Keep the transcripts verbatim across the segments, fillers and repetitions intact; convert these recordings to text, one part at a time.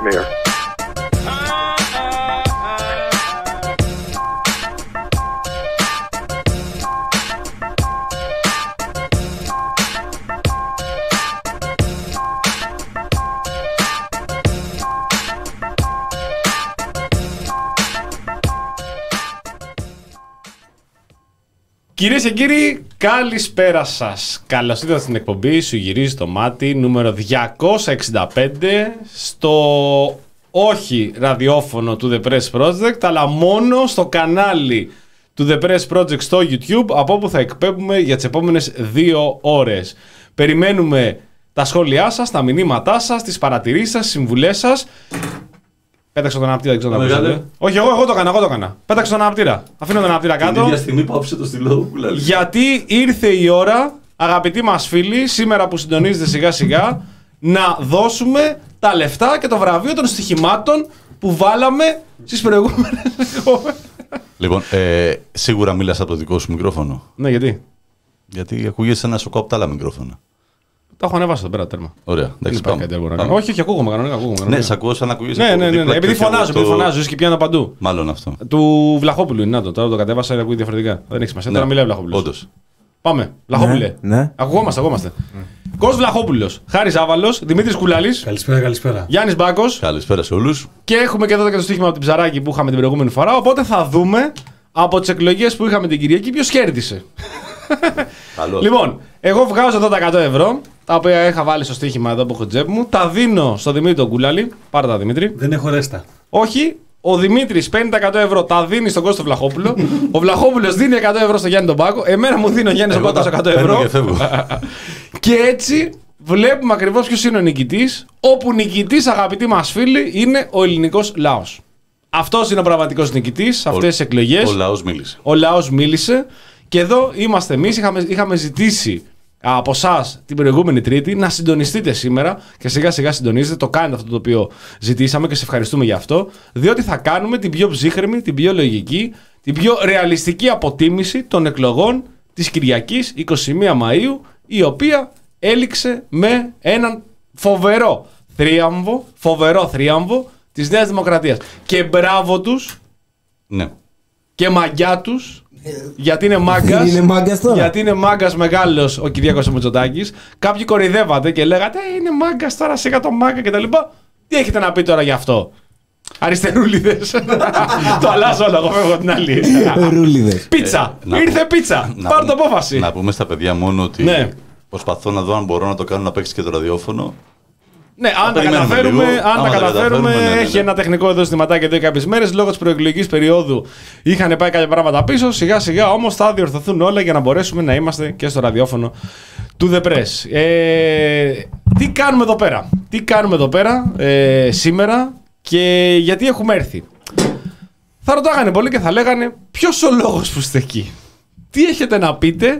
nightmare. Κυρίες και κύριοι, καλησπέρα σας. Καλώς ήρθατε στην εκπομπή Σου γυρίζει το μάτι νούμερο διακόσια εξήντα πέντε στο όχι ραδιόφωνο του The Press Project, αλλά μόνο στο κανάλι του The Press Project στο YouTube, από όπου θα εκπέμπουμε για τις επόμενες δύο ώρες. Περιμένουμε τα σχόλιά σας, τα μηνύματά σας, τις παρατηρήσεις σας, τις συμβουλές σας. Πέταξε τον αναπτήρα, δεν ξέρω να ακούσατε. Όχι, εγώ, εγώ το έκανα, εγώ το έκανα. Πέταξε τον αναπτήρα. Αφήνω τον αναπτήρα κάτω. Την ίδια στιγμή που άφησε το στυλό που λέει. Γιατί ήρθε η ώρα, αγαπητοί μας φίλοι, σήμερα που συντονίζετε σιγά σιγά, να δώσουμε τα λεφτά και το βραβείο των στοιχημάτων που βάλαμε στις προηγούμενες εκπομπές. Λοιπόν, ε, σίγουρα μίλας από το δικό σου μικρόφωνο. Ναι, γιατί. Γιατί ακούγεσαι ένα σοκό από τα άλλα μικρόφωνα. Τα έχω ανεβάσει εδώ πέρα τέρμα. Ωραία, εντάξει, πάμε. πάμε. Όχι, όχι, ακούγομαι κανονικά. Ακούγομαι, ναι, σε ακούω σαν να ακούγεσαι. Ναι, ναι, ναι, ναι. Επειδή φωνάζω, το... επειδή φωνάζω, ίσως και πιάνω παντού. Μάλλον αυτό. Του Βλαχόπουλου είναι, να το, τώρα το κατέβασα, ακούει διαφορετικά. Δεν έχει σημασία, ναι. Τώρα μιλάει Βλαχόπουλος. Όντως. Πάμε, Βλαχόπουλε. Ναι, ναι. Ακουγόμαστε, ακουγόμαστε. Mm. Κος Βλαχόπουλος, Χάρης Άβαλος, Δημήτρης Κουλάλης. Καλησπέρα, καλησπέρα. Γιάννης Μπάκος. Καλησπέρα σε όλους. Και έχουμε και εδώ και το στοίχημα από την Ψαράκη που είχαμε την προηγούμενη φορά. Οπότε θα δούμε από τις εκλογές που είχαμε την Κυριακή ποιος κέρδισε. Λοιπόν, εγώ βγάζω εδώ τα εκατό ευρώ, τα οποία είχα βάλει στο στοίχημα εδώ που έχω τσέπ μου. Τα δίνω στο Δημήτρη τον Κουλάλη. Πάρε τα, Δημήτρη. Δεν έχω ρέστα. Όχι. Ο Δημήτρης παίρνει τα εκατό ευρώ, τα δίνει στον Κώστο Βλαχόπουλο. Ο Βλαχόπουλος δίνει εκατό ευρώ στον Γιάννη τον Πάκο. Εμένα μου δίνει ο Γιάννης τον Πάκο εκατό ευρώ. Και, φεύγω. Και έτσι βλέπουμε ακριβώς ποιος είναι ο νικητής. Όπου νικητής, αγαπητοί μας φίλοι, είναι ο ελληνικός λαός. Αυτός είναι ο πραγματικός νικητής σε αυτές τις εκλογές. Ο λαός μίλησε. Ο λαός μίλησε. Και εδώ είμαστε εμείς. Είχαμε, είχαμε ζητήσει από εσάς την προηγούμενη Τρίτη να συντονιστείτε σήμερα και σιγά σιγά συντονίζετε. Το κάνετε αυτό το οποίο ζητήσαμε και σε ευχαριστούμε για αυτό. Διότι θα κάνουμε την πιο ψύχρεμη, την πιο λογική, την πιο ρεαλιστική αποτίμηση των εκλογών της Κυριακής εικοστή πρώτη Μαΐου, η οποία έληξε με έναν φοβερό θρίαμβο, φοβερό θρίαμβο της Νέας Δημοκρατίας. Και μπράβο τους, ναι. Και μαγκιά τους. Γιατί είναι μάγκας, είναι μάγκας τώρα. γιατί είναι μάγκας μεγάλος ο Κυριάκος Μητσοτάκης. Κάποιοι κορυδεύατε και λέγατε ε, είναι μάγκας τώρα, σιγά το μάγκα κτλ. Τι έχετε να πει τώρα γι' αυτό? Αριστερούλιδες. Το αλλάζω όλο, εγώ φεύγω την άλλη. Ρούλιδες. Πίτσα, Ε, ήρθε πω, πίτσα, πάρ' το απόφαση. Να πούμε στα παιδιά μόνο ότι ναι. Προσπαθώ να δω αν μπορώ να το κάνω να παίξει και το ραδιόφωνο. Ναι, αν τα καταφέρουμε, λίγο, αν τα καταφέρουμε, ναι, ναι, ναι. έχει ένα τεχνικό εδώ συστηματάκι εδώ κάποιες μέρες. Λόγω της προεκλογικής περίοδου είχαν πάει κάποια πράγματα πίσω. Σιγά σιγά όμως θα διορθωθούν όλα για να μπορέσουμε να είμαστε και στο ραδιόφωνο του The Press. Ε, τι κάνουμε εδώ πέρα, τι κάνουμε εδώ πέρα ε, σήμερα και γιατί έχουμε έρθει? Θα ρωτάγανε πολύ και θα λέγανε ποιος ο λόγος που είστε εκεί? Τι έχετε να πείτε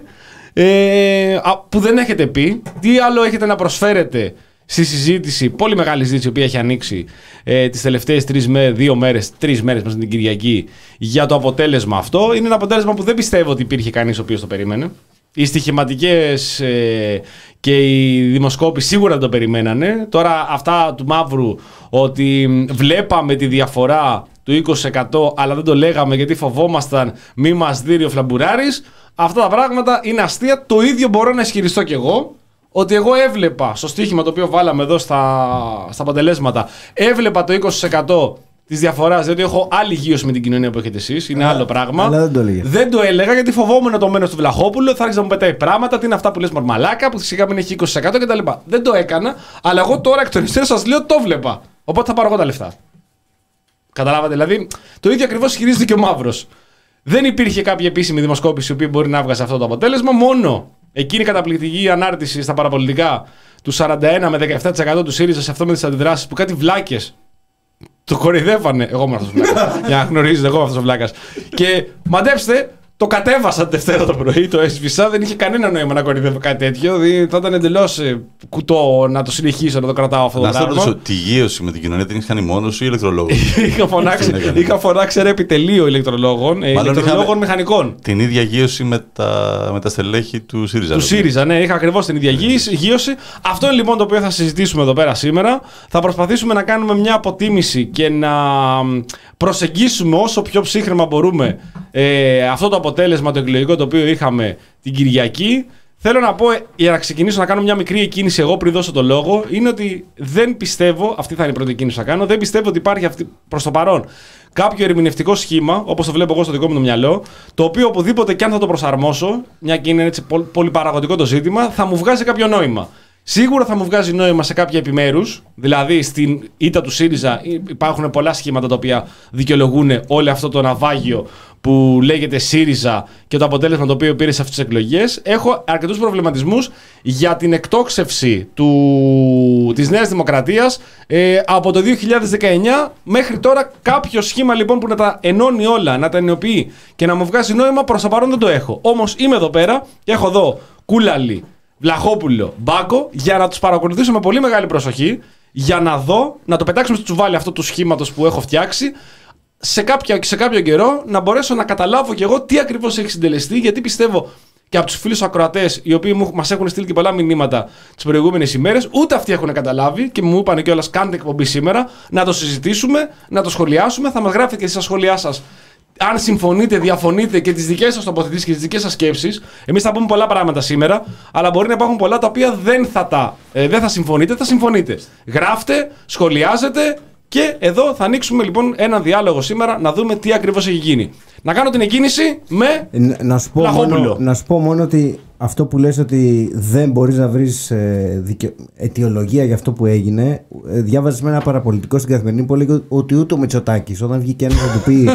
ε, που δεν έχετε πει? Τι άλλο έχετε να προσφέρετε στη συζήτηση, πολύ μεγάλη συζήτηση, η οποία έχει ανοίξει ε, τις τελευταίες τρεις με, δύο μέρες, τρεις μέρες μέσα την Κυριακή για το αποτέλεσμα αυτό? Είναι ένα αποτέλεσμα που δεν πιστεύω ότι υπήρχε κανείς ο οποίος το περίμενε. Οι στοιχηματικές ε, και οι δημοσκόποι σίγουρα δεν το περιμένανε. Τώρα αυτά του μαύρου, ότι βλέπαμε τη διαφορά του είκοσι τοις εκατό αλλά δεν το λέγαμε γιατί φοβόμασταν μη μας δει ο Φλαμπουράρης, αυτά τα πράγματα είναι αστεία. Το ίδιο μπορώ να ισχυριστώ κι εγώ. Ότι εγώ έβλεπα στο στοίχημα το οποίο βάλαμε εδώ στα, στα αποτελέσματα, έβλεπα το είκοσι τοις εκατό της διαφοράς, διότι έχω άλλη γύρωση με την κοινωνία που έχετε εσείς. Είναι άλλο πράγμα. Αλλά δεν το έλεγε. Δεν το έλεγα γιατί φοβόμουν το μένος του Βλαχόπουλου, θα άρχισε να μου πετάει πράγματα, τι είναι αυτά που λες μαρμαλάκα, που σιγά μην έχει είκοσι τοις εκατό κτλ. Δεν το έκανα, αλλά εγώ τώρα εκ των υστέρων σας λέω το βλέπα. Οπότε θα πάρω εγώ τα λεφτά. Καταλάβατε, δηλαδή το ίδιο ακριβώς ισχυρίζεται και ο Μαύρος. Δεν υπήρχε κάποια επίσημη δημοσκόπηση που μπορεί να βγάζει αυτό το αποτέλεσμα, μόνο εκείνη η καταπληκτική ανάρτηση στα παραπολιτικά του σαράντα ένα με δεκαεπτά τοις εκατό του ΣΥΡΙΖΑ σε αυτό με τις αντιδράσεις που κάτι βλάκες το κορυδεύανε. Εγώ ήμουν αυτός ο βλάκας. Για να γνωρίζετε, εγώ είμαι αυτός ο βλάκας. Και μαντέψτε, Το κατέβασα Δευτέρα το πρωί, το έσβησα. Δεν είχε κανένα νόημα να κορυδεύω κάτι τέτοιο. Δηλαδή θα ήταν εντελώς κουτό να το συνεχίσω, να το κρατάω αυτό το πράγμα. Να σα ρωτήσω, τη γύρωση με την κοινωνία την έχει κάνει μόνο ή ηλεκτρολόγο? είχα, φωνάξει, είχα φωνάξει ένα επιτελείο ηλεκτρολόγων, ηλεκτρολόγων μηχανικών. Την ίδια γύρωση με τα, με τα στελέχη του ΣΥΡΙΖΑ. Του ΣΥΡΙΖΑ, ναι, είχα ακριβώς την ίδια γύρωση. Αυτό είναι λοιπόν το οποίο θα συζητήσουμε εδώ πέρα σήμερα. Θα προσπαθήσουμε να κάνουμε μια αποτίμηση και να προσεγγίσουμε όσο πιο ψύχραιμα μπορούμε ε, αυτό το αποτέλεσμα το εκλογικό το οποίο είχαμε την Κυριακή. Θέλω να πω, για να ξεκινήσω να κάνω μια μικρή εκκίνηση εγώ πριν δώσω το λόγο, είναι ότι δεν πιστεύω, αυτή θα είναι η πρώτη εκκίνηση που θα κάνω, δεν πιστεύω ότι υπάρχει αυτή, προς το παρόν κάποιο ερμηνευτικό σχήμα, όπως το βλέπω εγώ στο δικό μου το μυαλό, το οποίο οπουδήποτε και αν θα το προσαρμόσω, μια και είναι έτσι πολυπαραγωγικό το ζήτημα, θα μου βγάζει κάποιο νόημα. Σίγουρα θα μου βγάζει νόημα σε κάποια επιμέρους, δηλαδή στην ήττα του ΣΥΡΙΖΑ υπάρχουν πολλά σχήματα τα οποία δικαιολογούν όλο αυτό το ναυάγιο που λέγεται ΣΥΡΙΖΑ και το αποτέλεσμα το οποίο πήρε σε αυτές τις εκλογές. Έχω αρκετούς προβληματισμούς για την εκτόξευση του, της Νέας Δημοκρατίας ε, από το δύο χιλιάδες δεκαεννιά μέχρι τώρα. Κάποιο σχήμα λοιπόν που να τα ενώνει όλα, να τα ενοποιεί και να μου βγάζει νόημα, προς το παρόν δεν το έχω. Όμως είμαι εδώ πέρα και έχω εδώ Κούλαλη, Βλαχόπουλο, Μπάκο, για να τους παρακολουθήσω με πολύ μεγάλη προσοχή, για να δω, να το πετάξουμε στο τσουβάλι αυτό του σχήματος που έχω φτιάξει, σε, κάποια, σε κάποιο καιρό να μπορέσω να καταλάβω κι εγώ τι ακριβώς έχει συντελεστεί, γιατί πιστεύω και από τους φίλους ακροατές, οι οποίοι μας έχουν στείλει και πολλά μηνύματα τις προηγούμενες ημέρες, ούτε αυτοί έχουν καταλάβει και μου είπαν κιόλας: κάντε εκπομπή σήμερα, να το συζητήσουμε, να το σχολιάσουμε. Θα μας γράφετε και στα σχόλιά σας αν συμφωνείτε, διαφωνείτε και τις δικές σας τοποθετήσεις και τις δικές σας σκέψεις. Εμείς θα πούμε πολλά πράγματα σήμερα, αλλά μπορεί να υπάρχουν πολλά τα οποία δεν θα, τα, ε, δεν θα συμφωνείτε, θα συμφωνείτε. Γράφτε, σχολιάζετε και εδώ θα ανοίξουμε λοιπόν ένα διάλογο σήμερα να δούμε τι ακριβώς έχει γίνει. Να κάνω την εκκίνηση με να σου πω Βλαχόπουλο. Μόνο, να σου πω μόνο ότι αυτό που λες ότι δεν μπορείς να βρεις ε, δικαι... αιτιολογία για αυτό που έγινε. Ε, διάβαζες με ένα παραπολιτικό στην Καθημερινή που έλεγε ότι ούτε ο Μητσοτάκης όταν βγήκε ένας να του πει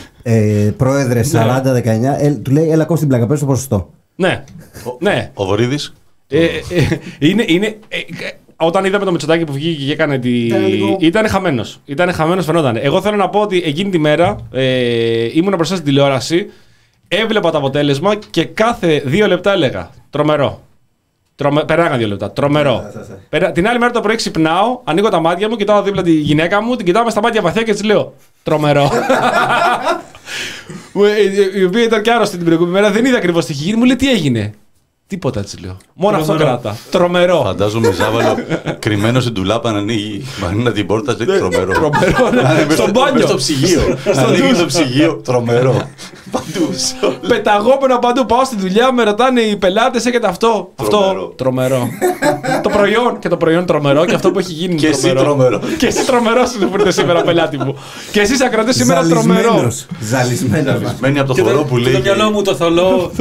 ε, πρόεδρε σαράντα δεκαεννιά, ε, του λέει έλα κόψε την πλάκα, πες το ποσοστό. Ναι. Ο, ναι. ο Βορύδης. Ε, ε, είναι, είναι, ε, όταν είδαμε το Μητσοτάκη που βγήκε και έκανε τη. Ήταν χαμένος. Ήταν χαμένος, φαινόταν. Εγώ θέλω να πω ότι εκείνη τη μέρα ε, ήμουν μπροστά στην τηλεόραση, έβλεπα το αποτέλεσμα και κάθε δύο λεπτά έλεγα τρομερό. Τρομε... Περνάγαν δύο λεπτά. Τρομερό. Περά... Την άλλη μέρα το πρωί ξυπνάω, ανοίγω τα μάτια μου, κοιτάω δίπλα τη γυναίκα μου, την κοιτάω με στα μάτια βαθιά και της λέω τρομερό. Η οποία ήταν και άρρωστη την προηγούμενη μέρα, δεν είδα ακριβώς τι είχε γίνει, μου λέει τι έγινε. Τίποτα έτσι λέω. Μόνο αυτό κράτα. Τρομερό. Φαντάζομαι Ζάβαλο κρυμμένο στην τουλάπα να ανοίγει μανίνα την πόρτα. Λέει τρομερό. Τρομερό. Στο μπάνιο. Στο ψυγείο. Ανοίγει το ψυγείο. Τρομερό. Παντού. Πεταγόμενο παντού. Πάω στη δουλειά, με ρωτάνε οι πελάτες, έχετε αυτό. Αυτό. Τρομερό. Το προϊόν και το προϊόν τρομερό και αυτό που έχει γίνει. Και εσύ τρομερό. Και εσύ τρομερό σου βρείτε σήμερα, πελάτη μου. Και εσείς ακρατές σήμερα τρομερό. Ζαλισμένος. Μένει από το χορό που λέει. Το μυαλό μου το θολό.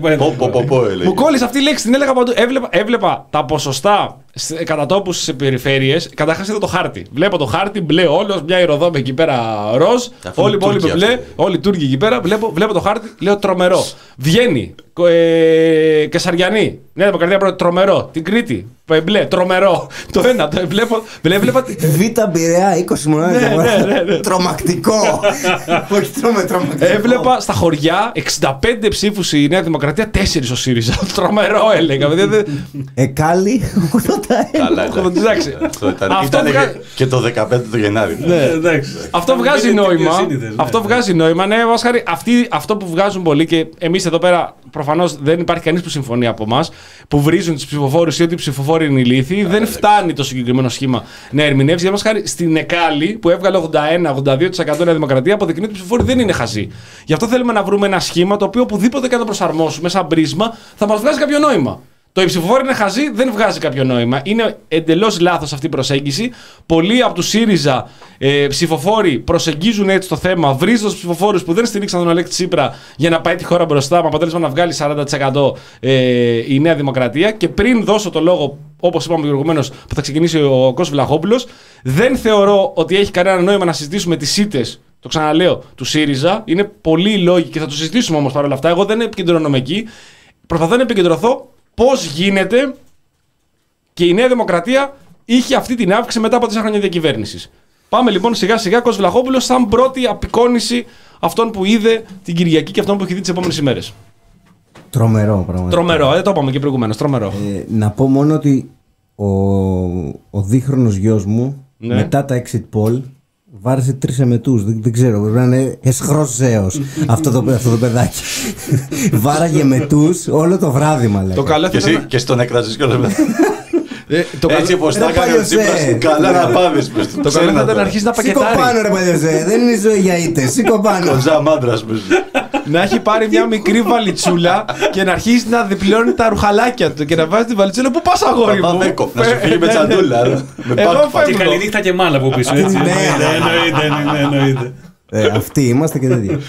Μου κόλλησε αυτή η λέξη, την έλεγα παντού. Έβλεπα, έβλεπα τα ποσοστά κατά τόπου στις περιφέρειες. Καταρχάς είδα το χάρτη. Βλέπω το χάρτη, μπλε όλος, μια Ηρωδόμε εκεί πέρα ροζ. Όλοι οι μπλε, όλοι οι Τούρκοι εκεί πέρα. Βλέπω, βλέπω το χάρτη, λέω τρομερό. Βγαίνει. Ε, Κεσαριανή. Νέα Δημοκρατία πρώτη, τρομερό. Την Κρήτη. Μπλε, τρομερό. Το ένα, το βλέπω. Βλέπα. Β' Πειραιά, είκοσι μονάδες. Ναι, ναι, ναι, ναι. Τρομακτικό. Όχι τρομακτικό. Έβλεπα στα χωριά εξήντα πέντε ψήφους η Νέα Δημοκρατία, τέσσερις ο ΣΥΡΙΖΑ. Τρομερό έλεγα. Εκάλι, εντάξει. Αυτό και το δεκαπέντε το Γενάρη. Αυτό βγάζει νόημα. Αυτό βγάζει νόημα. Ναι, αυτό που βγάζουν πολλοί και εμείς εδώ πέρα προφανώς δεν υπάρχει κανείς που συμφωνεί από εμάς, που βρίζουν τους ψηφοφόρους ή ότι οι ψηφοφόροι είναι ηλίθιοι. Δεν φτάνει το συγκεκριμένο σχήμα να ερμηνεύσει. Για μας χάρη στην Εκάλη που έβγαλε ογδόντα ένα με ογδόντα δύο τοις εκατό Νέα Δημοκρατία, αποδεικνύει ότι οι ψηφοφόροι δεν είναι χαζοί. Γι' αυτό θέλουμε να βρούμε ένα σχήμα το οποίο οπουδήποτε και να το προσαρμόσουμε σαν πρίσμα θα μας βγάζει κάποιο νόημα. Το οι ψηφοφόροι είναι χαζοί δεν βγάζει κάποιο νόημα. Είναι εντελώς λάθος αυτή η προσέγγιση. Πολλοί από τους ΣΥΡΙΖΑ ε, ψηφοφόροι προσεγγίζουν έτσι το θέμα, βρίζοντας τους ψηφοφόρους που δεν στηρίξαν τον Αλέξη Τσίπρα για να πάει τη χώρα μπροστά, με αποτέλεσμα να βγάλει σαράντα τοις εκατό ε, η Νέα Δημοκρατία. Και πριν δώσω το λόγο, όπως είπαμε προηγουμένως, που θα ξεκινήσει ο Κώστας Βλαχόπουλος, δεν θεωρώ ότι έχει κανένα νόημα να συζητήσουμε τις ήττες. Το ξαναλέω, του ΣΥΡΙΖΑ. Είναι πολλοί λόγοι και θα το συζητήσουμε όμως παρόλα αυτά. Εγώ δεν επικεντρώνομαι εκεί. Προσπαθώ να επικεντρωθώ πώς γίνεται και η Νέα Δημοκρατία είχε αυτή την αύξηση μετά από τέσσερα χρόνια διακυβέρνησης. Πάμε λοιπόν σιγά σιγά, Κώστας Βλαχόπουλος, σαν πρώτη απεικόνηση αυτόν που είδε την Κυριακή και αυτόν που έχει δει τις επόμενες ημέρες. Τρομερό πράγμα. Τρομερό, δεν το είπαμε και προηγουμένως. Τρομερό. Ε, να πω μόνο ότι ο, ο δίχρονος γιος μου Ναι. μετά τα exit poll βάρεσε τρεις εμετούς. Δεν, δεν ξέρω, πρέπει να είναι εσχρός ζέος αυτό, το, αυτό το παιδάκι. Βάραγε εμετούς όλο το βράδυ, μαλάκα. Το καλό Και θα εσύ ήταν. και στον έκραζες κιόλας. Ε, το Έτσι καλό- όπως Ρε τα έκανε ο παλιωσέ. Τσίπρας, καλά να πάβεις. Το καλό θα ήταν να αρχίσει να Σήκω πακετάρει. πάνω, ρε παλιωσέ. Δεν είναι η ζωή για ήττες. Σήκω πάνω. Ο Ζαμ άντρας πες. Να έχει πάρει μια μικρή βαλιτσούλα και να αρχίσει να διπλώνει τα ρουχαλάκια του και να βάζει τη βαλιτσούλα. Πού πας, αγόρι μου? Παπαδέκο, να σου φύγει με Ναι, ναι. τσαντούλα. Με Εγώ backpack. φεύγω. Και καλή νύχτα και μάλλα από πίσω, έτσι. Ναι, Ναι, εννοείται, ναι, εννοείται. Ε, αυτοί είμαστε και τέτοια.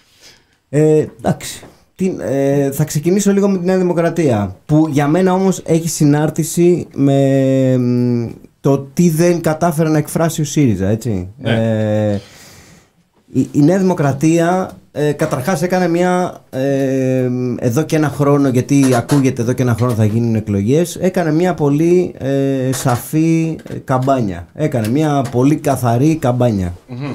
Ε, εντάξει. Τι, ε, θα ξεκινήσω λίγο με τη Νέα Δημοκρατία. Που για μένα όμως έχει συνάρτηση με μ, το τι δεν κατάφερε να εκφράσει ο ΣΥΡΙΖΑ, έτσι. Ναι. Ε, η, η Νέα Δημοκρατία ε, καταρχάς έκανε μια ε, εδώ και ένα χρόνο, γιατί ακούγεται εδώ και ένα χρόνο θα γίνουν εκλογές, έκανε μια πολύ ε, σαφή ε, καμπάνια. Έκανε μια πολύ καθαρή καμπάνια.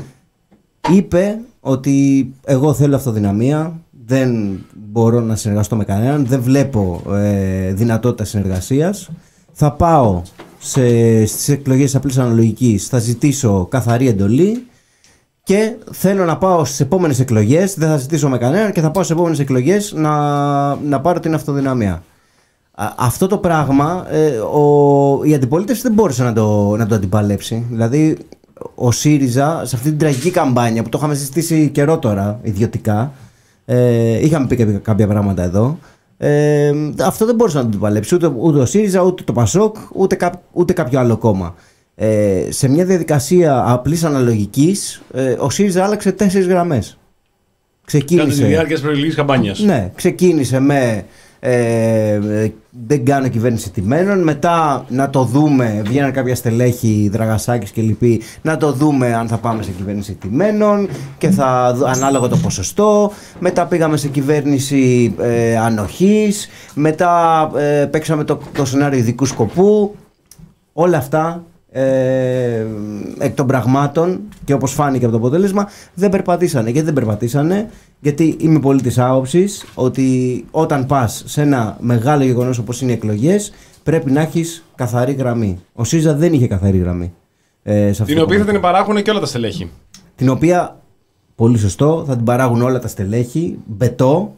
Είπε ότι εγώ θέλω αυτοδυναμία, δεν μπορώ να συνεργαστώ με κανέναν, δεν βλέπω ε, δυνατότητα συνεργασίας. Θα πάω σε, στις εκλογές απλής αναλογικής, θα ζητήσω καθαρή εντολή και θέλω να πάω στις επόμενες εκλογές, δεν θα ζητήσω με κανέναν και θα πάω στις επόμενες εκλογές να, να πάρω την αυτοδυναμία. Α, αυτό το πράγμα ε, ο, η αντιπολίτευση δεν μπόρεσε να το, να το αντιπαλέψει. Δηλαδή ο ΣΥΡΙΖΑ σε αυτή την τραγική καμπάνια που το είχαμε συζητήσει καιρό τώρα ιδιωτικά, ε, είχαμε πει κάποια, κάποια πράγματα εδώ, ε, αυτό δεν μπορούσε να το αντιπαλέψει ούτε, ούτε ο ΣΥΡΙΖΑ, ούτε το ΠΑΣΟΚ, ούτε, κά, ούτε κάποιο άλλο κόμμα. Ε, σε μια διαδικασία απλής αναλογικής, ε, ο ΣΥΡΙΖΑ άλλαξε τέσσερις γραμμές. Ξεκίνησε. Κατά τη διάρκεια της προεκλογικής καμπάνιας. Ναι, ξεκίνησε με ε, δεν κάνω κυβέρνηση τιμένων. Μετά να το δούμε, βγαίνουν κάποια στελέχη, Δραγασάκης και λοιποί, να το δούμε αν θα πάμε σε κυβέρνηση τιμένων και θα ανάλογα το ποσοστό. Μετά πήγαμε σε κυβέρνηση ε, ανοχής. Μετά ε, παίξαμε το, το σενάριο ειδικού σκοπού. Όλα αυτά ε, εκ των πραγμάτων και όπως φάνηκε από το αποτέλεσμα δεν περπατήσανε. Γιατί δεν περπατήσανε? Γιατί είμαι πολύ της άποψης ότι όταν πας σε ένα μεγάλο γεγονός όπως είναι οι εκλογές πρέπει να έχεις καθαρή γραμμή. Ο ΣΥΡΙΖΑ δεν είχε καθαρή γραμμή. Ε, σε αυτό Την το οποία θα κομμάτι. την παράγουν και όλα τα στελέχη. Την οποία, πολύ σωστό, θα την παράγουν όλα τα στελέχη, μπετό.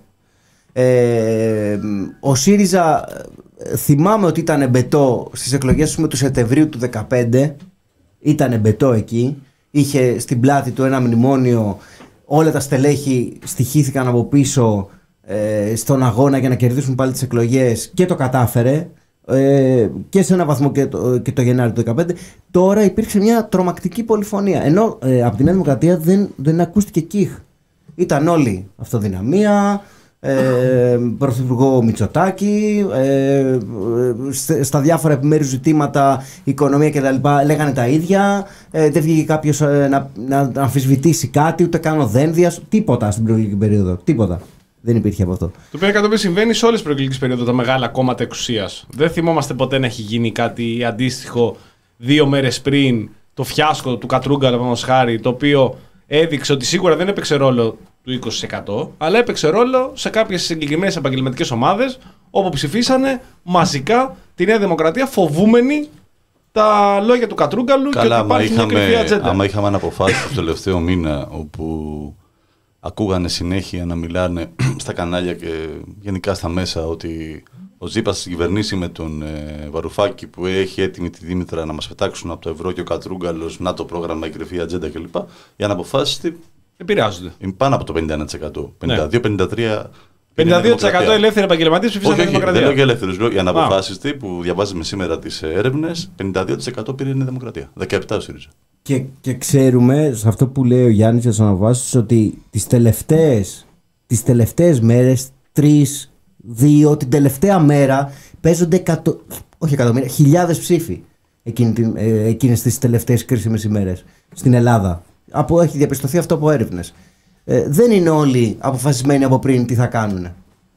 Ε, ο ΣΥΡΙΖΑ, θυμάμαι ότι ήταν μπετό στις εκλογές του Σεπτεμβρίου του δύο χιλιάδες δεκαπέντε, ήταν μπετό εκεί, είχε στην πλάτη του ένα μνημόνιο, όλα τα στελέχη στοιχήθηκαν από πίσω ε, στον αγώνα για να κερδίσουν πάλι τις εκλογές και το κατάφερε ε, και σε ένα βαθμό και το, και το Γενάρη του δύο χιλιάδες δεκαπέντε. Τώρα υπήρξε μια τρομακτική πολυφωνία, ενώ ε, από τη Νέα Δημοκρατία δεν, δεν ακούστηκε κύχ. Ήταν όλοι αυτοδυναμία, ε, πρωθυπουργό Μητσοτάκη, ε, στα διάφορα επιμέρους ζητήματα, οικονομία κτλ. Λέγανε τα ίδια. Ε, δεν βγήκε κάποιος ε, να, να, να αμφισβητήσει κάτι, ούτε καν ο Δένδιας, τίποτα στην προεκλογική περίοδο. Τίποτα. Δεν υπήρχε από αυτό. Το οποίο είναι κάτι που συμβαίνει σε όλες τις προεκλογικές περίοδους, τα μεγάλα κόμματα εξουσίας. Δεν θυμόμαστε ποτέ να έχει γίνει κάτι αντίστοιχο δύο μέρες πριν το φιάσκο του Κατρούγκαλα, παραδείγματος χάρη, το οποίο έδειξε ότι σίγουρα δεν έπαιξε ρόλο του είκοσι τοις εκατό, αλλά έπαιξε ρόλο σε κάποιες συγκεκριμένες επαγγελματικές ομάδες όπου ψηφίσανε μαζικά τη Νέα Δημοκρατία, φοβούμενοι τα λόγια του Κατρούγκαλου και ότι Καλά, άμα υπάρχει μια κρυφή είχαμε, ατζέντα. άμα είχαμε αναποφάσεις το τελευταίο μήνα όπου ακούγανε συνέχεια να μιλάνε στα κανάλια και γενικά στα μέσα ότι ο Τζίπρας θα κυβερνήσει με τον ε, Βαρουφάκη που έχει έτοιμη τη Δήμητρα να μας πετάξουν από το ευρώ και ο Κατρούγκαλος, να το πρόγραμμα, η κρυφή ατζέντα κλπ. Οι αναποφάσεις Επηρεάζονται. είναι πάνω από το πενήντα ένα τοις εκατό. πενήντα δύο πενήντα τρία πενήντα δύο τοις εκατό ελεύθεροι επαγγελματίες ψηφίσαν Όχι, τη όχι, δεν Δημοκρατία. λέω και ελεύθερους. Λέω οι αναποφάσεις που διαβάζουμε σήμερα τις έρευνες, πενήντα δύο τοις εκατό πήρε η Νέα Δημοκρατία. δεκαεπτά τοις εκατό ο ΣΥΡΙΖΑ. Και, και ξέρουμε, σε αυτό που λέει ο Γιάννης για τις αναβάσεις, ότι τις τελευταίες, τις τελευταίες μέρες, τρεις, δύο, την τελευταία μέρα παίζονται εκατο, όχι εκατομμύρια, χιλιάδες ψήφοι εκείνη την, ε, εκείνες τις τελευταίες κρίσιμες ημέρες στην Ελλάδα. Από, έχει διαπιστωθεί αυτό από έρευνες. Ε, δεν είναι όλοι αποφασισμένοι από πριν τι θα κάνουν.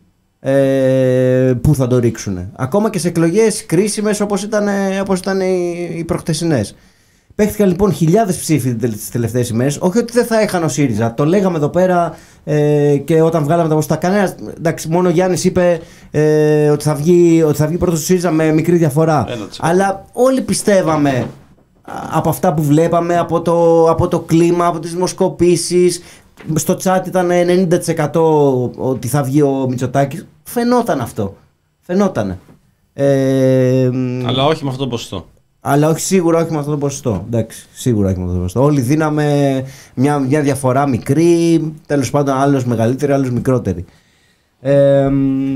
Ε, πού θα το ρίξουν. Ακόμα και σε εκλογές κρίσιμες όπως ήταν, όπως ήταν οι, οι προχτεσινές. Παίχτηκαν λοιπόν χιλιάδες ψήφοι τις τελευταίες ημέρες. Όχι ότι δεν θα έχανε ο ΣΥΡΙΖΑ. Το λέγαμε εδώ πέρα ε, και όταν βγάλαμε τα ποσοστά. Κανένας. Εντάξει, μόνο ο Γιάννης είπε ε, ότι θα βγει, ότι θα βγει πρώτος ο ΣΥΡΙΖΑ με μικρή διαφορά. Αλλά όλοι πιστεύαμε από αυτά που βλέπαμε, από το, από το κλίμα, από τις δημοσκοπήσεις. Στο chat ήταν ενενήντα τοις εκατό ότι θα βγει ο Μητσοτάκης. Φαινόταν αυτό. Φαινότανε. Ε, Αλλά όχι με αυτό το ποσοστό. Αλλά όχι, σίγουρα όχι με αυτό το ποσοστό. Εντάξει, σίγουρα όχι με αυτό το ποσοστό. Όλοι δίναμε μια, μια διαφορά μικρή, τέλος πάντων άλλος μεγαλύτερη, άλλος μικρότερη. Ε,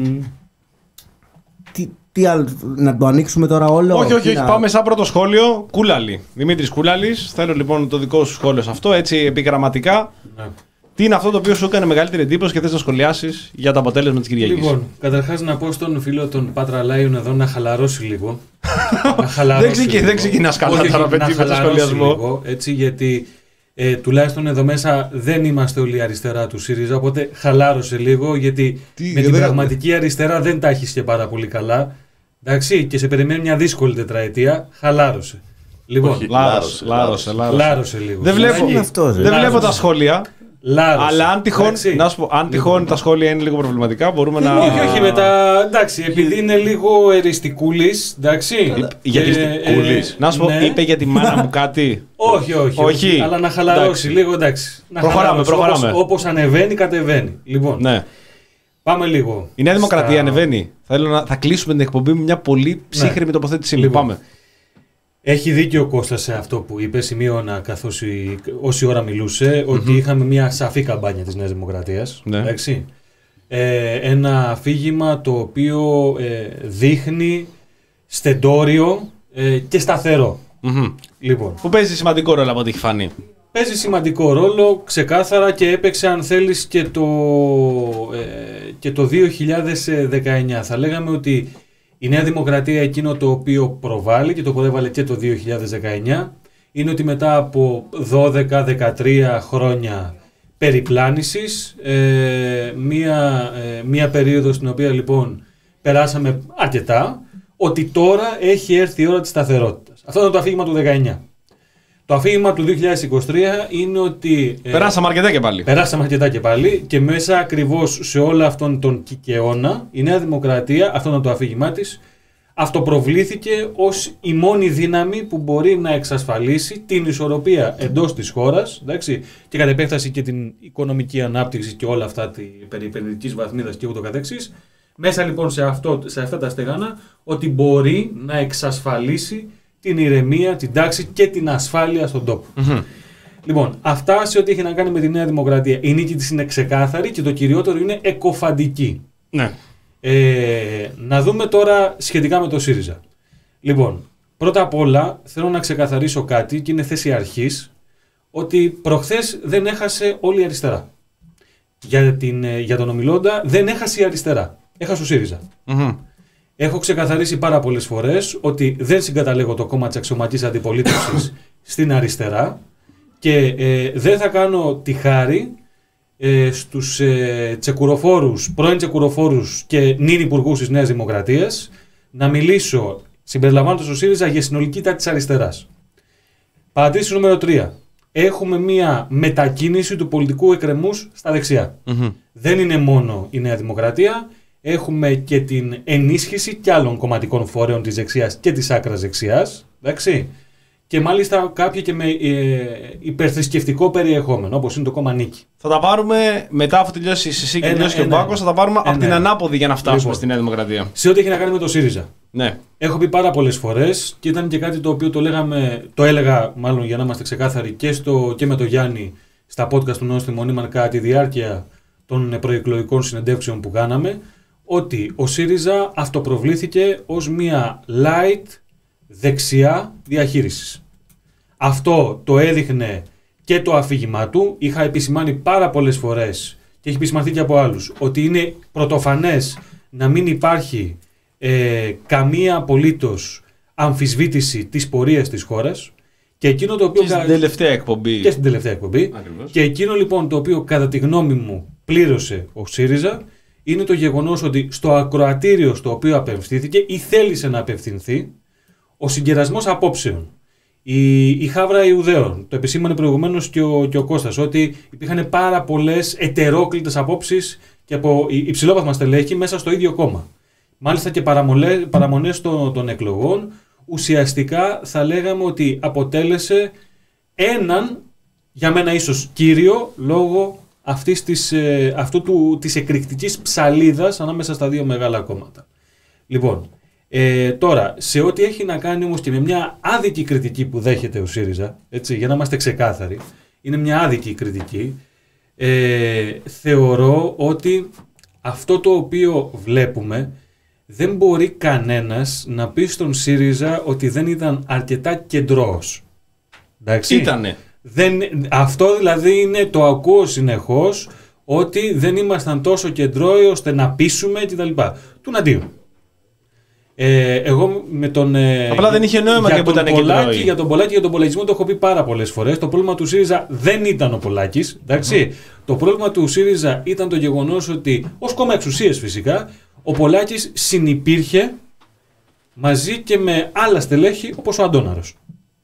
τι, τι άλλο, να το ανοίξουμε τώρα όλο? Όχι, όχι, όχι. Να... Πάμε σαν πρώτο σχόλιο. Κούλαλη. Δημήτρης Κούλαλης. Θέλω λοιπόν το δικό σου σχόλιο σε αυτό, έτσι επιγραμματικά. Ναι. Τι είναι αυτό το οποίο σου έκανε μεγαλύτερη εντύπωση και θες να σχολιάσεις για το αποτέλεσμα της Κυριακής? Λοιπόν, καταρχάς να πω στον φίλο τον Πάτρα Λάιον εδώ να χαλαρώσει λίγο. να χαλαρώσει δεν, δεν ξεκινάς καλά τώρα με το σχολιασμό. Λίγο, έτσι, γιατί ε, τουλάχιστον εδώ μέσα δεν είμαστε όλοι αριστερά του ΣΥΡΙΖΑ, οπότε χαλάρωσε λίγο, γιατί Τι, με την δε... πραγματική αριστερά δεν τα έχεις και πάρα πολύ καλά. Εντάξει, και σε περιμένει μια δύσκολη τετραετία, χαλάρωσε. Λοιπόν, Όχι, λάρωσε, λάρωσε, λάρωσε, λάρωσε λίγο. Δεν βλέπω, αυτό, δεν βλέπω τα σχόλια. Λάρωσε. Αλλά αν τυχόν, να σου πω, αν τυχόν λοιπόν. τα σχόλια είναι λίγο προβληματικά, μπορούμε να. Όχι, όχι, μετά. Εντάξει, επειδή είναι λίγο εριστικούλης. Εντάξει. Γιατί. Ε, ε, να σου πω, ναι. είπε για τη μάνα μου κάτι. όχι, όχι, όχι, όχι. Αλλά να χαλαρώσει εντάξει. λίγο, εντάξει. Να προχωράμε, προχωράμε. Όπως ανεβαίνει, κατεβαίνει. Λοιπόν. Ναι. Πάμε λίγο. Η Νέα Δημοκρατία στα... ανεβαίνει. Θέλω να θα κλείσουμε την εκπομπή με μια πολύ ψύχρεμη ναι. τοποθέτησή μου. Λοιπόν. Πάμε. Έχει δίκιο ο Κώστας σε αυτό που είπε, σημείωνα καθώς η, όση ώρα μιλούσε, mm-hmm. ότι είχαμε μια σαφή καμπάνια της Νέας Δημοκρατίας. Ναι. Εντάξει. Ε, ένα αφήγημα το οποίο ε, δείχνει στεντόριο ε, και σταθερό. Mm-hmm. Λοιπόν. Που παίζει σημαντικό ρόλο από ό,τι έχει φανεί. Παίζει σημαντικό ρόλο, ξεκάθαρα, και έπαιξε, αν θέλεις, και το, ε, και το δύο χιλιάδες δεκαεννιά. Θα λέγαμε ότι η Νέα Δημοκρατία, εκείνο το οποίο προβάλλει και το προέβαλε και το δύο χιλιάδες δεκαεννιά, είναι ότι μετά από δώδεκα δεκατρία χρόνια περιπλάνησης, ε, μία, ε, μία περίοδο στην οποία λοιπόν περάσαμε αρκετά, ότι τώρα έχει έρθει η ώρα της σταθερότητας. Αυτό ήταν το αφήγημα του δεκαεννιά. Το αφήγημα του δύο χιλιάδες είκοσι τρία είναι ότι... Ε, περάσαμε αρκετά και πάλι. Περάσαμε αρκετά και πάλι και μέσα ακριβώς σε όλο αυτόν τον κικαιώνα η Νέα Δημοκρατία, αυτό ήταν το αφήγημά της, αυτοπροβλήθηκε ως η μόνη δύναμη που μπορεί να εξασφαλίσει την ισορροπία εντός της χώρας, εντάξει, και κατ' επέκταση και την οικονομική ανάπτυξη και όλα αυτά τη περί επενδυτικής βαθμίδας και ούτω καθεξής. Μέσα λοιπόν σε, αυτό, σε αυτά τα στεγάνα, ότι μπορεί να εξασφαλίσει την ηρεμία, την τάξη και την ασφάλεια στον τόπο. Mm-hmm. Λοιπόν, αυτά σε ό,τι έχει να κάνει με τη Νέα Δημοκρατία. Η νίκη της είναι ξεκάθαρη και το κυριότερο είναι εκοφαντική. Ναι. Ε, να δούμε τώρα σχετικά με το ΣΥΡΙΖΑ. Λοιπόν, πρώτα απ' όλα θέλω να ξεκαθαρίσω κάτι και είναι θέση αρχής, ότι προχθές δεν έχασε όλη η αριστερά. Για, την, για τον ομιλώντα δεν έχασε η αριστερά. Έχασε ο ΣΥΡΙΖΑ. Mm-hmm. Έχω ξεκαθαρίσει πάρα πολλές φορές ότι δεν συγκαταλέγω το κόμμα της αξιωματικής αντιπολίτευσης στην αριστερά και ε, δεν θα κάνω τη χάρη ε, στους ε, τσεκουροφόρους, πρώην τσεκουροφόρους και νυν υπουργούς της Νέας Δημοκρατίας να μιλήσω, συμπεριλαμβάνοντας ο ΣΥΡΙΖΑ, για συνολική τάξη της αριστεράς. Παρατήρηση νούμερο τρία. Έχουμε μία μετακίνηση του πολιτικού εκκρεμούς στα δεξιά. Mm-hmm. Δεν είναι μόνο η Νέα Δημοκρατία. Έχουμε και την ενίσχυση και άλλων κομματικών φορέων της δεξιάς και της άκρας δεξιάς. Εντάξει. Και μάλιστα κάποια και με ε, υπερθρησκευτικό περιεχόμενο, όπως είναι το κόμμα Νίκη. Θα τα πάρουμε μετά, αφού τελειώσει η Σισή και τελειώσει και ο Μπάκος, θα τα πάρουμε ένα, από την ανάποδη για να φτάσουμε λοιπόν στη Νέα Δημοκρατία. Σε ό,τι έχει να κάνει με το ΣΥΡΙΖΑ. Ναι. Έχω πει πάρα πολλές φορές και ήταν και κάτι το οποίο το, λέγαμε, το έλεγα, μάλλον για να είμαστε ξεκάθαροι, και, στο, και με τον Γιάννη στα podcast του Νόστιμου Νίμαν κατά τη διάρκεια των προεκλογικών συνεντεύξεων που κάναμε, ότι ο ΣΥΡΙΖΑ αυτοπροβλήθηκε ως μια light δεξιά διαχείρισης. Αυτό το έδειχνε και το αφήγημά του. Είχα επισημάνει πάρα πολλές φορές και έχει επισημανθεί και από άλλους ότι είναι πρωτοφανές να μην υπάρχει ε, καμία απολύτως αμφισβήτηση της πορείας της χώρας. Και εκείνο το οποίο. Και στην τελευταία εκπομπή. Και στην τελευταία εκπομπή. Και εκείνο λοιπόν το οποίο κατά τη γνώμη μου πλήρωσε ο ΣΥΡΙΖΑ είναι το γεγονός ότι στο ακροατήριο στο οποίο απευθύνθηκε ή θέλησε να απευθυνθεί, ο συγκερασμός απόψεων Η, η Χάβρα Ιουδαίων, το επισήμανε προηγουμένως και ο, και ο Κώστας, ότι υπήρχαν πάρα πολλές ετερόκλητες απόψεις και από υψηλόβαθμα στελέχη μέσα στο ίδιο κόμμα. Μάλιστα και παραμονές των, των εκλογών, ουσιαστικά θα λέγαμε ότι αποτέλεσε έναν, για μένα ίσως κύριο, λόγω αυτής της, ε, αυτού του, της εκρηκτικής ψαλίδας ανάμεσα στα δύο μεγάλα κόμματα. Λοιπόν, ε, τώρα, σε ό,τι έχει να κάνει όμως και με μια άδικη κριτική που δέχεται ο ΣΥΡΙΖΑ, έτσι, για να είμαστε ξεκάθαροι, είναι μια άδικη κριτική, ε, θεωρώ ότι αυτό το οποίο βλέπουμε δεν μπορεί κανένας να πει στον ΣΥΡΙΖΑ ότι δεν ήταν αρκετά κεντρός. Εντάξει. Ήτανε. Δεν, αυτό δηλαδή είναι, το ακούω συνεχώς, ότι δεν ήμασταν τόσο κεντρώοι ώστε να πείσουμε κτλ. Του αντίου. Ε, εγώ με τον. Απλά δεν είχε νόημα για και που τον ήταν Πολάκη, κεντρώοι. για τον Πολάκη και τον Πολακισμό το έχω πει πάρα πολλές φορές. Το πρόβλημα του ΣΥΡΙΖΑ δεν ήταν ο Πολάκης. Εντάξει. Mm. Το πρόβλημα του ΣΥΡΙΖΑ ήταν το γεγονός ότι, ως κόμμα εξουσίας φυσικά, ο Πολάκης συνυπήρχε μαζί και με άλλα στελέχη όπως ο Αντώναρος.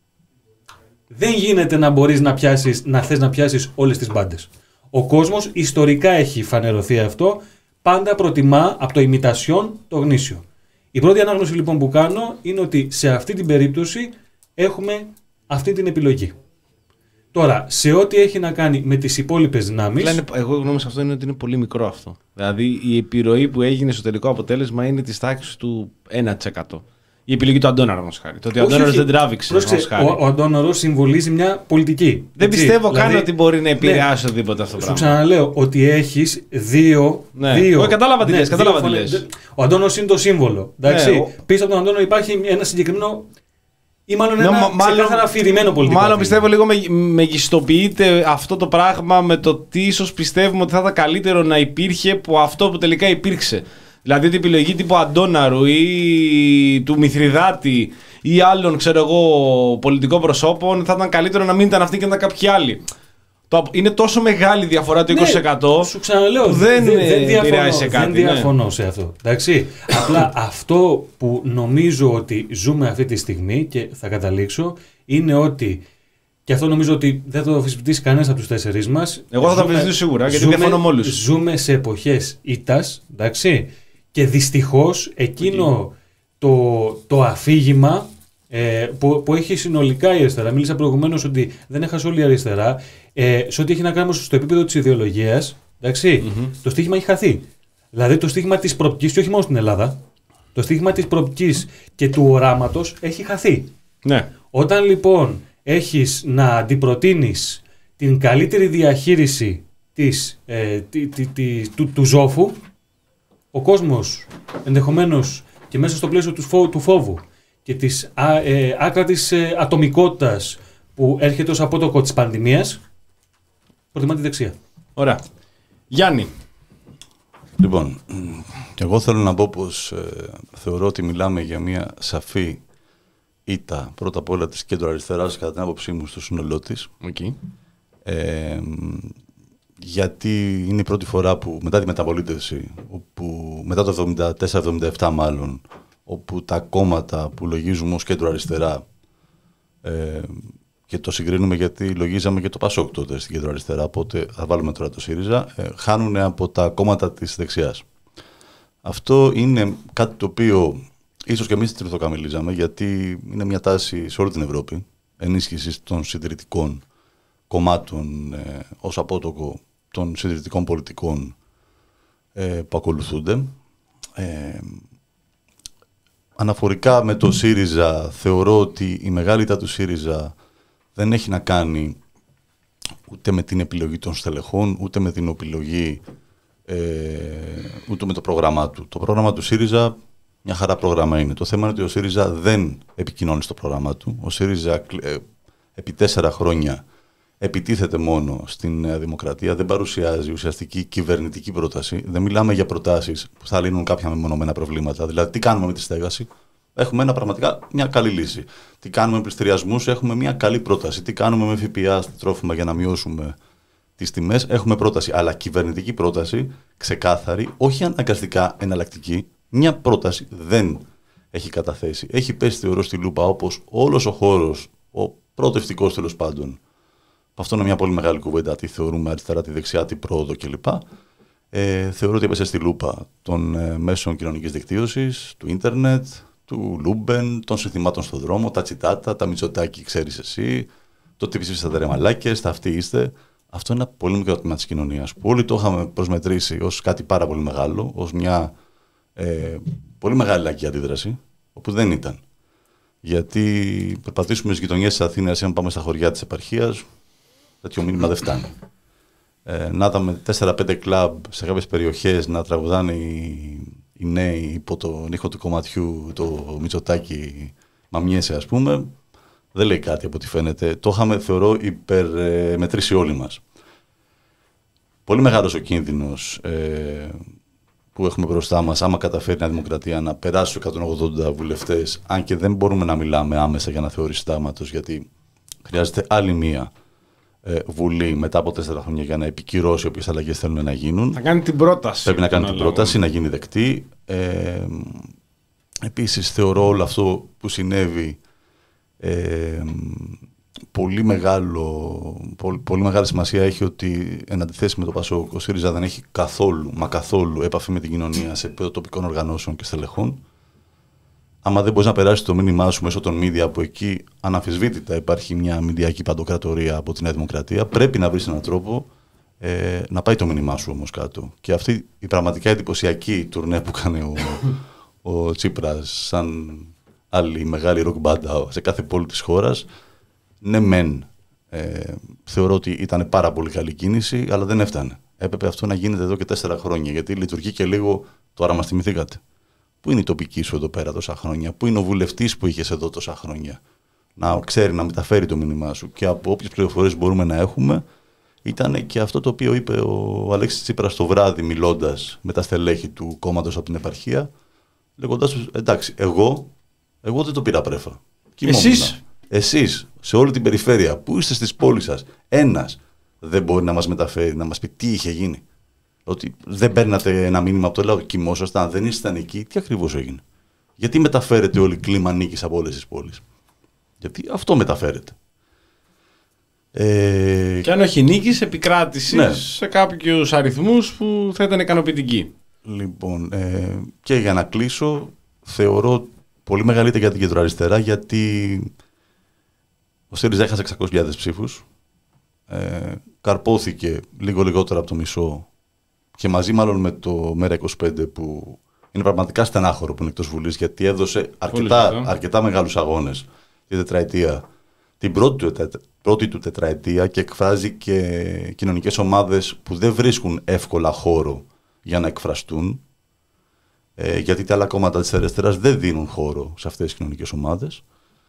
Δεν γίνεται να μπορείς να, πιάσεις, να θες να πιάσεις όλες τις μπάντες. Ο κόσμος ιστορικά έχει φανερωθεί αυτό, πάντα προτιμά από το ημιτασιόν το γνήσιο. Η πρώτη ανάγνωση λοιπόν που κάνω είναι ότι σε αυτή την περίπτωση έχουμε αυτή την επιλογή. Τώρα, σε ό,τι έχει να κάνει με τις υπόλοιπες δυνάμεις... Είναι, εγώ γνώμη σε αυτό είναι ότι είναι πολύ μικρό αυτό. Δηλαδή η επιρροή που έγινε στο τελικό αποτέλεσμα είναι της τάξης του ένα τοις εκατό. Η επιλογή του Αντώναρο, όμως χάρη. Το ότι ο Αντώναρος δεν τράβηξε. Πρόσεξε, ο, ο Αντώναρος συμβολίζει μια πολιτική. Δεν έτσι, πιστεύω δηλαδή, καν ότι μπορεί να επηρεάσει ναι, οτιδήποτε αυτό το σου πράγμα. ξαναλέω ότι έχεις δύο. Ναι. δύο Όχι, κατάλαβα τι ναι, λες, κατάλαβα δύο τι φωνές. λες. Ο Αντώναρος είναι το σύμβολο. Εντάξει. Ναι, ο... Πίσω από τον Αντώναρο υπάρχει ένα συγκεκριμένο. Ή μάλλον Ναι, ένα μάλλον, ξεκάθαρα αφηρημένο πολιτικό. Μάλλον αφήγημα. πιστεύω λίγο μεγιστοποιείται αυτό το πράγμα με το τι ίσως πιστεύουμε ότι θα ήταν καλύτερο να υπήρχε από αυτό που τελικά υπήρξε. Δηλαδή την επιλογή τύπου Αντώναρου ή του Μηθριδάτη ή άλλων, ξέρω εγώ, πολιτικών προσώπων θα ήταν καλύτερο να μην ήταν αυτοί και να ήταν κάποιοι άλλοι. Είναι τόσο μεγάλη διαφορά το είκοσι τοις εκατό Ναι, σου ξαναλέω, που δεν, δεν, δεν επηρεάζει σε κάτι. Δεν διαφωνώ ναι. σε αυτό. Εντάξει. Απλά αυτό που νομίζω ότι ζούμε αυτή τη στιγμή και θα καταλήξω είναι ότι, και αυτό νομίζω ότι δεν θα το αμφισβητήσει κανένας από τους τέσσερις μας. Εγώ θα το αμφισβητήσω σίγουρα, γιατί ζούμε, διαφωνώ με όλους. Ζούμε σε εποχές ήττας, εντάξει, και δυστυχώς εκείνο okay. το, το αφήγημα ε, που, που έχει συνολικά η αριστερά, μίλησα προηγουμένως ότι δεν έχασε όλη η αριστερά, ε, σε ό,τι έχει να κάνει στο επίπεδο της ιδεολογίας, εντάξει, mm-hmm. το στίχημα έχει χαθεί. Δηλαδή το στίχημα της προοπτικής, και όχι μόνο στην Ελλάδα, το στίχημα της προοπτικής και του οράματος έχει χαθεί. Ναι. Όταν λοιπόν έχεις να αντιπροτείνεις την καλύτερη διαχείριση της, ε, τη, τη, τη, του, του ζόφου, ο κόσμος ενδεχομένως και μέσα στο πλαίσιο του φόβου, του φόβου και της α, ε, άκρατης ε, ατομικότητας που έρχεται ως απότοκο της πανδημίας, προτιμά τη δεξιά. Ωραία. Γιάννη. Λοιπόν, και εγώ θέλω να πω πως ε, θεωρώ ότι μιλάμε για μια σαφή ήττα πρώτα απ' όλα της κέντρο-αριστεράς κατά την άποψή μου στο σύνολό της. Okay. Ε, γιατί είναι η πρώτη φορά που μετά τη μεταπολίτευση, όπου, μετά το εβδομήντα τέσσερα εβδομήντα επτά μάλλον, όπου τα κόμματα που λογίζουμε ως κέντρο-αριστερά, ε, και το συγκρίνουμε γιατί λογίζαμε και το Πασόκ τότε στην κέντρο-αριστερά, οπότε θα βάλουμε τώρα το ΣΥΡΙΖΑ, ε, χάνουν από τα κόμματα της δεξιάς. Αυτό είναι κάτι το οποίο ίσως και εμείς τριτοκαμιλίζαμε, γιατί είναι μια τάση σε όλη την Ευρώπη, ενίσχυσης των συντηρητικών κομμάτων ε, ως απότοκο των συντηρητικών πολιτικών ε, που ακολουθούνται. Ε, αναφορικά με το ΣΥΡΙΖΑ, θεωρώ ότι η μεγάλη ήττα του ΣΥΡΙΖΑ δεν έχει να κάνει ούτε με την επιλογή των στελεχών, ούτε με την επιλογή, ε, ούτε με το πρόγραμμά του. Το πρόγραμμα του ΣΥΡΙΖΑ μια χαρά πρόγραμμα είναι. Το θέμα είναι ότι ο ΣΥΡΙΖΑ δεν επικοινώνει στο πρόγραμμά του. Ο ΣΥΡΙΖΑ ε, επί τέσσερα χρόνια επιτίθεται μόνο στην Νέα Δημοκρατία, δεν παρουσιάζει ουσιαστική κυβερνητική πρόταση. Δεν μιλάμε για προτάσεις που θα λύνουν κάποια μεμονωμένα προβλήματα. Δηλαδή, τι κάνουμε με τη στέγαση, έχουμε ένα, πραγματικά μια καλή λύση. Τι κάνουμε με πληστηριασμούς, έχουμε μια καλή πρόταση. Τι κάνουμε με ΦΠΑ στα τρόφιμα για να μειώσουμε τις τιμές, έχουμε πρόταση. Αλλά κυβερνητική πρόταση, ξεκάθαρη, όχι αναγκαστικά εναλλακτική, μια πρόταση δεν έχει καταθέσει. Έχει πέσει, θεωρώ, στη λούπα, όπως όλος ο χώρος ο προοδευτικός τέλος πάντων. Αυτό είναι μια πολύ μεγάλη κουβέντα, τι θεωρούμε αριστερά, τη δεξιά, τι πρόοδο κλπ. Ε, θεωρώ ότι έπεσε στη λούπα των ε, μέσων κοινωνικής δικτύωσης, του ίντερνετ, του Λούμπεν, των συνθημάτων στον δρόμο, τα τσιτάτα, τα Μητσοτάκη, ξέρεις εσύ, το τι ψήφισατε ρε μαλάκες, τα αυτοί είστε. Αυτό είναι ένα πολύ μικρό τμήμα της κοινωνίας που όλοι το είχαμε προσμετρήσει ως κάτι πάρα πολύ μεγάλο, ως μια ε, πολύ μεγάλη λαϊκή αντίδραση, όπου δεν ήταν. Γιατί περπατήσουμε στις γειτονιές της Αθήνας ή αν πάμε στα χωριά της επαρχίας, τέτοιο μήνυμα δεν φτάνει. Ε, να είδαμε τέσσερα πέντε κλαμπ σε κάποιες περιοχές να τραγουδάνε οι, οι νέοι υπό τον ήχο του κομματιού, το Μητσοτάκη μαμιέσαι ας πούμε, δεν λέει κάτι από ό,τι φαίνεται. Το είχαμε, θεωρώ, υπερμετρήσει όλοι μας. Πολύ μεγάλος ο κίνδυνος ε, που έχουμε μπροστά μας, άμα καταφέρει η Νέα Δημοκρατία να περάσει στους εκατόν ογδόντα βουλευτές, αν και δεν μπορούμε να μιλάμε άμεσα για να θεωρήσει συντάγματος, γιατί χρειάζεται άλλη μία ε, βουλή μετά από τέσσερα χρόνια για να επικυρώσει όποιες αλλαγές θέλουν να γίνουν. Θα κάνει την πρόταση. Πρέπει να κάνει την πρόταση, να γίνει δεκτή. Ε, επίσης, θεωρώ όλο αυτό που συνέβη Ε, πολύ, μεγάλο, πολύ, πολύ μεγάλη σημασία έχει ότι εν αντιθέσει με το ΠΑΣΟΚ, ο ΣΥΡΙΖΑ δεν έχει καθόλου, μα καθόλου επαφή με την κοινωνία σε επίπεδο τοπικών οργανώσεων και στελεχών. Άμα δεν μπορείς να περάσεις το μήνυμά σου μέσω των media, που εκεί αναμφισβήτητα υπάρχει μια μηντιακή παντοκρατορία από τη Νέα Δημοκρατία, πρέπει να βρεις έναν τρόπο ε, να πάει το μήνυμά σου όμως κάτω. Και αυτή η πραγματικά εντυπωσιακή τουρνέ που κάνει ο, ο Τσίπρας, σαν άλλη μεγάλη ροκ μπάντα σε κάθε πόλη της χώρας, ναι μεν ε, θεωρώ ότι ήταν πάρα πολύ καλή κίνηση, αλλά δεν έφτανε. Έπρεπε αυτό να γίνεται εδώ και τέσσερα χρόνια, γιατί λειτουργεί και λίγο, τώρα μας θυμηθήκατε. Πού είναι η τοπική σου εδώ πέρα τόσα χρόνια, πού είναι ο βουλευτής που είχες εδώ τόσα χρόνια, να ξέρει να μεταφέρει το μήνυμά σου. Και από όποιες πληροφορίες μπορούμε να έχουμε, ήταν και αυτό το οποίο είπε ο Αλέξης Τσίπρας το βράδυ, μιλώντας με τα στελέχη του κόμματος από την επαρχία, λέγοντας τους, εντάξει, εγώ Εγώ δεν το πήρα πρέφα. Εσείς. Εσείς, σε όλη την περιφέρεια που είστε στις πόλεις σας, ένας δεν μπορεί να μας μεταφέρει, να μας πει τι είχε γίνει. Ότι δεν παίρνατε ένα μήνυμα από το λαό, κοιμόσασταν, δεν ήσταν εκεί, τι ακριβώς έγινε. Γιατί μεταφέρετε όλη κλίμα νίκης από όλες τις πόλεις. Γιατί αυτό μεταφέρετε. Ε... Και αν όχι νίκης, επικράτηση ναι. σε κάποιους αριθμούς που θα ήταν ικανοποιητικοί. Λοιπόν, ε, και για να κλείσω, θεωρώ πολύ μεγαλύτερη για την κεντροαριστερά, γιατί ο ΣΥΡΙΖΑ έχασε εξακόσιες χιλιάδες ψήφους, ε, καρπόθηκε λίγο λιγότερο από το μισό και μαζί μάλλον με το ΜΕΡΑ είκοσι πέντε που είναι πραγματικά στενάχωρο που είναι εκτός Βουλής, γιατί έδωσε αρκετά, αρκετά μεγάλους αγώνες τη τετραετία, την πρώτη του, πρώτη του τετραετία, και εκφράζει και κοινωνικές ομάδες που δεν βρίσκουν εύκολα χώρο για να εκφραστούν. Ε, γιατί τα άλλα κόμματα της αριστεράς δεν δίνουν χώρο σε αυτές τις κοινωνικές ομάδες.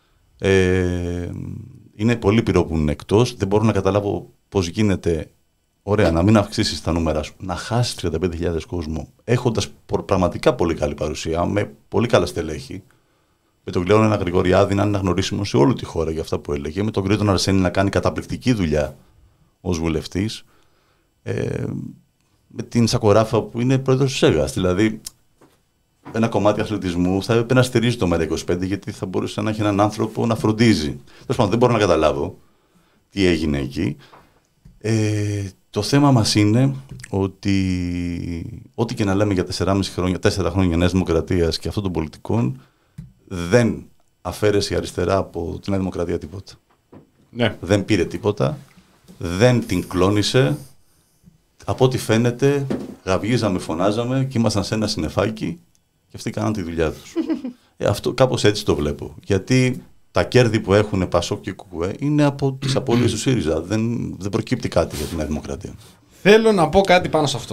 Ε, είναι πολύ πυρό που είναι εκτός. Δεν μπορώ να καταλάβω πώς γίνεται, ωραία, να μην αυξήσεις τα νούμερα σου, να χάσεις τριάντα πέντε χιλιάδες κόσμο, έχοντας πραγματικά πολύ καλή παρουσία, με πολύ καλά στελέχη. Με τον Κλέον ένα Γρηγοριάδη να είναι αναγνωρίσιμο σε όλη τη χώρα για αυτά που έλεγε. Με τον Κρήτον Αρσένη να κάνει καταπληκτική δουλειά ως βουλευτής. Ε, με την Σακοράφα που είναι πρόεδρος του ΣΕΓΑΣ. Δηλαδή, ένα κομμάτι αθλητισμού θα έπρεπε να στηρίζει το ΜΕΡΑ είκοσι πέντε, γιατί θα μπορούσε να έχει έναν άνθρωπο να φροντίζει. Τέλος πάντων, δεν μπορώ να καταλάβω τι έγινε εκεί. Ε, το θέμα μας είναι ότι ό,τι και να λέμε για τέσσερα χρόνια, τέσσερα χρόνια Νέας Δημοκρατίας και αυτών των πολιτικών, δεν αφαίρεσε η αριστερά από τη Νέα Δημοκρατία τίποτα. Ναι. Δεν πήρε τίποτα, δεν την κλώνησε. Από ό,τι φαίνεται, γαβγίζαμε, φωνάζαμε και ήμασταν σε ένα συννεφάκι και αυτοί κάναν τη δουλειά τους. ε, αυτό κάπως έτσι το βλέπω. Γιατί τα κέρδη που έχουν ΠΑΣΟΚ και ΚΚΕ είναι από τις απώλειες του ΣΥΡΙΖΑ. Δεν, δεν προκύπτει κάτι για την Νέα Δημοκρατία. Θέλω να πω κάτι πάνω σε αυτό.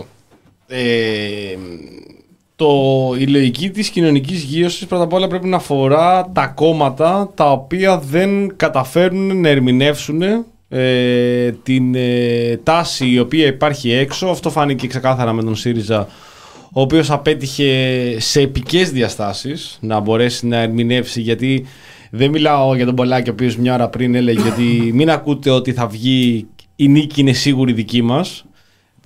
Ε, το, η λογική της κοινωνικής γύρωσης πρώτα απ' όλα πρέπει να αφορά τα κόμματα τα οποία δεν καταφέρουν να ερμηνεύσουν ε, την ε, τάση η οποία υπάρχει έξω. Αυτό φάνηκε ξεκάθαρα με τον ΣΥΡΙΖΑ, ο οποίος απέτυχε σε επικές διαστάσεις να μπορέσει να ερμηνεύσει, γιατί δεν μιλάω για τον Πολάκη ο οποίος μια ώρα πριν έλεγε ότι μην ακούτε ότι θα βγει η νίκη είναι σίγουρη δική μας.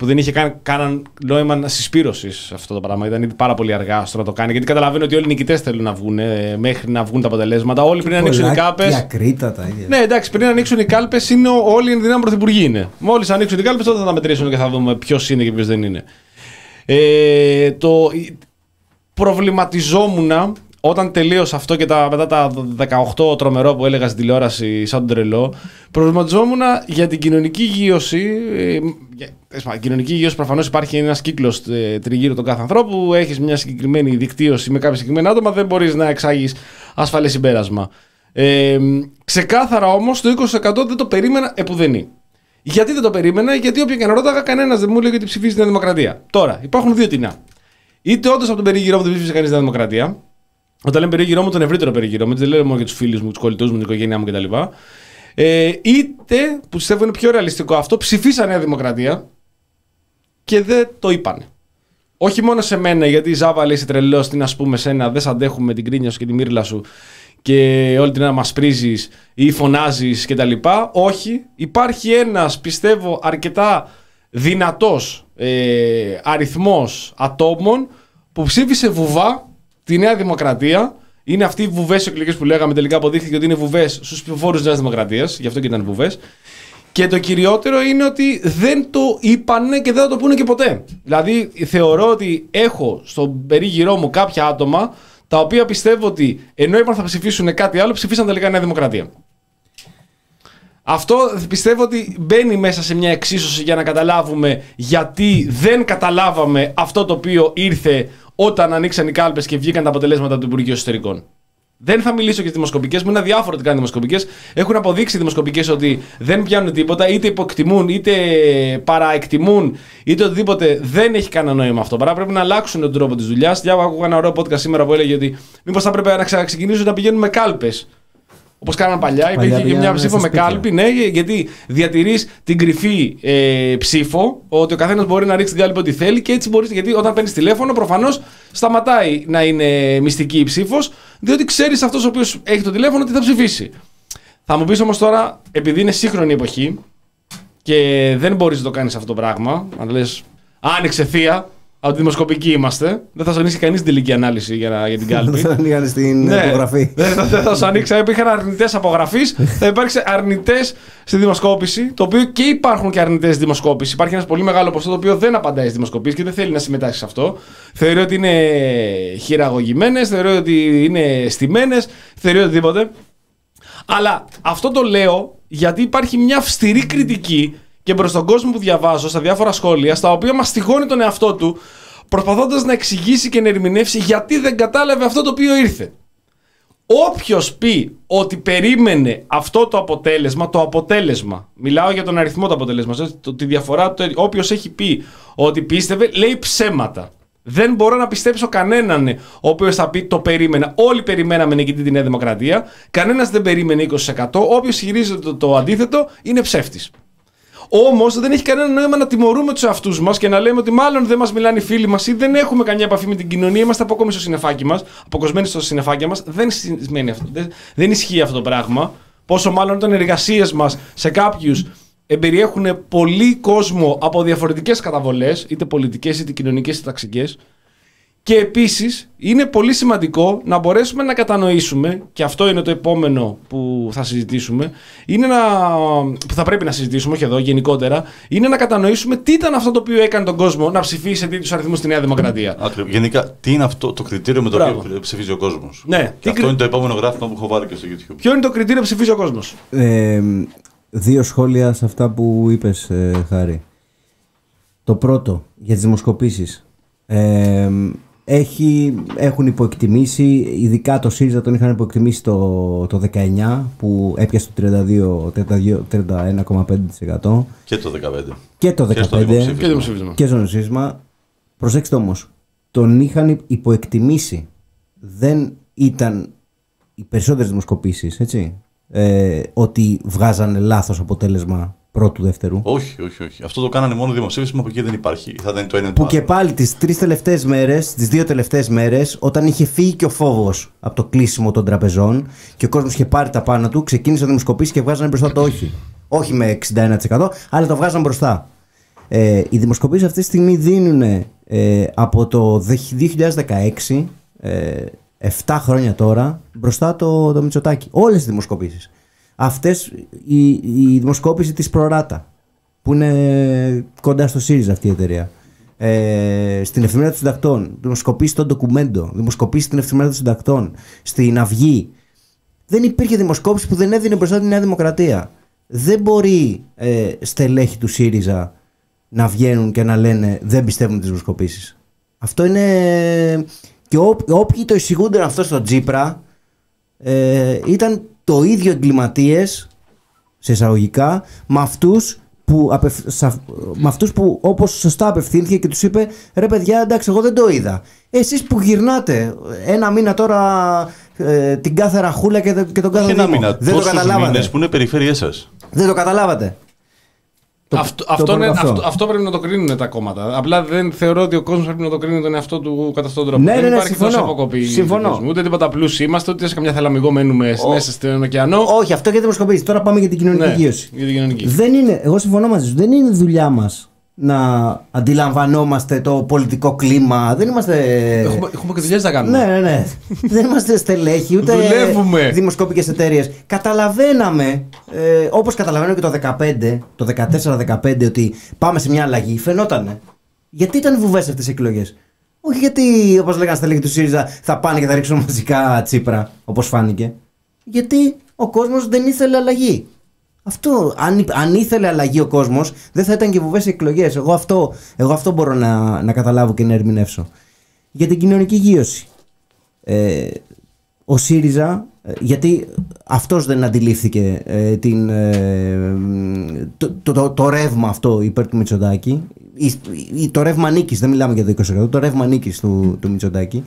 που δεν είχε καν, καν νόημα συσπήρωση αυτό το πράγμα. Ήταν ήδη πάρα πολύ αργά στο να το κάνει. Γιατί καταλαβαίνω ότι όλοι οι νικητές θέλουν να βγουν ε, μέχρι να βγουν τα αποτελέσματα. Όλοι πριν ανοίξουν οι κάλπες. Ακρίτατα, ναι, εντάξει, πριν ανοίξουν οι κάλπες είναι όλοι οι ενδυνάμοι πρωθυπουργοί είναι. Μόλις ανοίξουν οι κάλπες τότε θα τα μετρήσουν και θα δούμε ποιος είναι και ποιος δεν είναι. Ε, το... Προβληματιζόμουν όταν τελείωσε αυτό και τα, μετά τα δεκαοκτώ τρομερό που έλεγα στην τηλεόραση σαν τον τρελό, προβληματιζόμουν για την κοινωνική υγείωση. Ε, κοινωνική υγείωση προφανώς υπάρχει ένας κύκλος ε, τριγύρω τον κάθε ανθρώπου, έχεις μια συγκεκριμένη δικτύωση με κάποια συγκεκριμένα άτομα, δεν μπορείς να εξάγεις ασφαλές συμπέρασμα. Ε, ξεκάθαρα όμως το είκοσι τοις εκατό δεν το περίμενα επουδενή. Γιατί δεν το περίμενα, γιατί όποιο και να ρώταγα, κανένας δεν μου έλεγε ότι ψηφίζει την Δημοκρατία. Τώρα, υπάρχουν δύο τεινά. Είτε όντως από τον περίγυρό μου δεν ψήφισε κανείς τη Δημοκρατία. Όταν λέμε περίγυρό μου, τον ευρύτερο περίγυρό μου, δεν λέω μόνο για τους φίλους μου, τους κολλητούς μου, την οικογένειά μου κτλ. Ε, είτε, που πιστεύω είναι πιο ρεαλιστικό αυτό, ψηφίσα Νέα Δημοκρατία και δεν το είπανε. Όχι μόνο σε μένα, γιατί η Ζάβα λέει σε τρελός, τι να σου πούμε σένα, δεν σ' αντέχουμε την κρίνια σου και τη μύρλα σου και όλη την ώρα μας πρίζεις ή φωνάζεις κτλ. Όχι, υπάρχει ένας, πιστεύω, αρκετά δυνατός ε, αριθμός ατόμων που ψήφισε βουβά τη Νέα Δημοκρατία. Είναι αυτοί οι βουβές εκλογές που λέγαμε, τελικά αποδείχθηκε ότι είναι βουβές στους ψηφοφόρους της Νέας Δημοκρατίας, γι' αυτό και ήταν βουβές. Και το κυριότερο είναι ότι δεν το είπανε και δεν θα το πούνε και ποτέ. Δηλαδή θεωρώ ότι έχω στον περίγυρό μου κάποια άτομα τα οποία πιστεύω ότι ενώ είπαν θα ψηφίσουν κάτι άλλο, ψηφίσαν τελικά Νέα Δημοκρατία. Αυτό πιστεύω ότι μπαίνει μέσα σε μια εξίσωση για να καταλάβουμε γιατί δεν καταλάβαμε αυτό το οποίο ήρθε όταν ανοίξαν οι κάλπες και βγήκαν τα αποτελέσματα του Υπουργείου Εσωτερικών. Δεν θα μιλήσω για τις δημοσκοπικές, μου είναι αδιάφορο τι κάνουν οι δημοσκοπικές. Έχουν αποδείξει οι δημοσκοπικές ότι δεν πιάνουν τίποτα, είτε υποεκτιμούν, είτε παραεκτιμούν, είτε οτιδήποτε. Δεν έχει κανένα νόημα αυτό. Παρά πρέπει να αλλάξουν τον τρόπο της δουλειάς. Διάβα, άκουγα ένα ωραίο podcast σήμερα που έλεγε ότι μήπως θα πρέπει να ξαναξεκινήσουν να πηγαίνουν με κάλπες. Όπως κάναν παλιά, υπήρχε και μια ψήφο με κάλπη, ναι, γιατί διατηρείς την κρυφή ε, ψήφο, ότι ο καθένας μπορεί να ρίξει την κάλπη ό,τι θέλει και έτσι μπορείς, γιατί όταν παίρνεις τηλέφωνο, προφανώς σταματάει να είναι μυστική η ψήφος, διότι ξέρεις αυτός ο οποίος έχει το τηλέφωνο τι θα ψηφίσει. Θα μου πεις όμως τώρα, επειδή είναι σύγχρονη εποχή και δεν μπορείς να το κάνεις αυτό το πράγμα, αν λες άνοιξε θεία. Από τη δημοσκοπική είμαστε. Δεν θα σου ανοίξει κανείς την τελική ανάλυση για, για την κάλπη. Δεν θα ανοίξει στην ναι, απογραφή. Δεν θα, θα σου ανοίξει. Υπήρχαν αρνητές απογραφής, θα υπάρξει αρνητές στη δημοσκόπηση. Το οποίο και υπάρχουν και αρνητές στη δημοσκόπηση. Υπάρχει ένας πολύ μεγάλο ποσοστό το οποίο δεν απαντάει στη δημοσκοπήση και δεν θέλει να συμμετάσχει σε αυτό. Θεωρεί ότι είναι χειραγωγημένες, θεωρεί ότι είναι στημένες, θεωρεί οτιδήποτε. Αλλά αυτό το λέω γιατί υπάρχει μια αυστηρή κριτική. Και προς τον κόσμο που διαβάζω στα διάφορα σχόλια, στα οποία μαστιγώνει τον εαυτό του, προσπαθώντας να εξηγήσει και να ερμηνεύσει γιατί δεν κατάλαβε αυτό το οποίο ήρθε. Όποιος πει ότι περίμενε αυτό το αποτέλεσμα, το αποτέλεσμα, μιλάω για τον αριθμό του αποτελέσματος, τη διαφορά, όποιος έχει πει ότι πίστευε, λέει ψέματα. Δεν μπορώ να πιστέψω κανέναν ο οποίος θα πει το περίμενα. Όλοι περιμέναμε νικητή τη Νέα Δημοκρατία, κανένας δεν περίμενε είκοσι τοις εκατό. Όποιος χειρίζεται το, το αντίθετο είναι ψεύτης. Όμως δεν έχει κανένα νόημα να τιμωρούμε τους εαυτούς μας και να λέμε ότι μάλλον δεν μας μιλάνε οι φίλοι μας ή δεν έχουμε καμιά επαφή με την κοινωνία, είμαστε αποκομμένοι στο συννεφάκι μας, αποκοσμένοι στο συννεφάκι μας. Δεν σημαίνει αυτό. Δεν, δεν ισχύει αυτό το πράγμα. Πόσο μάλλον όταν οι εργασίες μας σε κάποιους εμπεριέχουν πολύ κόσμο από διαφορετικές καταβολές, είτε πολιτικές, είτε κοινωνικές, είτε ταξικές. Και επίσης είναι πολύ σημαντικό να μπορέσουμε να κατανοήσουμε, και αυτό είναι το επόμενο που θα συζητήσουμε, είναι να, που θα πρέπει να συζητήσουμε, όχι εδώ γενικότερα, είναι να κατανοήσουμε τι ήταν αυτό το οποίο έκανε τον κόσμο να ψηφίσει σε τέτοιους αριθμούς στη Νέα Δημοκρατία. Ακριβώς. Γενικά, τι είναι αυτό το κριτήριο με το Μπράβο. οποίο ψηφίζει ο κόσμος. Ναι. Και αυτό κρι... είναι το επόμενο γράφημα που έχω βάλει και στο YouTube. Ποιο είναι το κριτήριο που ψηφίζει ο κόσμος? Ε, δύο σχόλια σε αυτά που είπες, ε, Χάρη. Το πρώτο, για τις δημοσκοπήσεις. Ε, Έχει, έχουν υποεκτιμήσει, ειδικά το ΣΥΡΙΖΑ τον είχαν υποεκτιμήσει το, το δεκαεννιά που έπιασε το τριάντα ένα κόμμα πέντε τοις εκατό και το δεκαπέντε και το δεκαπέντε και στο δημοψήφισμα. Και στο δημοψήφισμα. Προσέξτε όμως, τον είχαν υποεκτιμήσει. Δεν ήταν οι περισσότερες δημοσκοπήσεις, έτσι, ε, ότι βγάζανε λάθος αποτέλεσμα πρώτου, δεύτερου. Όχι, όχι, όχι. Αυτό το κάνανε μόνο δημοψήφισμα που εκεί δεν υπάρχει. Θα δεν το είναι που και πάλι τις τρεις τελευταίες μέρες, τις δύο τελευταίες μέρες, όταν είχε φύγει και ο φόβος από το κλείσιμο των τραπεζών και ο κόσμος είχε πάρει τα πάνω του, ξεκίνησε να δημοσκοπήσει και βγάζανε μπροστά το όχι. Όχι με εξήντα ένα τοις εκατό, αλλά το βγάζανε μπροστά. Ε, οι δημοσκοπήσεις αυτή τη στιγμή δίνουν ε, από το δύο χιλιάδες δεκαέξι, ε, επτά χρόνια τώρα, μπροστά το, το Μητσοτάκη. Όλες οι δημοσκοπήσεις. Αυτές, η, η δημοσκόπηση της Προράτα, που είναι κοντά στο ΣΥΡΙΖΑ αυτή η εταιρεία. Ε, στην Εφημερίδα των Συντακτών, δημοσκοπήσει στο Ντοκουμέντο, δημοσκοπήσει στην Εφημερίδα των Συντακτών, στην Αυγή. Δεν υπήρχε δημοσκόπηση που δεν έδινε μπροστά τη Νέα Δημοκρατία. Δεν μπορεί ε, στελέχη του ΣΥΡΙΖΑ να βγαίνουν και να λένε δεν πιστεύουν τις δημοσκοπήσεις. Αυτό είναι. Και ό, όποιοι το εισηγούνται αυτό στο Τσίπρα ε, ήταν το ίδιο εγκληματίες, σε εισαγωγικά, με αυτούς που, απευ... με αυτούς που όπως σωστά απευθύνθηκε και τους είπε ρε παιδιά, εντάξει, εγώ δεν το είδα. Εσείς που γυρνάτε ένα μήνα τώρα ε, την κάθε ραχούλα και, και τον κάθε ένα δήμο, μήνα, δεν το καταλάβατε. Μήνες που είναι περιφέρειές σας. Δεν το καταλάβατε. Αυτό, το, αυτό, το είναι, αυτό. αυτό, αυτό πρέπει να το κρίνουν τα κόμματα. Απλά δεν θεωρώ ότι ο κόσμος πρέπει να το κρίνει τον εαυτό του κατά αυτόν τον τρόπο. Ναι, δεν ναι, ναι, υπάρχει συμφωνώ. τόσο αποκοπή. Συμφωνώ. Ούτε τίποτα πλούσιοι είμαστε, ούτε σε καμιά θαλαμιγό μένουμε Ο... μέσα στον ωκεανό. Όχι, αυτό για τη δημοσκοπήση. Τώρα πάμε για την κοινωνική Ναι, γύρωση. για την κοινωνική. Δεν είναι, εγώ συμφωνώ μαζί σου. Δεν είναι δουλειά μας να αντιλαμβανόμαστε το πολιτικό κλίμα. Δεν είμαστε. Έχουμε, έχουμε και δουλειές να κάνουμε. Ναι, ναι, ναι. Δεν είμαστε στελέχοι, ούτε Δουλεύουμε. δημοσκοπικές εταιρείες. Καταλαβαίναμε, ε, όπως καταλαβαίνω και το δεκαπέντε, το δεκατέσσερα δεκαπέντε, ότι πάμε σε μια αλλαγή. Φαινότανε. Γιατί ήταν βουβές αυτές οι εκλογές. Όχι γιατί, όπως λέγανε στελέχη του ΣΥΡΙΖΑ, θα πάνε και θα ρίξουν μαζικά Τσίπρα, όπως φάνηκε. Γιατί ο κόσμος δεν ήθελε αλλαγή. Αυτό, αν, αν ήθελε αλλαγή ο κόσμος, δεν θα ήταν και βουβές οι εκλογές. Εγώ αυτό, εγώ αυτό μπορώ να, να καταλάβω και να ερμηνεύσω. Για την κοινωνική γύρωση. Ε, ο ΣΥΡΙΖΑ, ε, γιατί αυτός δεν αντιλήφθηκε ε, την, ε, το, το, το, το ρεύμα αυτό υπέρ του Μητσοτάκη. Η, η, το ρεύμα νίκης, δεν μιλάμε για το είκοσι τοις εκατό, το ρεύμα νίκης του, του Μητσοτάκη.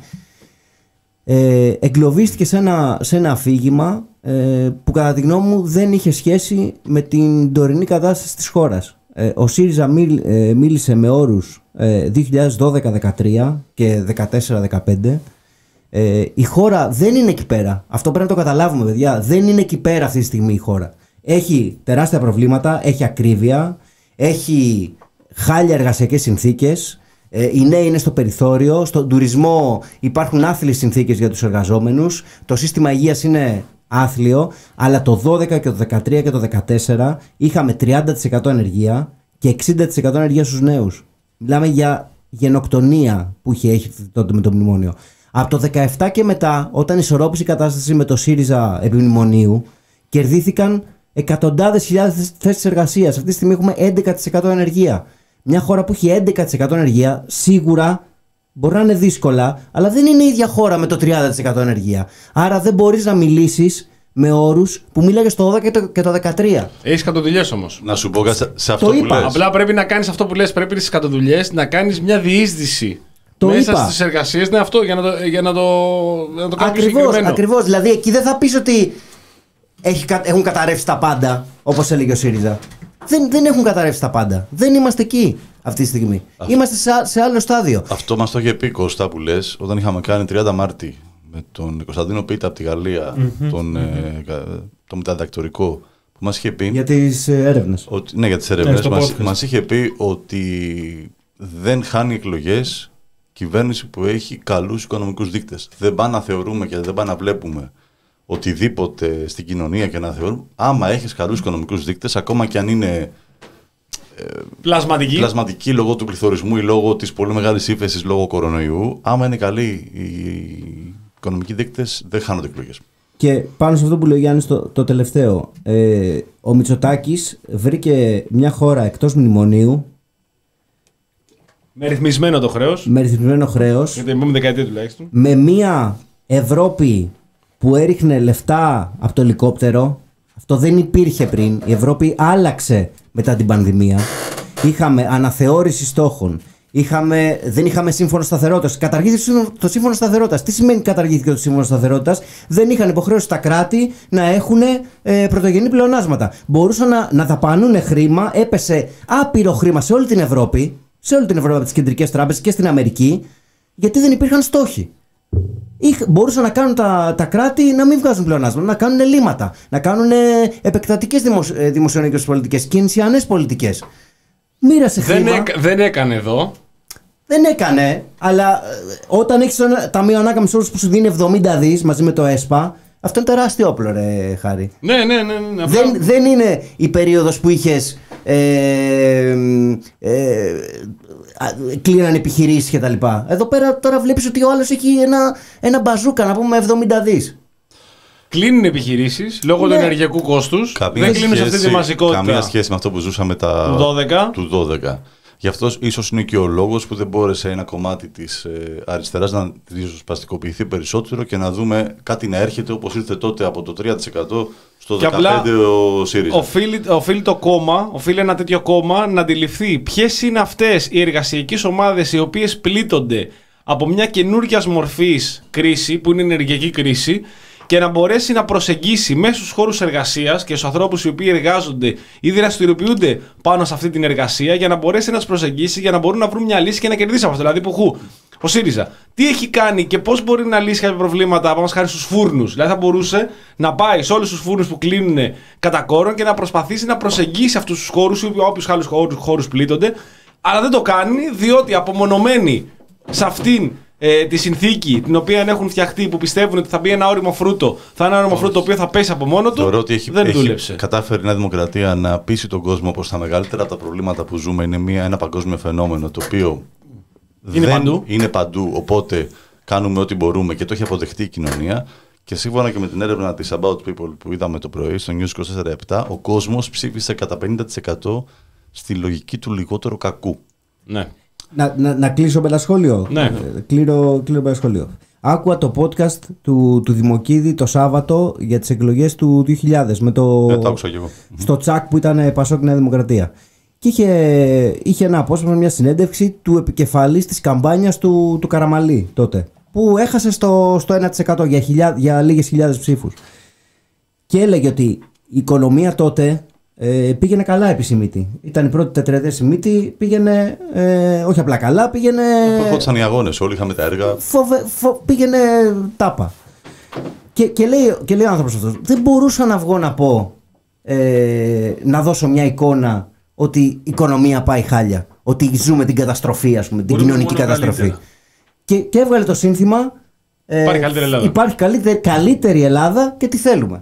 Ε, εγκλωβίστηκε σε ένα, σε ένα αφήγημα ε, που κατά τη γνώμη μου δεν είχε σχέση με την τωρινή κατάσταση της χώρας. Ε, ο ΣΥΡΙΖΑ μίλ, ε, μίλησε με όρους ε, δύο χιλιάδες δώδεκα δεκατρία και δεκατέσσερα δεκαπέντε. Ε, η χώρα δεν είναι εκεί πέρα. Αυτό πρέπει να το καταλάβουμε, παιδιά. Δεν είναι εκεί πέρα αυτή τη στιγμή η χώρα. Έχει τεράστια προβλήματα, έχει ακρίβεια, έχει χάλια εργασιακές συνθήκες. Οι νέοι είναι στο περιθώριο, στον τουρισμό υπάρχουν άθλιες συνθήκες για τους εργαζόμενους, το σύστημα υγείας είναι άθλιο, αλλά το δώδεκα και το δεκατρία και το δεκατέσσερα είχαμε τριάντα τοις εκατό ενεργεία και εξήντα τοις εκατό ενεργεία στους νέους. Μιλάμε για γενοκτονία που είχε έχει τότε με το μνημόνιο. Από το δεκαεπτά και μετά, όταν ισορρόπησε η κατάσταση με το ΣΥΡΙΖΑ επί μνημονίου, κερδίθηκαν εκατοντάδες χιλιάδες θέσεις εργασίας. Αυτή τη στιγμή έχουμε έντεκα τοις εκατό ενεργεία. Μια χώρα που έχει έντεκα τοις εκατό ενεργεία, σίγουρα μπορεί να είναι δύσκολα, αλλά δεν είναι η ίδια χώρα με το τριάντα τοις εκατό ενεργεία. Άρα δεν μπορείς να μιλήσεις με όρους που μίλαγες το δώδεκα και το, και το δεκατρία. Έχεις κατοδουλειές όμως. Να σου πω κάτι σε αυτό Το που είπα. λες. Απλά πρέπει να κάνεις αυτό που λες. Πρέπει στις κατοδουλειές να κάνεις μια διείσδυση. Το μέσα είπα. στις εργασίες. Ναι, αυτό για να το, για να το, να το κάνεις Ακριβώς, συγκεκριμένο. ακριβώς. Δηλαδή εκεί δεν θα πεις ότι έχει, έχουν καταρρεύσει τα πάντα, όπως έλεγε ο ΣΥΡΙΖΑ. Δεν, δεν έχουν καταρρεύσει τα πάντα. Δεν είμαστε εκεί αυτή τη στιγμή. Αυτό. Είμαστε σε, σε άλλο στάδιο. Αυτό μας το είχε πει Κώστα που λες όταν είχαμε κάνει τριάντα Μάρτη με τον Κωνσταντίνο Πίτα από τη Γαλλία, mm-hmm, τον, mm-hmm. Ε, το μεταδακτορικό που μας είχε πει. Για τις έρευνες. Ότι, ναι, για τις έρευνες. Yeah, μας, μας είχε πει ότι δεν χάνει εκλογές κυβέρνηση που έχει καλούς οικονομικούς δείκτες. Δεν πάει να θεωρούμε και δεν πάει να βλέπουμε οτιδήποτε στην κοινωνία και να θεωρούμε. Άμα έχεις καλούς οικονομικούς δείκτες, ακόμα και αν είναι ε, πλασματική. πλασματική λόγω του πληθωρισμού ή λόγω της πολύ μεγάλης ύφεσης λόγω κορονοϊού, άμα είναι καλοί οι οικονομικοί δείκτες, δεν χάνονται εκλογές. Και πάνω σε αυτό που λέει ο Γιάννης το, το τελευταίο, ε, ο Μητσοτάκης βρήκε μια χώρα εκτός μνημονίου. Με ρυθμισμένο το χρέος. Με ρυθμισμένο χρέος. Για την επόμενη δεκαετία τουλάχιστον. Με μια Ευρώπη που έριχνε λεφτά από το ελικόπτερο. Αυτό δεν υπήρχε πριν. Η Ευρώπη άλλαξε μετά την πανδημία. Είχαμε αναθεώρηση στόχων. Είχαμε, δεν είχαμε σύμφωνο σταθερότητας. Καταργήθηκε το σύμφωνο σταθερότητας. Τι σημαίνει καταργήθηκε το σύμφωνο σταθερότητας? Δεν είχαν υποχρέωση τα κράτη να έχουν ε, πρωτογενή πλεονάσματα. Μπορούσαν να, να δαπανούν χρήμα. Έπεσε άπειρο χρήμα σε όλη την Ευρώπη. Σε όλη την Ευρώπη, από τις κεντρικές τράπεζες και στην Αμερική. Γιατί δεν υπήρχαν στόχοι. Μπορούσαν να κάνουν τα, τα κράτη να μην βγάζουν πλεονάσματα, να κάνουν ελλείμματα, να κάνουν επεκτατικές δημοσ, δημοσιονομικές πολιτικές, κινησιανές πολιτικές. μοίρασε Δεν, χρήμα. έκα, δεν έκανε εδώ. Δεν έκανε, αλλά ε, όταν έχεις ένα ταμείο ανάκαμψης όρους που σου δίνει εβδομήντα δις μαζί με το ΕΣΠΑ, αυτό είναι τεράστιο όπλο, ρε Χάρη. Ναι, ναι, ναι. ναι. Δεν, δεν είναι η περίοδος που είχες ε, ε, κλείναν επιχειρήσεις και τα λοιπά. Εδώ πέρα τώρα βλέπεις ότι ο άλλος έχει ένα, ένα μπαζούκα, να πούμε εβδομήντα δις. Κλείνουν επιχειρήσεις λόγω Ναι. του ενεργειακού κόστους. Δεν κλείνουν σε αυτή τη μαζικότητα. Καμία σχέση με αυτό που ζούσαμε τα... Του δώδεκα. του δώδεκα. Γι' αυτό ίσως είναι και ο λόγος που δεν μπόρεσε ένα κομμάτι της ε, αριστεράς να ριζοσπαστικοποιηθεί περισσότερο και να δούμε κάτι να έρχεται όπως ήρθε τότε από το τρία τοις εκατό στο Και δεκαπέντε τοις εκατό ο ΣΥΡΙΖΑ. Οφείλει, οφείλει το κόμμα, οφείλει ένα τέτοιο κόμμα να αντιληφθεί ποιες είναι αυτές οι εργασιακές ομάδες οι οποίες πλήττονται από μια καινούργια μορφής κρίση, που είναι η ενεργειακή κρίση, και να μπορέσει να προσεγγίσει μέσα στους χώρους εργασίας και στους ανθρώπους οι οποίοι εργάζονται ή δραστηριοποιούνται πάνω σε αυτή την εργασία, για να μπορέσει να τους προσεγγίσει, για να μπορούν να βρουν μια λύση και να κερδίσει από αυτό. Δηλαδή, που χου, ο ΣΥΡΙΖΑ τι έχει κάνει και πώς μπορεί να λύσει κάποια προβλήματα, πάμε χάρη στους φούρνους. Δηλαδή, θα μπορούσε να πάει σε όλους τους φούρνους που κλείνουν κατά κόρον και να προσπαθήσει να προσεγγίσει αυτούς τους χώρους ή όποιους άλλους χώρους πλήττονται, αλλά δεν το κάνει, διότι απομονωμένοι σε αυτήν Ε, τη συνθήκη την οποία έχουν φτιαχτεί, που πιστεύουν ότι θα μπει ένα όριμο φρούτο, θα είναι ένα όριμο φρούτο το οποίο θα πέσει από μόνο του. Θεωρώ ότι έχει, δεν έχει δούλεψε. κατάφερε η Νέα Δημοκρατία να πείσει τον κόσμο πως τα μεγαλύτερα από τα προβλήματα που ζούμε είναι μια, ένα παγκόσμιο φαινόμενο το οποίο Είναι δεν παντού. είναι παντού. Οπότε κάνουμε ό,τι μπορούμε και το έχει αποδεχτεί η κοινωνία. Και σύμφωνα και με την έρευνα της About People που είδαμε το πρωί στο News είκοσι τέσσερα επτά, ο κόσμος ψήφισε κατά πενήντα τοις εκατό στη λογική του λιγότερου κακού. Ναι. Να, να, να κλείσω με ένα σχόλιο. Ναι. Ε, Κλείνω, κλείνω με ένα σχόλιο. Άκουα το podcast του, του Δημοκίδη το Σάββατο για τις εκλογές του δύο χιλιάδες με το, Ε, το άκουσα κι εγώ. στο τσακ που ήταν Πασόκ Νέα Δημοκρατία. Και είχε, είχε ένα απόσπασμα, μια συνέντευξη του επικεφαλής της καμπάνιας του, του Καραμαλή τότε, που έχασε στο, στο ένα τοις εκατό για, χιλιά, για λίγες χιλιάδες ψήφους. Και έλεγε ότι η οικονομία τότε ε, πήγαινε καλά επί Σιμίτη. Ήταν η πρώτη τετραετία Σιμίτη, πήγαινε ε, όχι απλά καλά, πήγαινε. Προχώρησαν οι αγώνες, όλοι είχαμε τα έργα. Φοβε, φο, πήγαινε τάπα. Και, και, λέει, και λέει ο άνθρωπος αυτός, δεν μπορούσα να βγω να πω, ε, να δώσω μια εικόνα ότι η οικονομία πάει χάλια. Ότι ζούμε την καταστροφή, ας πούμε, την Μπορούμε κοινωνική μόνο καταστροφή. Και, και έβγαλε το σύνθημα. Ε, Υπάρχει καλύτερη Ελλάδα. Υπάρχει καλύτερη, καλύτερη Ελλάδα και τι θέλουμε.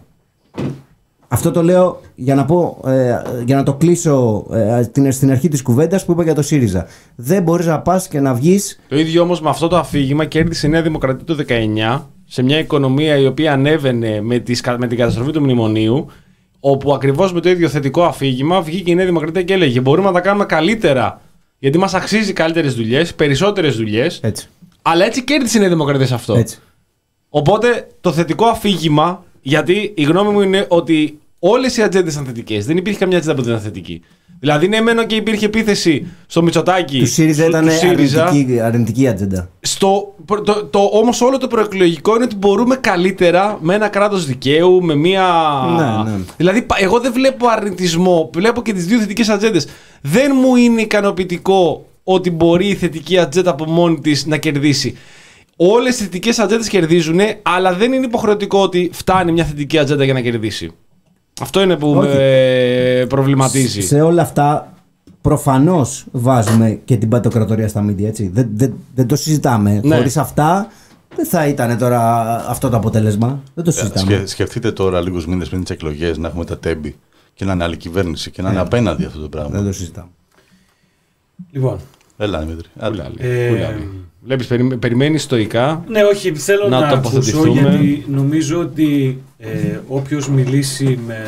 Αυτό το λέω για να, πω, ε, για να το κλείσω ε, την, στην αρχή της κουβέντας που είπα για το ΣΥΡΙΖΑ. Δεν μπορείς να πας και να βγεις. Το ίδιο όμως με αυτό το αφήγημα κέρδισε η Νέα Δημοκρατία το δεκαεννιά σε μια οικονομία η οποία ανέβαινε με, τις, με την καταστροφή του μνημονίου, όπου ακριβώς με το ίδιο θετικό αφήγημα βγήκε η Νέα Δημοκρατία και έλεγε: μπορούμε να τα κάνουμε καλύτερα, γιατί μας αξίζει καλύτερες δουλειές, περισσότερες δουλειές. Έτσι. Αλλά έτσι κέρδισε η Νέα Δημοκρατία σε αυτό. Έτσι. Οπότε το θετικό αφήγημα, γιατί η γνώμη μου είναι ότι όλες οι ατζέντες ήταν θετικές. Δεν υπήρχε καμιά ατζέντα που δεν ήταν θετική. Δηλαδή, ναι, μένω και υπήρχε επίθεση στο Μητσοτάκη. Του ΣΥΡΙΖΑ του- ήταν του ΣΥΡΙΖΑ. αρνητική, αρνητική ατζέντα. Στο, το, το, όμως όλο το προεκλογικό είναι ότι μπορούμε καλύτερα με ένα κράτος δικαίου, με μια... Ναι, ναι. Δηλαδή πα- εγώ δεν βλέπω αρνητισμό, βλέπω και τις δύο θετικές ατζέντες. Δεν μου είναι ικανοποιητικό ότι μπορεί η θετική ατζέντα από μόνη της να κερδίσει. Όλες οι θετικές ατζέντες κερδίζουν, αλλά δεν είναι υποχρεωτικό ότι φτάνει μια θετική ατζέντα για να κερδίσει. Αυτό είναι που Όχι. με προβληματίζει. Σε όλα αυτά προφανώς βάζουμε και την πατοκρατορία στα μίντια, έτσι. Δεν, δεν, δεν το συζητάμε. Ναι. Χωρίς αυτά δεν θα ήταν τώρα αυτό το αποτέλεσμα. Δεν το συζητάμε. Σκε, σκεφτείτε τώρα λίγους μήνες πριν τις εκλογές να έχουμε τα τέμπη και να είναι άλλη κυβέρνηση και να είναι απέναντι αυτό το πράγμα. Δεν το συζητάμε. Λοιπόν. Έλα, Δημήτρη. Άντε. Ε, Βλέπεις, περι, περιμένεις στοικά. Ναι, όχι, θέλω Να να, ακούσω, τοποθετηθούμε. γιατί νομίζω ότι ε, όποιος μιλήσει με,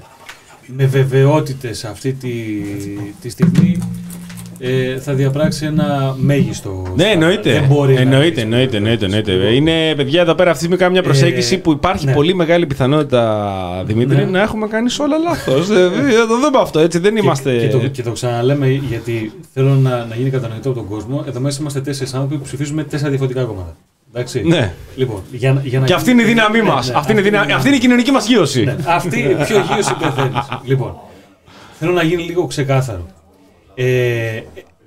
με βεβαιότητες αυτή τη, τη στιγμή ε, θα διαπράξει ένα μέγιστο. Ναι, σκάνδαλο. εννοείται. Δεν μπορεί να εννοείται, έχει εννοείται, εννοείται, εννοείται. Λοιπόν, Είναι, παιδιά, εδώ πέρα αυτή τη στιγμή κάνουμε μια προσέγγιση Ε, που υπάρχει ναι. πολύ μεγάλη πιθανότητα, Δημήτρη, Ναι. να έχουμε κάνει σε όλα λάθος. Ε, Θα το δούμε αυτό, έτσι. Δεν και, είμαστε. και, το, και το ξαναλέμε γιατί θέλω να, να γίνει κατανοητό από τον κόσμο. Εδώ μέσα είμαστε τέσσερις άνθρωποι που ψηφίζουμε τέσσερα διαφορετικά κόμματα. Εντάξει. Ναι. Λοιπόν, για, για να Και αυτή είναι η γίνει- δύναμή ναι, μας. ναι, Αυτή είναι η δυνα- αυτή είναι η κοινωνική μας γύρωση. Ναι, αυτή πιο γύρωση πεθαίνεις. Λοιπόν, θέλω να γίνει λίγο ξεκάθαρο. Ε,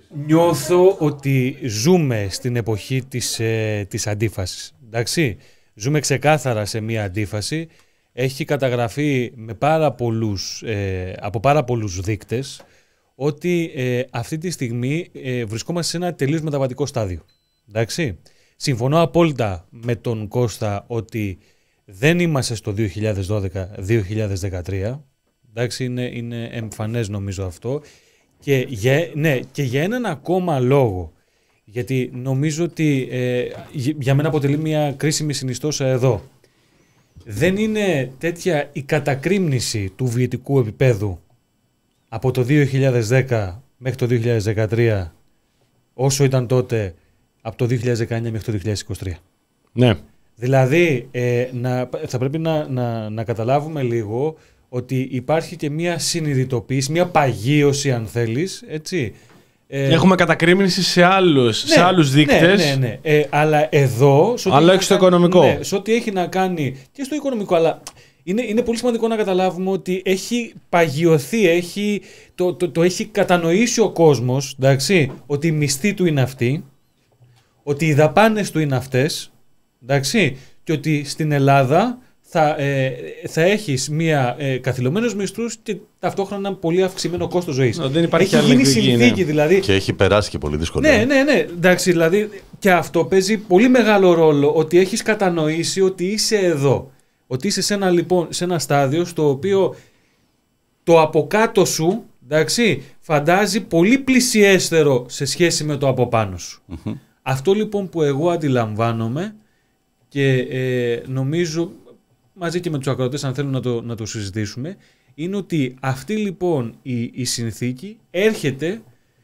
νιώθω ότι ζούμε στην εποχή της, ε, της αντίφασης. Εντάξει, ζούμε ξεκάθαρα σε μια αντίφαση. Έχει καταγραφεί με πάρα πολλούς, ε, από πάρα πολλούς δείκτες ότι ε, αυτή τη στιγμή ε, βρισκόμαστε σε ένα τελείως μεταβατικό στάδιο. Εντάξει. Συμφωνώ απόλυτα με τον Κώστα ότι δεν είμαστε στο δύο χιλιάδες δώδεκα δύο χιλιάδες δεκατρία. Εντάξει, είναι, είναι εμφανές νομίζω αυτό. Και για, ναι, και για έναν ακόμα λόγο. Γιατί νομίζω ότι ε, για μένα αποτελεί μια κρίσιμη συνιστόσα εδώ. Δεν είναι τέτοια η κατακρίμνηση του βιωτικού επίπεδου από το δύο χιλιάδες δέκα μέχρι το δύο χιλιάδες δεκατρία όσο ήταν τότε από το δύο χιλιάδες δεκαεννιά μέχρι το δύο χιλιάδες είκοσι τρία. Ναι. Δηλαδή ε, να, θα πρέπει να, να, να καταλάβουμε λίγο ότι υπάρχει και μια συνειδητοποίηση, μια παγίωση αν θέλεις, έτσι. Ε, Έχουμε κατακρίμνηση σε άλλους, ναι, σε άλλους δείκτες. Ναι, ναι, ναι. Ε, αλλά εδώ... Αλλά όχι στο κάνει, οικονομικό. Ναι, σε ό,τι έχει να κάνει και στο οικονομικό, αλλά είναι, είναι πολύ σημαντικό να καταλάβουμε ότι έχει παγιωθεί, έχει, το, το, το έχει κατανοήσει ο κόσμος, εντάξει, ότι η μισθή του είναι αυτή, ότι οι δαπάνες του είναι αυτές, εντάξει, και ότι στην Ελλάδα θα, ε, θα έχεις μια ε, καθυλωμένους μισθούς και ταυτόχρονα ένα πολύ αυξημένο κόστος ζωής. Δεν υπάρχει έχει γίνει αλληλεγγύη, συνθήκη ναι. δηλαδή. Και έχει περάσει και πολύ δύσκολα. Ναι, ναι, ναι. Εντάξει, δηλαδή και αυτό παίζει πολύ μεγάλο ρόλο ότι έχεις κατανοήσει ότι είσαι εδώ. Ότι είσαι σε ένα, λοιπόν, σε ένα στάδιο στο οποίο το από κάτω σου, εντάξει, φαντάζει πολύ πλησιέστερο σε σχέση με το από πάνω σου. Mm-hmm. Αυτό λοιπόν που εγώ αντιλαμβάνομαι και ε, νομίζω μαζί και με τους ακροατές αν θέλουν να το, να το συζητήσουμε, είναι ότι αυτή λοιπόν η, η συνθήκη έρχεται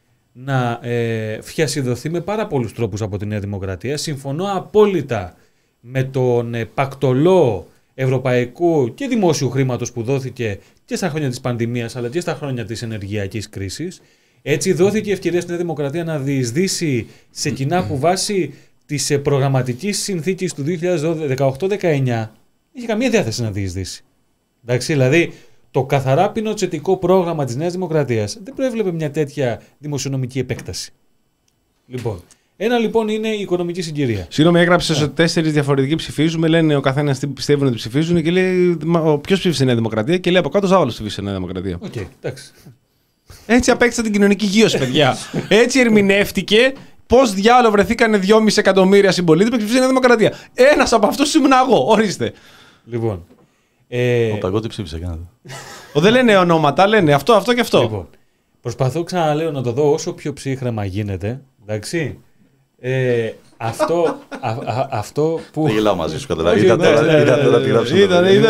να ε, φιασιδωθεί με πάρα πολλούς τρόπους από τη Νέα Δημοκρατία. Συμφωνώ απόλυτα με τον ε, πακτολό ευρωπαϊκού και δημόσιου χρήματος που δόθηκε και στα χρόνια της πανδημίας αλλά και στα χρόνια της ενεργειακής κρίσης. Έτσι δόθηκε ευκαιρία στη Νέα Δημοκρατία να διεισδύσει σε κοινά που βάσει της ε, προγραμματικής συνθήκης του δύο χιλιάδες δεκαοκτώ δεκαεννιά είχε καμία διάθεση να διεισδύσει. Εντάξει, δηλαδή το καθαρά πινοτσετικό πρόγραμμα της Νέας Δημοκρατίας δεν προέβλεπε μια τέτοια δημοσιονομική επέκταση. Λοιπόν, ένα λοιπόν είναι η οικονομική συγκυρία. Συγγνώμη, έγραψε ότι τέσσερις διαφορετικοί ψηφίζουμε. Λένε ο καθένας τι πιστεύουν ότι ψηφίζουν και λέει ποιος ψήφισε η Νέα Δημοκρατία και λέει από κάτω Ζάβαλος ψήφισε η Νέα Δημοκρατία. Οκ, okay, εντάξει. Έτσι απέκτησα την κοινωνική γύρωση, παιδιά. Έτσι ερμηνεύτηκε. Πώς διάλογο βρεθήκανε δυόμισι εκατομμύρια συμπολίτες που ψήφισαν η Νέα Δημοκρατία. Ένας από αυτούς ήμουν εγώ. Ορίστε. Λοιπόν. Ε... Όπα, εγώ τι ψήφισα, για να δω. Ο, δεν λένε ονόματα, λένε αυτό, αυτό και αυτό. Λοιπόν, προσπαθώ ξαναλέω να το δω όσο πιο ψύχρεμα γίνεται. Εντάξει. Ε, αυτό, α, α, αυτό που. Δεν γελάω μαζί σου, καταλάβει. Είδα τώρα τι γράψαμε. Είδα, είδα.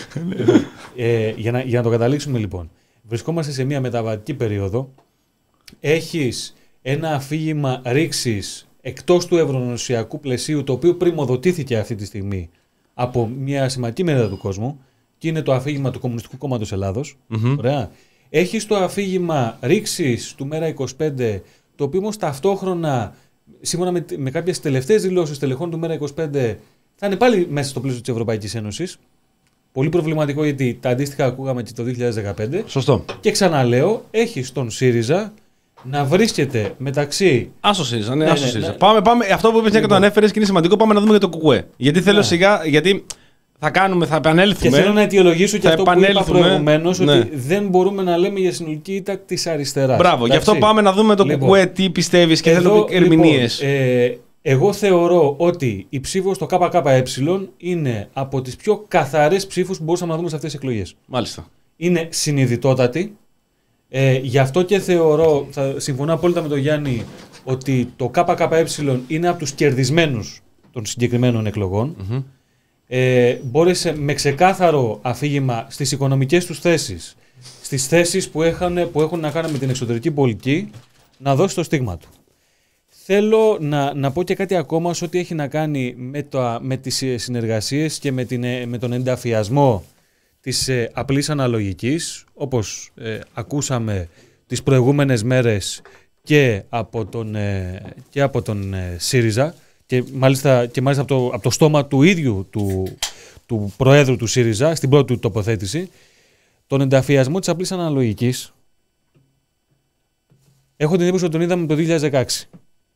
Για να το καταλήξουμε λοιπόν. Βρισκόμαστε σε μια μεταβατική περίοδο. Έχεις ένα αφήγημα ρήξης εκτός του ευρωνοσιακού πλαισίου, το οποίο πρημοδοτήθηκε αυτή τη στιγμή από μια σημαντική μερίδα του κόσμου, και είναι το αφήγημα του Κομμουνιστικού Κόμματος Ελλάδος. Mm-hmm. Ωραία. Έχεις το αφήγημα ρήξης του Μέρα είκοσι πέντε, το οποίο όμως ταυτόχρονα, σύμφωνα με, με κάποιες τελευταίες δηλώσεις τελεχών του Μέρα είκοσι πέντε, θα είναι πάλι μέσα στο πλαίσιο της Ευρωπαϊκής Ένωσης. Πολύ προβληματικό, γιατί τα αντίστοιχα ακούγαμε και το δύο χιλιάδες δεκαπέντε. Σωστό. Και ξαναλέω, έχεις τον ΣΥΡΙΖΑ να βρίσκεται μεταξύ. Άσο ΣΥΡΙΖΑ, ναι, άσο ΣΥΡΙΖΑ. Πάμε, πάμε, αυτό που είπες λοιπόν. Και το ανέφερες και είναι σημαντικό, πάμε να δούμε για το ΚΚΕ. Γιατί θέλω ναι. σιγά, γιατί θα κάνουμε, θα επανέλθουμε. Και θέλω να αιτιολογήσω και αυτό που είπα προηγουμένως, ναι. ότι δεν μπορούμε να λέμε για συνολική ήττα της αριστεράς. Μπράβο, γι' αυτό πάμε να δούμε το λοιπόν. ΚΚΕ, τι πιστεύεις και θέλω ερμηνείες. Λοιπόν, ε, εγώ θεωρώ ότι η ψήφος στο ΚΚΕ είναι από τις πιο καθαρές ψήφους που μπορούσαμε να δούμε σε αυτές τις εκλογές. Μάλιστα. Είναι συνειδητότατη. Ε, γι' αυτό και θεωρώ, θα συμφωνώ απόλυτα με τον Γιάννη, ότι το ΚΚΕ είναι από τους κερδισμένους των συγκεκριμένων εκλογών. Mm-hmm. Ε, μπόρεσε με ξεκάθαρο αφήγημα στις οικονομικές τους θέσεις, στις θέσεις που, έχανε, που έχουν να κάνουν με την εξωτερική πολιτική, να δώσει το στίγμα του. Θέλω να, να πω και κάτι ακόμα σε ό,τι έχει να κάνει με, το, με τις συνεργασίες και με, την, με τον ενταφιασμό της ε, απλής αναλογικής, όπως ε, ακούσαμε τις προηγούμενες μέρες και από τον, ε, και από τον ε, ΣΥΡΙΖΑ και μάλιστα, και μάλιστα από, το, από το στόμα του ίδιου του, του Προέδρου του ΣΥΡΙΖΑ στην πρώτη του τοποθέτηση, τον ενταφιασμό της απλής αναλογικής. Έχω την εντύπωση ότι τον είδαμε το δύο χιλιάδες δεκαέξι.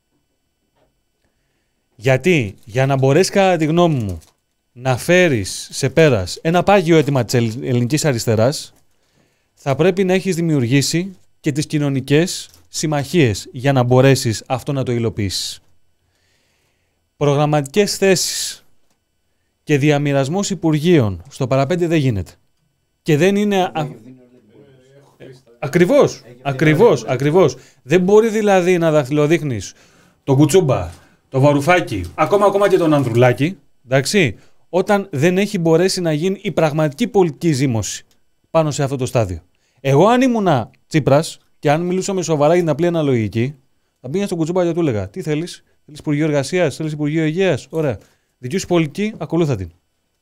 Γιατί, για να μπορέσει κατά τη γνώμη μου να φέρεις σε πέρας ένα πάγιο αίτημα της ελληνικής αριστεράς, θα πρέπει να έχεις δημιουργήσει και τις κοινωνικές συμμαχίες για να μπορέσεις αυτό να το υλοποιήσεις. Προγραμματικές θέσεις και διαμοιρασμός υπουργείων στο παραπέντε δεν γίνεται. Και δεν είναι... Α... Ακριβώς, ακριβώς, ακριβώς. Δεν μπορεί δηλαδή να δαχτυλοδείχνεις τον Κουτσούμπα, τον Βαρουφάκη, ακόμα, ακόμα και τον Ανδρουλάκη, εντάξει, όταν δεν έχει μπορέσει να γίνει η πραγματική πολιτική ζήμωση πάνω σε αυτό το στάδιο. Εγώ αν ήμουνα Τσίπρας και αν μιλούσαμε σοβαρά για την απλή αναλογική, θα πήγαινα στον Κουτσούμπα και του έλεγα: τι θέλεις, θέλεις Υπουργείο Εργασίας, θέλεις Υπουργείο Υγείας, ωραία. Δική σου πολιτική, ακολούθα την.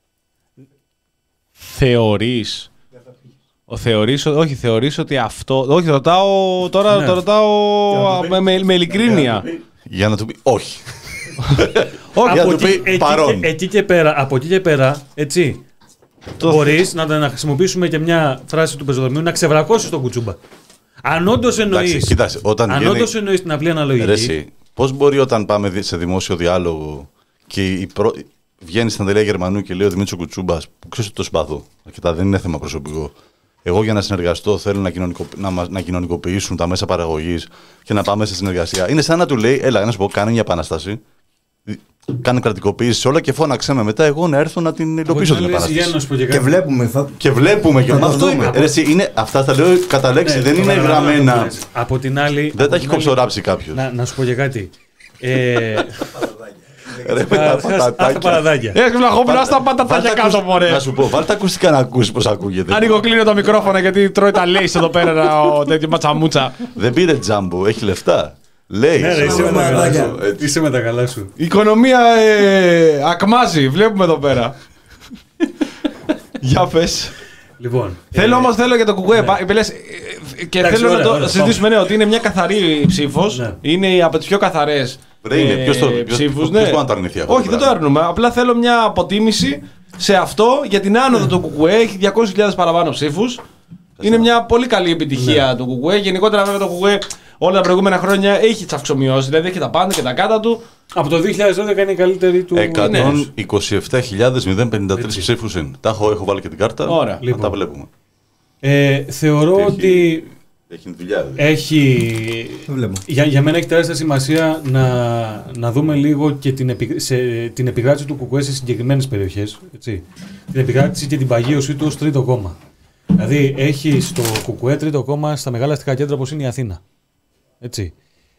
Θεωρείς. Ο θεωρείς, όχι, θεωρείς ότι αυτό. Όχι, το ρωτάω τώρα, Ναι. το ρωτάω με, με, με ειλικρίνεια. Για να του πει όχι. Όχι, Για από να του εκεί, πει εκεί, παρόν. και, εκεί και πέρα, από εκεί και πέρα, έτσι, Το- μπορείς να, να χρησιμοποιήσουμε και μια φράση του πεζοδρομίου να ξεβρακώσεις τον Κουτσούμπα. Αν όντως Εντάξει, εννοείς, κοίταξε, όταν αν βγαίνει- όντως εννοείς την απλή αναλογική, Ρε εσύ, πώς μπορεί όταν πάμε δι- σε δημόσιο διάλογο και η προ... βγαίνει στην Αντελία Γερμανού και λέει ο Δημήτρης Κουτσούμπας, που ξέρεις ότι το συμπαθώ, αρκετά δεν είναι θέμα προσωπικό. Εγώ για να συνεργαστώ θέλω να, κοινωνικο... να, μας... να κοινωνικοποιήσουν τα μέσα παραγωγής και να πάμε σε συνεργασία. Είναι σαν να του λέει, έλα, να σου πω, κάνε μια επανάσταση, κάνε κρατικοποίηση σε όλα και φώναξε με μετά εγώ να έρθω να την υλοποιήσω την επανάσταση. Και βλέπουμε. Θα... Και βλέπουμε και Θα το αυτό δούμε. είπε. Ρε εσύ, είναι, αυτά τα λέω κατά λέξη, Ναι, δεν το είναι καταλαβαίνω γραμμένα. αυτό που λες. Από την άλλη. Δεν από τα έχει την άλλη- κοψοράψει κάποιο. Να, να σου πω και κάτι. Ε, Ρε με τα Καταρχάς, αυτά πατατάκια. παραδάκια. Ε, Βλαχόπουλα, στα πάτα τα Βάλτε κάτω, ακουσ- μωρέ. Να σου πω, βάλτε ακουστικά να ακούσει πώ ακούγεται. Ανοίγω, κλείνω το μικρόφωνο γιατί τρώει τα λέις εδώ πέρα ο τέτοιο ματσαμούτσα. Δεν πήρε τζάμπο, έχει λεφτά. Λέει. Ναι, ρε, είσαι με τα καλά Παραδάκια. σου. Είσαι με τα καλά σου. Η οικονομία ε, ακμάζει, βλέπουμε εδώ πέρα. Για πες. Λοιπόν. Θέλω ε, όμως θέλω για το κουκουέ. πα- λες, ε, ε, Και Εντάξει, θέλω ωραία, να το ωραία, συζητήσουμε ναι, ότι είναι μια καθαρή ψήφος. Ναι. Είναι από τις πιο καθαρές Ρε, είναι, ποιος το- ποιος- ψήφους. ποιος Ναι. μπορεί να το αρνηθεί αυτό το Όχι, δεν το πράγμα. αρνούμε. Απλά θέλω μια αποτίμηση σε αυτό για την άνοδο του κουκουέ. Έχει διακόσιες χιλιάδες παραπάνω ψήφους. Είναι μια πολύ καλή επιτυχία του κουκουέ. Γενικότερα, βέβαια, το κουκουέ όλα τα προηγούμενα χρόνια έχει τι αυξομοιώσει. Δηλαδή έχει τα πάντα και τα κάτω του. Από το δύο χιλιάδες δώδεκα είναι η καλύτερη του. εκατόν είκοσι επτά χιλιάδες πεντά τρεις Έτσι. ψήφους είναι. Τα έχω, έχω βάλει και την κάρτα. Ωραία. Να Λοιπόν. τα βλέπουμε. Ε, θεωρώ Έχει- ότι Έχει δουλειά. δηλαδή. έχει. Το βλέπω. Για, για μένα έχει τεράστια σημασία να, να δούμε λίγο και την, επι, σε, την επικράτηση του ΚΚΕ σε συγκεκριμένες περιοχές. Έτσι. Την επικράτηση και την παγίωσή του ως τρίτο κόμμα. Δηλαδή έχει στο ΚΚΕ τρίτο κόμμα στα μεγάλα αστικά κέντρα όπως είναι η Αθήνα. Έτσι.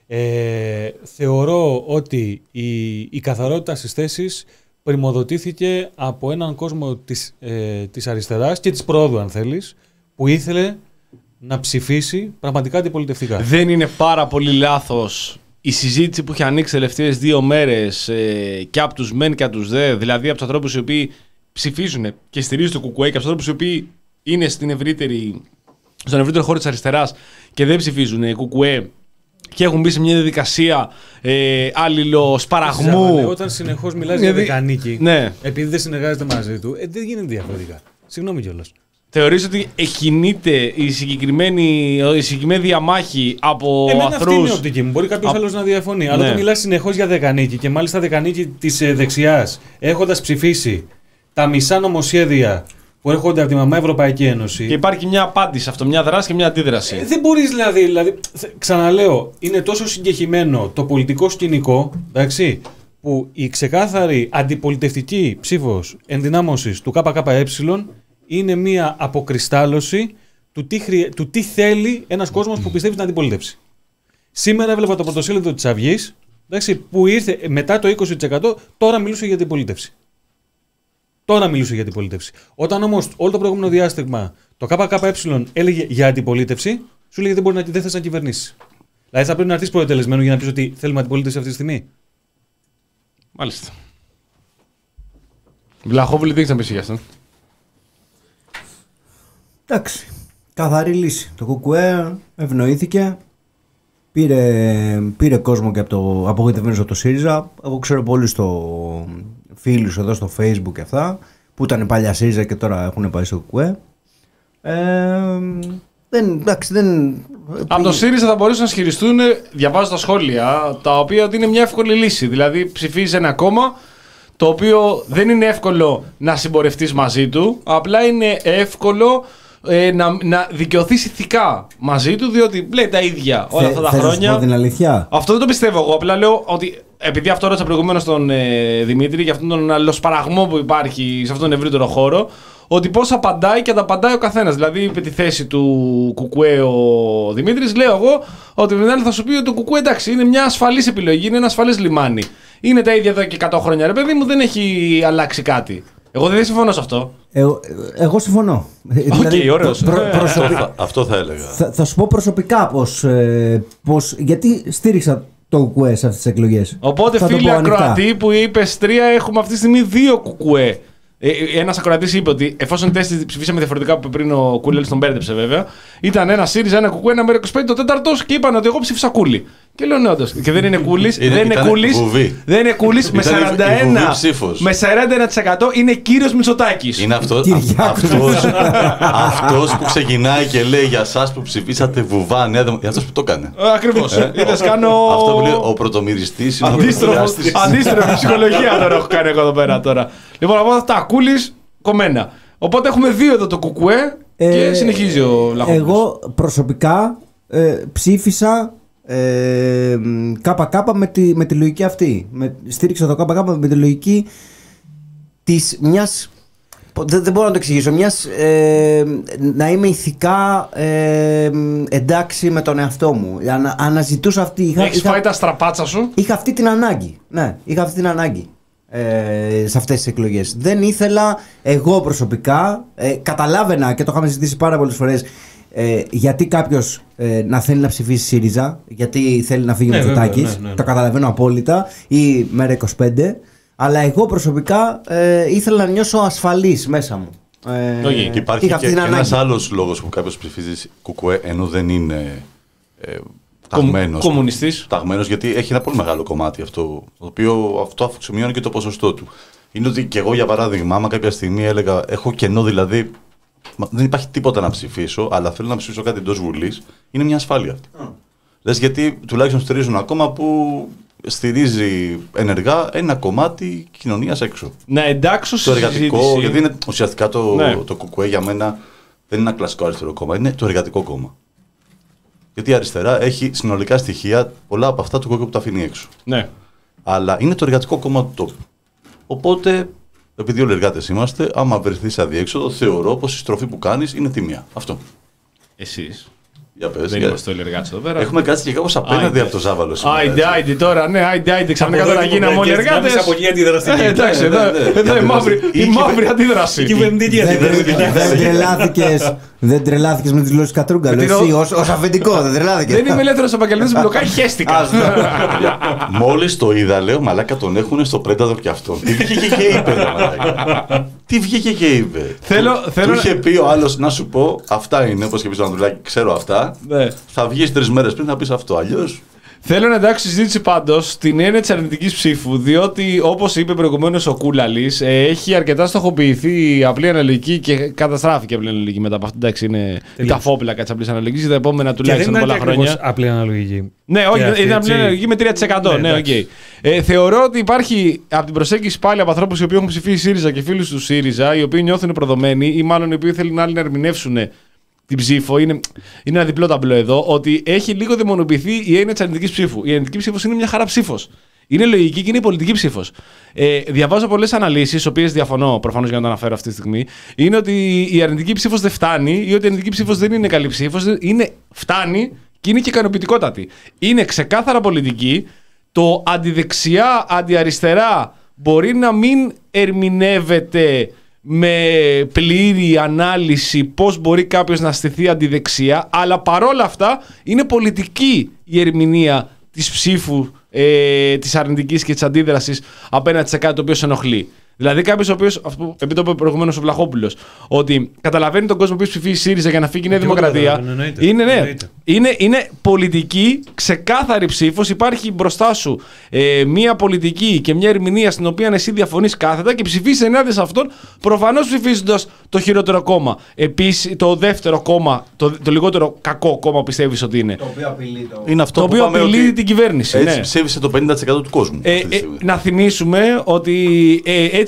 Ε, θεωρώ ότι η, η καθαρότητα στις θέσεις πρημοδοτήθηκε από έναν κόσμο της, ε, της αριστεράς και της προόδου αν θέλεις, που ήθελε να ψηφίσει πραγματικά αντιπολιτευτικά. Δεν είναι πάρα πολύ λάθος η συζήτηση που έχει ανοίξει τις τελευταίες δύο μέρες ε, και από τους μεν και από τους δε, δηλαδή από τους ανθρώπους οι οποίοι ψηφίζουν και στηρίζουν το κουκουέ και από τους ανθρώπους οι οποίοι είναι στην ευρύτερη, στον ευρύτερο χώρο της αριστεράς και δεν ψηφίζουν κουκουέ και έχουν μπει σε μια διαδικασία ε, αλληλοσπαραγμού. Ζάβαλε, όταν συνεχώς μιλάς για Δηλαδή, δεκανίκη, ναι. επειδή δεν συνεργάζεται μαζί του, ε, δεν γίνεται διαφορετικά. Συγγνώμη κιόλας. Θεωρείς ότι εκκινείται η συγκεκριμένη, η συγκεκριμένη διαμάχη από Εμένα αυτή είναι η αθρούς. οπτική μου. Μπορεί κάποιο Α- άλλο να διαφωνεί. Αλλά Ναι. όταν μιλάς συνεχώς για δεκανίκη και μάλιστα δεκανίκη της ε, δεξιάς, έχοντας ψηφίσει τα μισά νομοσχέδια που έρχονται από τη μαμά Ευρωπαϊκή Ένωση. Και υπάρχει μια απάντηση σε αυτό, μια δράση και μια αντίδραση. Ε, δεν μπορεί δηλαδή, δηλαδή. θε- Ξαναλέω, είναι τόσο συγκεχημένο το πολιτικό σκηνικό, εντάξει, που η ξεκάθαρη αντιπολιτευτική ψήφος ενδυνάμωσης του ΚΚΕ είναι μια αποκριστάλλωση του τι, χρει... του τι θέλει ένας κόσμος που πιστεύει στην αντιπολίτευση. Σήμερα έβλεπα το πρωτοσέλιδο της Αυγής, εντάξει, που ήρθε μετά το είκοσι τοις εκατό, τώρα μιλούσε για αντιπολίτευση. Τώρα μιλούσε για αντιπολίτευση. Όταν όμως όλο το προηγούμενο διάστημα το ΚΚΕ έλεγε για αντιπολίτευση, σου λέγε δεν μπορεί να δεν θες να κυβερνήσει. Δηλαδή θα πρέπει να έρθει προετελεσμένο για να πει ότι θέλουμε αντιπολίτευση αυτή τη στιγμή. Μάλιστα. Βλαχόπουλη, τι έχεις να πεις για αυτό? Εντάξει. Καθαρή λύση. Το κουκουέ ευνοήθηκε. Πήρε, πήρε κόσμο και από το απογοητευμένος από το ΣΥΡΙΖΑ. Εγώ ξέρω πολλοί στο φίλους εδώ στο Facebook και αυτά που ήταν παλιά ΣΥΡΙΖΑ και τώρα έχουν πάει στο κουκουέ. Ε, δεν, εντάξει, δεν... Από το ΣΥΡΙΖΑ θα μπορούσαν να ισχυριστούν, διαβάζω τα σχόλια, τα οποία ότι είναι μια εύκολη λύση. Δηλαδή ψηφίζει ένα κόμμα το οποίο δεν είναι εύκολο να συμπορευτείς μαζί του, απλά είναι εύκολο ε, να, να δικαιωθείς ηθικά μαζί του, διότι λέει τα ίδια όλα αυτά τα Θε, χρόνια. Θέλω την αλήθεια. Αυτό δεν το πιστεύω εγώ. Απλά λέω ότι επειδή αυτό ρώτησα προηγουμένως τον ε, Δημήτρη για αυτόν τον αλληλοσπαραγμό που υπάρχει σε αυτόν τον ευρύτερο χώρο, ότι πώς απαντάει και ανταπαντάει ο καθένας. Δηλαδή, είπε τη θέση του Κουκουέ ο Δημήτρης, λέω εγώ ότι μετά θα σου πει ότι το Κουκουέ εντάξει είναι μια ασφαλής επιλογή, είναι ένα ασφαλές λιμάνι. Είναι τα ίδια εδώ και εκατό χρόνια, ρε παιδί μου, δεν έχει αλλάξει κάτι. Εγώ δεν συμφωνώ σε αυτό. Ε, εγώ συμφωνώ. Οκ, okay, ωραίος. προ, προσωπι... Αυτό θα έλεγα. θα, θα σου πω προσωπικά πώς, ε, πώς, γιατί στήριξα το Κουκουέ σε αυτές τις εκλογές. Οπότε, φίλοι ακροατοί που είπε τρία, έχουμε αυτή τη στιγμή δύο Κουκουέ. Ένα ακροατή είπε ότι εφόσον οι τέσσερις ψηφίσαμε διαφορετικά που πριν ο Κούλελης τον μπέρδεψε βέβαια, ήταν ένα ΣΥΡΙΖΑ, ένα Κουκουέ, ένα ΜΕΡΑ είκοσι πέντε, το τέταρτο και είπαν ότι εγώ ψήφισα Κούλη. Και λέω ναι, όντως. Και δεν είναι Κούλης, δεν είναι Κούλης. Δεν είναι Κούλης με σαράντα ένα με σαράντα ένα τοις εκατό είναι κύριος Μητσοτάκης. Είναι αυτό, αυτός, αυτός που ξεκινάει και λέει για εσάς που ψηφίσατε βουβά, νέα δημοκρατία. Αυτός που το έκανε. Ακριβώς. Είδες, κάνω. Αυτό που λέει ο πρωτομυριστής είναι ο πρωτομυριστής. Αντίστροφη ψυχολογία τώρα έχω κάνει εγώ εδώ πέρα τώρα. Λοιπόν, από αυτά Κούλης κομμένα. Οπότε έχουμε δύο εδώ το Κουκουέ και ε, συνεχίζει ο Λαχόπουλος. Εγώ προσωπικά ε, ψήφισα ε, ΚΚ με τη, με τη λογική αυτή. Με, στήριξα το ΚΚ με τη λογική της μιας. Δεν, δεν μπορώ να το εξηγήσω. Μιας, ε, να είμαι ηθικά ε, εντάξει με τον εαυτό μου. Ανα, αναζητούσα αυτή. Είχα, Έχεις είχα, φάει τα στραπάτσα σου. Είχα αυτή την ανάγκη. Ναι, είχα αυτή την ανάγκη. Ε, σε αυτές τις εκλογές. Δεν ήθελα εγώ προσωπικά, ε, καταλάβαινα και το είχαμε συζητήσει πάρα πολλές φορές, ε, γιατί κάποιος ε, να θέλει να ψηφίσει ΣΥΡΙΖΑ, γιατί θέλει να φύγει ο Μητσοτάκης, ναι, ναι, ναι. Το καταλαβαίνω απόλυτα, ή ΜΕΡΑ είκοσι πέντε, αλλά εγώ προσωπικά ε, ήθελα να νιώσω ασφαλής μέσα μου. Ε, okay. Και υπάρχει και ένας άλλος λόγος που κάποιος ψηφίζει Κουκουέ ενώ δεν είναι ε, Ταγμένος, κομμουνιστής. Ταγμένος, γιατί έχει ένα πολύ μεγάλο κομμάτι αυτό, το οποίο αυτό αυξομειώνει και το ποσοστό του. Είναι ότι και εγώ, για παράδειγμα, άμα κάποια στιγμή έλεγα έχω κενό, δηλαδή δεν υπάρχει τίποτα να ψηφίσω, αλλά θέλω να ψηφίσω κάτι εντός Βουλής, είναι μια ασφάλεια αυτή. Mm. Λες, γιατί τουλάχιστον στηρίζουν ακόμα που στηρίζει ενεργά ένα κομμάτι κοινωνίας έξω. Να εντάξω στο εργατικό, γιατί είναι ουσιαστικά το, ναι. το Κουκουέ για μένα δεν είναι ένα κλασικό αριστερό κόμμα, είναι το εργατικό κόμμα. Γιατί η αριστερά έχει συνολικά στοιχεία, πολλά από αυτά του κόμμα που τα αφήνει έξω. Ναι. Αλλά είναι το εργατικό κόμμα του τόπου. Οπότε, επειδή όλοι εργάτες είμαστε, άμα βρεθείς αδιέξοδο, θεωρώ πως η στροφή που κάνεις είναι τιμία. Αυτό. Εσείς. Για πες, δεν για... είμαστε όλοι εργάτες εδώ πέρα. Έχουμε κάτσει και κάπως απέναντι από το Ζάβαλο σήμερα. Άιντε, άιντε τώρα, ναι, άιντε, άιντε. Ξαφνικά τώρα γίναμε όλοι εργάτες. Από εκεί αντιδραστική. Εντάξει, εδώ η μαύρη αντίδραση. Η κυβερνητική αντίδραση. Δεν τρελάθηκες με τις δηλώσεις Κατρούγκαλου. Εσύ ως αφεντικό δεν τρελάθηκες. Δεν είμαι ελεύθερος επαγγελματίας, μπλοκάρει, χέστηκα. Μόλις το είδα, λέω, μαλάκα τον έχουν στο Πρένταδορ κι αυτόν. Τι βγήκε και είπε, μαλάκα. Τι βγήκε και είπε. Του είχε πει ο άλλος να σου πω, αυτά είναι, όπως και πει στον Ανδρουλάκη, ξέρω αυτά. Θα βγεις τρεις μέρες πριν να πεις αυτό. Αλλιώς. Θέλω να εντάξει συζήτηση πάντως στην έννοια της αρνητικής ψήφου, διότι όπως είπε προηγουμένως ο Κούλαλης, ε, έχει αρκετά στοχοποιηθεί η απλή αναλογική και καταστράφηκε η απλή αναλογική μετά από αυτό. Εντάξει, είναι τα φόπλακα της απλής αναλογικής για τα επόμενα τουλάχιστον πολλά χρόνια. Δεν είναι απλή αναλογική. Ναι, όχι, είναι απλή αναλογική με τρία τοις εκατό. Ναι, ναι, okay. ε, θεωρώ ότι υπάρχει από την προσέγγιση πάλι από ανθρώπους οι οποίοι έχουν ψηφίσει ΣΥΡΙΖΑ και φίλους του ΣΥΡΙΖΑ, οι οποίοι νιώθουν προδομένοι ή μάλλον οι οποίοι θέλουν άλλοι να ερμηνεύσουν την ψήφο, είναι, είναι ένα διπλό ταμπλό εδώ, ότι έχει λίγο δαιμονοποιηθεί η έννοια της αρνητικής ψήφου. Η αρνητική ψήφος είναι μια χαρά ψήφος. Είναι λογική και είναι πολιτική ψήφος. Ε, διαβάζω πολλές αναλύσεις, τις οποίες διαφωνώ προφανώς για να το αναφέρω αυτή τη στιγμή. Είναι ότι η αρνητική ψήφος δεν φτάνει ή ότι η αρνητική ψήφος δεν είναι καλή ψήφος. Είναι, φτάνει και είναι και ικανοποιητικότατη. Είναι ξεκάθαρα πολιτική. Το αντιδεξιά, αντιαριστερά μπορεί να μην ερμηνεύεται με πλήρη ανάλυση πώς μπορεί κάποιος να στηθεί αντιδεξιά, αλλά παρόλα αυτά είναι πολιτική η ερμηνεία της ψήφου, ε, της αρνητικής και της αντίδρασης απέναντι σε κάτι το οποίο σε ενοχλεί. Δηλαδή κάποιος ο οποίος, επειδή το είπε προηγουμένως ο Βλαχόπουλος, ότι καταλαβαίνει τον κόσμο που ψηφίσει ΣΥΡΙΖΑ για να φύγει η Νέα Δημοκρατία. Είναι, ναι, είναι, είναι πολιτική, ξεκάθαρη ψήφος. Υπάρχει μπροστά σου ε, μια πολιτική και μια ερμηνεία στην οποία εσύ διαφωνείς κάθετα και ψηφίσεις ενάντια σε αυτόν, προφανώς ψηφίζοντας το χειρότερο κόμμα. Επίσης, το δεύτερο κόμμα, το, το λιγότερο κακό κόμμα πιστεύεις ότι είναι. Το οποίο απειλεί, το... είναι αυτό το που οποίο απειλεί ότι την κυβέρνηση. Έτσι ναι. ψήφισε το πενήντα τοις εκατό του κόσμου. Ε, ε, να θυμίσουμε ότι ε, έτσι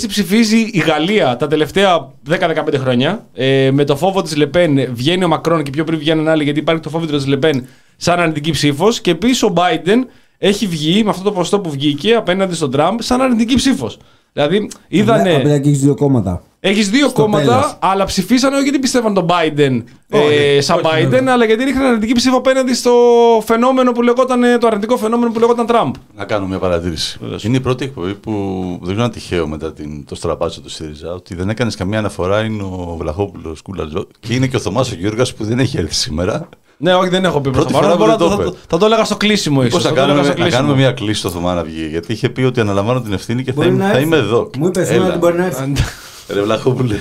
Έτσι ψηφίζει η Γαλλία τα τελευταία δέκα με δεκαπέντε χρόνια. Ε, με το φόβο της Λεπέν βγαίνει ο Μακρόν και πιο πριν βγαίνουν άλλοι, γιατί υπάρχει το φόβο της Λεπέν σαν αρνητική ψήφος. Και επίσης ο Biden έχει βγει με αυτό το ποσοστό που βγήκε απέναντι στον Τραμπ σαν αρνητική ψήφος. Δηλαδή είδανε. Απλά και έχεις δύο κόμματα. Έχεις δύο Στο κόμματα, τέλος. αλλά ψηφίσανε όχι γιατί πιστεύαν τον Biden Όχι, ε, σαν όχι, Biden, βέβαια. αλλά γιατί ρίχναν αρνητική ψήφο απέναντι στο φαινόμενο που λεγόταν, το αρνητικό φαινόμενο που λεγόταν Τραμπ. Να κάνω μια παρατήρηση. Βεβαίως. Είναι η πρώτη εκπομπή που δεν ξέρω αν τυχαίο μετά την, το στραπάτσο του ΣΥΡΙΖΑ ότι δεν έκανε καμία αναφορά. Είναι ο Βλαχόπουλος Κούλατζο και είναι και ο Θωμάς ο Γιώργας που δεν έχει έρθει σήμερα. Ναι, όχι, δεν έχω πει προς το Πρώτη παρόν. φορά Μπορώ που να το το- είπε. Θα το έλεγα στο κλείσιμο ίσως. Πώς θα θα το έλεγα κάνουμε, στο να κλείσιμο. κάνουμε μια κλίση στο Θωμά να βγει. Γιατί είχε πει ότι αναλαμβάνω την ευθύνη και θα, Μπορεί είμαι- να θα έρθει. είμαι εδώ. Μου είπε σήμερα Έλα. ότι μπορεί να έρθει. Ρε Βλαχόπουλε.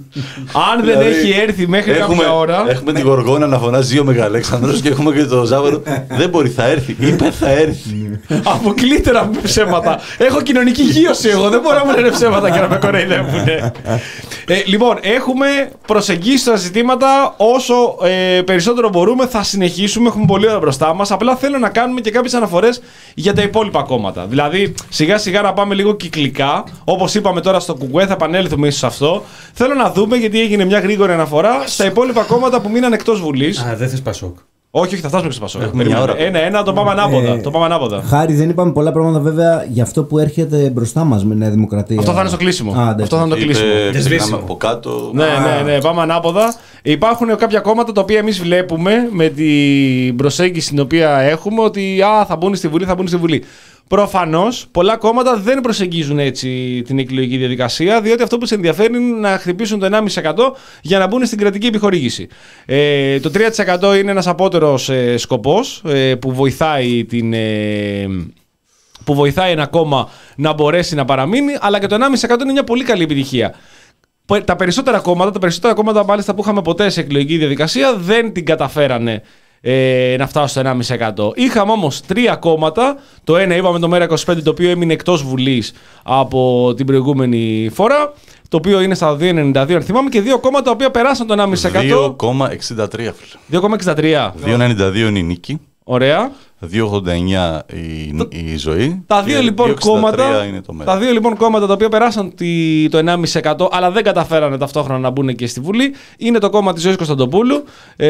Αν δεν Δηλαδή, έχει έρθει μέχρι έχουμε, κάποια ώρα. Έχουμε την Γοργόνα να φωνάζει ο Μεγαλέξανδρος και έχουμε και το Ζάβαρο. Δεν μπορεί, θα έρθει. Είπε θα έρθει. Αποκλείται να πούμε ψέματα. Έχω κοινωνική γύρωση εγώ. Δεν μπορώ να μου λένε ψέματα και να με κοροϊδεύουν. Ε, λοιπόν, έχουμε προσεγγίσει τα ζητήματα όσο ε, περισσότερο μπορούμε. Θα συνεχίσουμε. Έχουμε πολλή ώρα μπροστά μας. Απλά θέλω να κάνουμε και κάποιες αναφορές για τα υπόλοιπα κόμματα. Δηλαδή, σιγά σιγά να πάμε λίγο κυκλικά. Όπως είπαμε τώρα στο Κουκουέ, θα επανέλθουμε ίσως σε αυτό. Θέλω να δούμε, γιατί έγινε μια γρήγορη αναφορά, στα υπόλοιπα κόμματα που μείναν εκτός Βουλής. Α, δεν θες Πασόκ. Όχι, όχι, θα φτάσουμε και στο Πασόκ. Έχουμε μια ώρα. Ένα-ένα, το πάμε ανάποδα. Ε, το πάμε ανάποδα. Χάρη, δεν είπαμε πολλά πράγματα βέβαια για αυτό που έρχεται μπροστά μας με Νέα Δημοκρατία. Αυτό θα είναι στο κλείσιμο. Α, εντάξει. Αυτό θα είναι το κλείσιμο. Είπε, Δεν ξεκινάμε σβήσιμο. από κάτω. Ναι, ναι, ναι, πάμε ανάποδα. Υπάρχουν κάποια κόμματα τα οποία εμείς βλέπουμε με την προσέγγιση την οποία έχουμε ότι α, θα μπουν στη Βουλή, θα μπουν στη Βουλή. Προφανώς, πολλά κόμματα δεν προσεγγίζουν έτσι την εκλογική διαδικασία, διότι αυτό που σε ενδιαφέρει είναι να χτυπήσουν το ενάμιση τοις εκατό για να μπουν στην κρατική επιχορήγηση. Ε, το τρία τοις εκατό είναι ένας απότερος ε, σκοπός ε, που βοηθάει την. Ε, που βοηθάει ένα κόμμα να μπορέσει να παραμείνει, αλλά και το ενάμιση τοις εκατό είναι μια πολύ καλή επιτυχία. Τα περισσότερα κόμματα, τα περισσότερα κόμματα μάλιστα που είχαμε ποτέ σε εκλογική διαδικασία δεν την καταφέρανε ε, να φτάσουν στο ενάμιση τοις εκατό. Είχαμε όμως τρία κόμματα. Το ένα είπαμε το Μέρα είκοσι πέντε, το οποίο έμεινε εκτός Βουλής από την προηγούμενη φορά. Το οποίο είναι στα δύο κόμμα ενενήντα δύο, αν θυμάμαι, και δύο κόμματα τα οποία περάσαν το ενάμιση τοις εκατό. δύο κόμμα εξήντα τρία, φίλε. δύο κόμμα εξήντα τρία. δύο κόμμα ενενήντα δύο είναι η νίκη. Ωραία. δύο κόμμα ογδόντα εννιά η, η ζωή. Τα δύο, και λοιπόν, δύο κόμμα εξήντα τρία κόμματα, είναι το Μέρα. τα δύο λοιπόν κόμματα τα οποία περάσαν τη, το ενάμιση τοις εκατό αλλά δεν καταφέρανε ταυτόχρονα να μπουν και στη Βουλή είναι το κόμμα της Ζωής Κωνσταντοπούλου,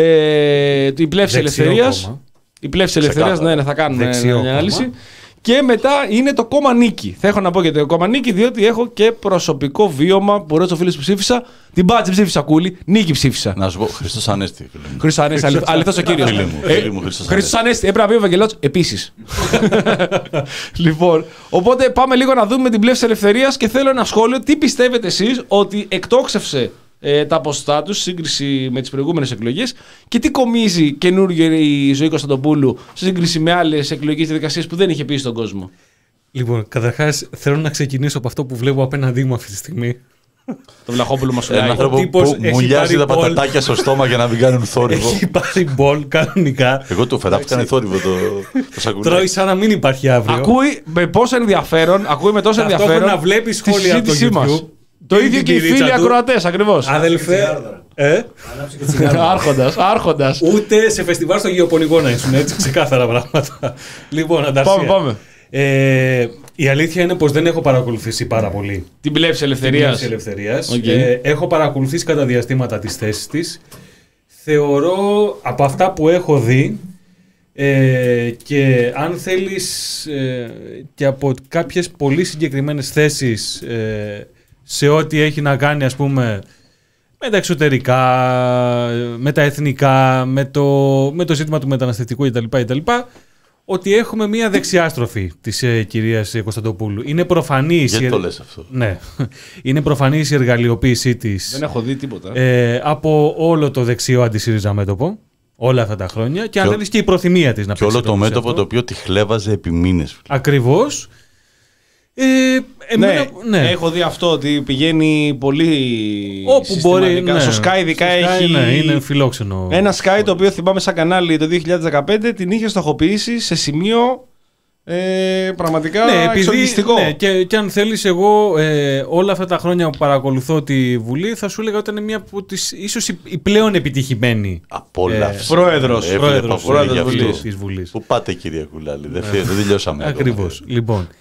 ε, η Πλεύση Δεξιό Ελευθερίας. κόμμα. Η Πλεύση Ελευθερίας, ναι, Ξεκάθαρα. ναι, θα κάνουμε Δεξιό μια ανάλυση. κόμμα. Και μετά είναι το κόμμα Νίκη. Θα έχω να πω και το κόμμα Νίκη, διότι έχω και προσωπικό βίωμα που ρώτησε ο φίλος που ψήφισα. Την μπάτση ψήφισα, Κούλη. Νίκη ψήφισα. Να σου πω, Χριστός Ανέστη, φίλε μου. Χρήστος Ανέστη, αληθ- αληθώς ο κύριος. Φίλοι μου, φίλοι μου, Χριστός Χρήστος Ανέστη, έπρεπε να πει ο Ευαγγελάτος επίσης. Λοιπόν, οπότε πάμε λίγο να δούμε την Πλεύση Ελευθερίας και θέλω ένα σχόλιο. Τι πιστεύετε εσείς ότι εκτόξευσε ε, τα ποσοστά τους σε σύγκριση με τις προηγούμενες εκλογές και τι κομίζει καινούργιο η Ζωή Κωνσταντοπούλου σε σύγκριση με άλλες εκλογικές διαδικασίες που δεν είχε πει στον κόσμο. Λοιπόν, καταρχάς θέλω να ξεκινήσω από αυτό που βλέπω απέναντί μου αυτή τη στιγμή. Το Βλαχόπουλο μας Έναν λέει. άνθρωπο τύπος που έχει μουλιάζει τα πάρει πόλ. πατατάκια στο στόμα για να μην κάνουν θόρυβο. Έχει πάρει μπολ κανονικά. Εγώ του φέρα, έκανε θόρυβο το, το σακουλάκι. Τρώει σαν να μην υπάρχει αύριο. Ακούει με πόσο ενδιαφέρον, ακούει με τόσο Ταυτόχρονα ενδιαφέρον βλέπει τη σχόλια από το συζήτησή μας. YouTube. Το Την ίδιο και οι κυρίτσα φίλοι του. ακροατές, ακριβώς. Αδελφέ. Ε? Άρχοντας, άρχοντας. Ούτε σε φεστιβάλ στο Γεωπολιγό να ήσουν έτσι, ξεκάθαρα πράγματα. Λοιπόν, Ανταρσία. Πάμε, πάμε. Ε, η αλήθεια είναι πως δεν έχω παρακολουθήσει πάρα πολύ Την Πλεύση Ελευθερίας. την Ελευθερίας. Οκ. Ε, έχω παρακολουθήσει κατά διαστήματα τις θέσεις της. Θεωρώ από αυτά που έχω δει ε, και αν θέλεις ε, και από κάποιες πολύ συγκεκριμένες θέσεις ε, σε ό,τι έχει να κάνει ας πούμε με τα εξωτερικά, με τα εθνικά, με το, με το ζήτημα του μεταναστευτικού κτλ. κτλ. Ότι έχουμε μία δεξιάστροφη της ε, κυρίας Κωνσταντοπούλου. Είναι προφανής. Γιατί η- το λες αυτό? Ναι. Είναι προφανής η εργαλειοποίησή της Δεν έχω δει τίποτα. ε, από όλο το δεξιό αντισύριζα μέτωπο όλα αυτά τα χρόνια και αν Και ο- θέλεις και η προθυμία της να Και παίξει όλο το ρόλο σε μέτωπο αυτό. το οποίο τη χλέβαζε επί μήνες. Ακριβώς. Ε, εμένα, ναι, ναι. έχω δει αυτό ότι πηγαίνει πολύ Όπου μπορεί. συστηματικά. Ναι. Στο Sky ειδικά Στο Sky, έχει ναι, είναι φιλόξενο. ένα Sky το οποίο θυμάμαι σαν κανάλι το δύο χιλιάδες δεκαπέντε την είχε στοχοποιήσει σε σημείο ε, πραγματικά Ναι, επειδή, εξοργιστικό. ναι, και, και αν θέλεις εγώ ε, όλα αυτά τα χρόνια που παρακολουθώ τη Βουλή θα σου έλεγα ότι είναι μία από τις ίσως η, η πλέον επιτυχημένη Απόλαυση. πρόεδρος, Έβλεπα πρόεδρος, πολύ πρόεδρος γι' αυτό. Βουλής. της Βουλής. Πού πάτε, κυρία Κουλάλη, δεν, θε- δεν τελειώσαμε. ακόμα. Ακριβώς. Λοιπόν,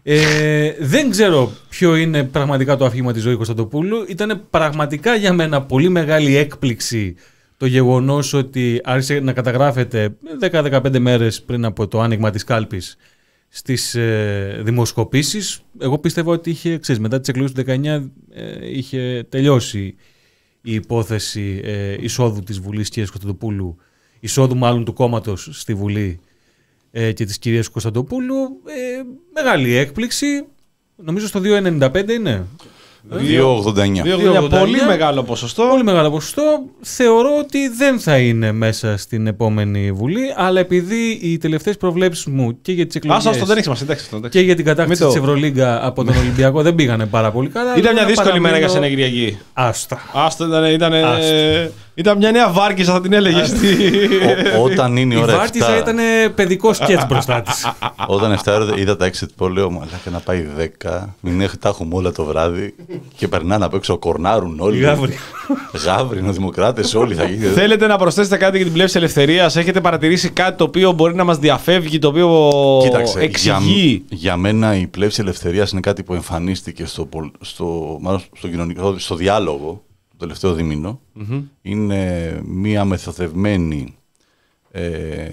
Ε, δεν ξέρω ποιο είναι πραγματικά το αφήγημα της Ζωή Κωνσταντοπούλου. Ήταν πραγματικά για μένα πολύ μεγάλη έκπληξη το γεγονός ότι άρχισε να καταγράφεται δέκα με δεκαπέντε μέρες πριν από το άνοιγμα της κάλπης στις ε, δημοσκοπήσεις. Εγώ πίστευα ότι είχε, ξέρεις, μετά τις εκλογές του δεκαεννιά ε, είχε τελειώσει η υπόθεση ε, εισόδου της Βουλής κυρίας Κωνσταντοπούλου, εισόδου μάλλον του κόμματος στη Βουλή ε, και της κυρίας Κωνσταντοπούλου. Ε, μεγάλη έκπληξη. Νομίζω στο δύο ενενήντα πέντε είναι. δύο ογδόντα εννιά. Πολύ μεγάλο ποσοστό. Πολύ μεγάλο ποσοστό. Θεωρώ ότι δεν θα είναι μέσα στην επόμενη Βουλή, αλλά επειδή οι τελευταίες προβλέψεις μου και για τις εκλογές Άσο, δεν έχει σημασία, εντάξει, και για την κατάκτηση το... της Ευρωλίγκα από τον Ολυμπιακό δεν πήγανε πάρα πολύ καλά. Ήταν μια δύσκολη παραμείνω... μέρα για σένα, Κυριακή. Άστα. Άστα, ήταν, ήταν, ε... ήταν μια νέα Βάρκηζα, θα την έλεγε. Στη... Ό, όταν είναι η ώρα η Βάρκηζα ήταν παιδικό σκέτς μπροστά της. Όταν εφτά είδα τα exit poll, λέω μαλάκα να πάει δέκα, μην έχει, τα έχουμε όλα το βράδυ και περνάνε απ' έξω, κορνάρουν όλοι. Γάβρι. Γάβρι, νοδημοκράτες, όλοι θα γίνουν. Θέλετε να προσθέσετε κάτι για την πλεύση ελευθερίας? Έχετε παρατηρήσει κάτι το οποίο μπορεί να μας διαφεύγει, το οποίο Κοίταξε, εξηγεί? Για, για μένα η πλεύση ελευθερίας είναι κάτι που εμφανίστηκε στο, στο, μάλλον στο κοινωνικό, στο διάλογο το τελευταίο δίμηνο. Mm-hmm. Είναι μια μεθοδευμένη, ε,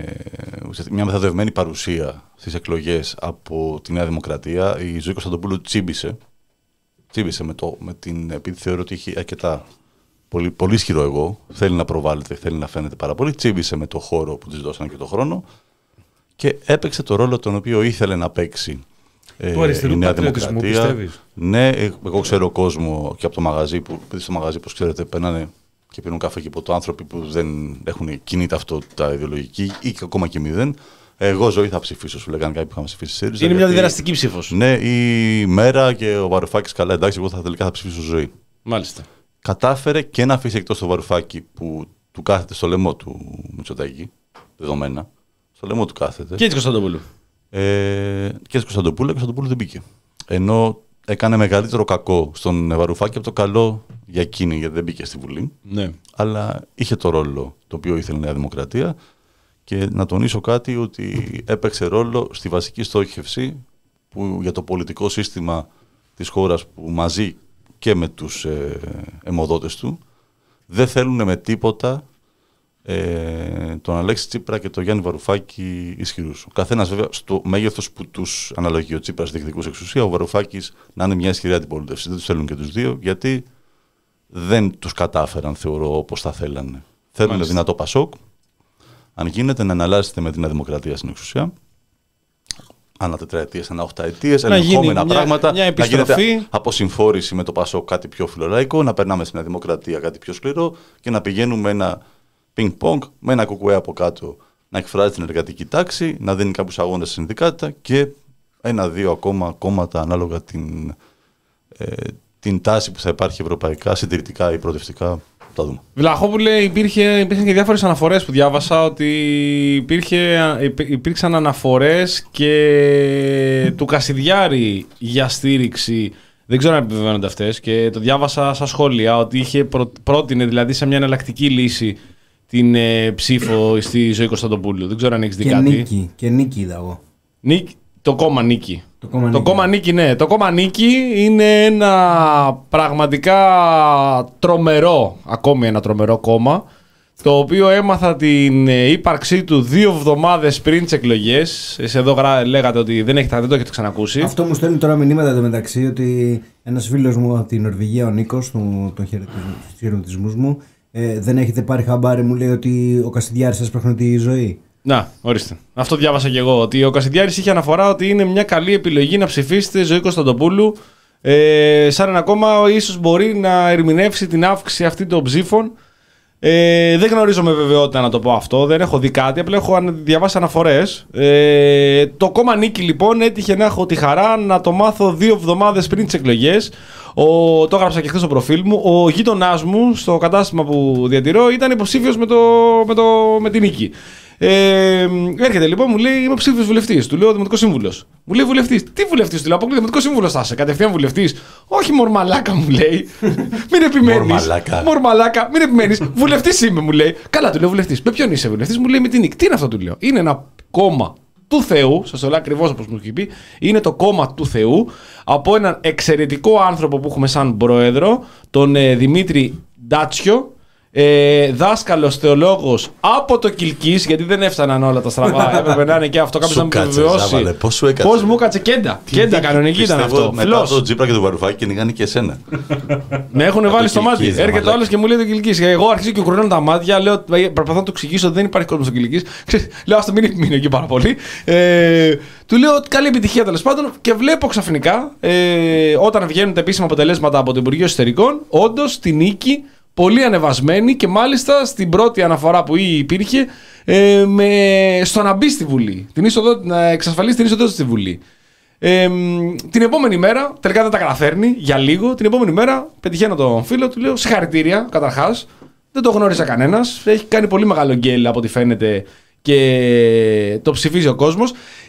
μια μεθοδευμένη παρουσία στις εκλογές από τη Νέα Δημοκρατία. Η Ζωή Κωνσταντοπούλου τσίμπησε. Τσίμπησε με, το, με την, επειδή θεωρώ ότι έχει αρκετά πολύ, πολύ ισχυρό εγώ, θέλει να προβάλλεται, θέλει να φαίνεται πάρα πολύ, τσίμπησε με το χώρο που της δώσανε και το χρόνο και έπαιξε το ρόλο τον οποίο ήθελε να παίξει ε, του αριστερού η Νέα πατριωτισμού, Δημοκρατία. πιστεύεις? Ναι, εγώ ξέρω κόσμο και από το μαγαζί, που στο μαγαζί, όπως ξέρετε, περνάνε και πίνουν καφέ και ποτό άνθρωποι που δεν έχουν κοινή ταυτότητα ιδεολογική ή και ακόμα και μηδέν. Εγώ Ζωή θα ψηφίσω, σου λέγανε κάποιοι που είχαν ψηφίσει ΣΥΡΙΖΑ. Είναι γιατί... μια διδραστική ψήφος. Ναι, η Μέρα και ο Βαρουφάκης, καλά, εντάξει, εγώ θα τελικά θα ψηφίσω Ζωή. Μάλιστα. Κατάφερε και να αφήσει εκτός το Βαρουφάκη που του κάθεται στο λαιμό του Μητσοτάκη, δεδομένα. Στο λαιμό του κάθεται. Και της Κωνσταντοπούλου. Ε, και της Κωνσταντοπούλου, η Κωνσταντοπούλου δεν μπήκε. Ενώ έκανε μεγαλύτερο κακό στον Βαρουφάκη από το καλό για εκείνη, γιατί δεν μπήκε στη Βουλή. Ναι. Αλλά είχε το ρόλο το οποίο ήθελε η Νέα Δημοκρατία. Και να τονίσω κάτι, ότι έπαιξε ρόλο στη βασική στόχευση που για το πολιτικό σύστημα της χώρας, που μαζί και με τους ε, αιμοδότες του δεν θέλουν με τίποτα ε, τον Αλέξη Τσίπρα και τον Γιάννη Βαρουφάκη ισχυρούς. Ο καθένας βέβαια στο μέγεθος που τους αναλογεί. Ο Τσίπρας διεκδικούσε εξουσία, ο Βαρουφάκης να είναι μια ισχυρή αντιπολίτευση. Δεν τους θέλουν και τους δύο, γιατί δεν τους κατάφεραν, θεωρώ, όπως θα θέλανε. Θέλουν Μάλιστα. δυνατό Πασόκ. Αν γίνεται να εναλλάσσεται με την Νέα Δημοκρατία στην εξουσία, ανά τετραετίες, ανά οχταετίες, ελεγχόμενα πράγματα, μια να γίνεται από συμφόρηση με το Πασόκ κάτι πιο φιλολαϊκό, να περνάμε στην Νέα Δημοκρατία κάτι πιο σκληρό και να πηγαίνουμε ένα πινκ-πονγκ με ένα κουκουέ από κάτω να εκφράζει την εργατική τάξη, να δίνει κάποιους αγώνες στα συνδικάτα και ένα-δύο ακόμα κόμματα ανάλογα την, ε, την τάση που θα υπάρχει ευρωπαϊκά, συντηρητικά ή προοδευτικά. Βλαχόπουλε, υπήρχε, υπήρχαν και διάφορες αναφορές που διάβασα, ότι υπήρχε, υπήρξαν αναφορές και του Κασιδιάρη για στήριξη. Δεν ξέρω αν επιβεβαίνονται αυτές, και το διάβασα στα σχόλια ότι είχε προ, πρότεινε δηλαδή σε μια εναλλακτική λύση την ε, ψήφο στη Ζωή Κωνσταντοπούλου. Δεν ξέρω αν έχεις δει και κάτι. Νίκη, και Νίκη είδα εγώ. Νίκη, το κόμμα Νίκη. Το κόμμα, το Νίκη. κόμμα Νίκη, ναι. Το κόμμα Νίκη είναι ένα πραγματικά τρομερό, ακόμη ένα τρομερό κόμμα, το οποίο έμαθα την ύπαρξή του δύο εβδομάδες πριν τις εκλογές. Εσείς εδώ λέγατε ότι δεν, έχετε, δεν το έχετε ξανακούσει. Αυτό μου στέλνει τώρα μηνύματα εντωμεταξύ, ότι ένας φίλος μου από την Νορβηγία, ο Νίκος, των χαιρετισμούς μου, ε, δεν έχετε πάρει χαμπάρι, μου λέει ότι ο Κασιδιάρης έσπραχνε τη Ζωή. Να, ορίστε. Αυτό διάβασα και εγώ. Ότι ο Κασιδιάρης είχε αναφορά ότι είναι μια καλή επιλογή να ψηφίσετε Ζωή Κωνσταντοπούλου. Ε, σαν ένα κόμμα, ίσως μπορεί να ερμηνεύσει την αύξηση αυτή των ψήφων. Ε, δεν γνωρίζω με βεβαιότητα να το πω αυτό. Δεν έχω δει κάτι. Απλά έχω διαβάσει αναφορές. Ε, το κόμμα Νίκη, λοιπόν, έτυχε να έχω τη χαρά να το μάθω δύο εβδομάδες πριν τις εκλογές. Ο, το έγραψα και χθες στο προφίλ μου. Ο γείτονάς μου στο κατάστημα που διατηρώ ήταν υποψήφιος με, το, με, το, με την Νίκη. Ε, έρχεται λοιπόν, μου λέει: είμαι ψήφιος βουλευτής. Του λέω: Δημοτικός σύμβουλος. Μου λέει: Βουλευτής. Τι βουλευτής? Του λέω: Αποκλεί, Δημοτικός σύμβουλος θα είσαι. Κατευθείαν βουλευτής. Όχι, μορμαλάκα, μου λέει. Μην επιμένεις. Μορμαλάκα. Μορμαλάκα, μην επιμένεις. Βουλευτής είμαι, μου λέει. Καλά, του λέω: Βουλευτής. Με ποιον είσαι βουλευτής? Μου λέει: Με την Νίκη. Τι είναι αυτό? Του λέω: Είναι ένα κόμμα του Θεού, σας το λέω ακριβώς όπως μου έχει πει, είναι το κόμμα του Θεού, από έναν εξαιρετικό άνθρωπο που έχουμε σαν πρόεδρο, τον ε, Δημήτρη Ντάτσιο, ε, δάσκαλος θεολόγος από το Κιλκής, γιατί δεν έφταναν όλα τα στραβά, έπρεπε να είναι και αυτό, κάποιος να μου επιβεβαιώσει. Πώς σου έκατσε. Πώς μου έκατσε κέντα, κέντα κανονική ήταν αυτό. Μετά από τον Τζίπρα και τον Βαρουφάκη κυνηγάνε και εσένα. Με έχουν βάλει στο μάτι. Κιλκής, Έρχεται ο άλλος και μου λέει το Κιλκής. Εγώ αρχίζω και κουρνώνω τα μάτια, λέω, προσπαθώ να του εξηγήσω ότι δεν υπάρχει κόσμο στο Κιλκής. Λέω, ας το μην μείνει εκεί πάρα πολύ. Ε, του λέω καλή επιτυχία τέλος πάντων και βλέπω ξαφνικά ε, όταν βγαίνουν τα επίσημα αποτελέσματα από το Υπουργείο Εσωτερικών, όντως τη νίκη πολύ ανεβασμένη και μάλιστα στην πρώτη αναφορά που υπήρχε ε, με, στο να μπει στη Βουλή. Την είσοδο, να εξασφαλίσει την είσοδο στη Βουλή. Ε, την επόμενη μέρα, τελικά δεν τα καταφέρνει για λίγο. Την επόμενη μέρα πετυχαίνω τον φίλο του, λέω συγχαρητήρια καταρχάς. Δεν το γνώριζα κανένας. Έχει κάνει πολύ μεγάλο γκέλ από ό,τι φαίνεται και το ψηφίζει ο κόσμος.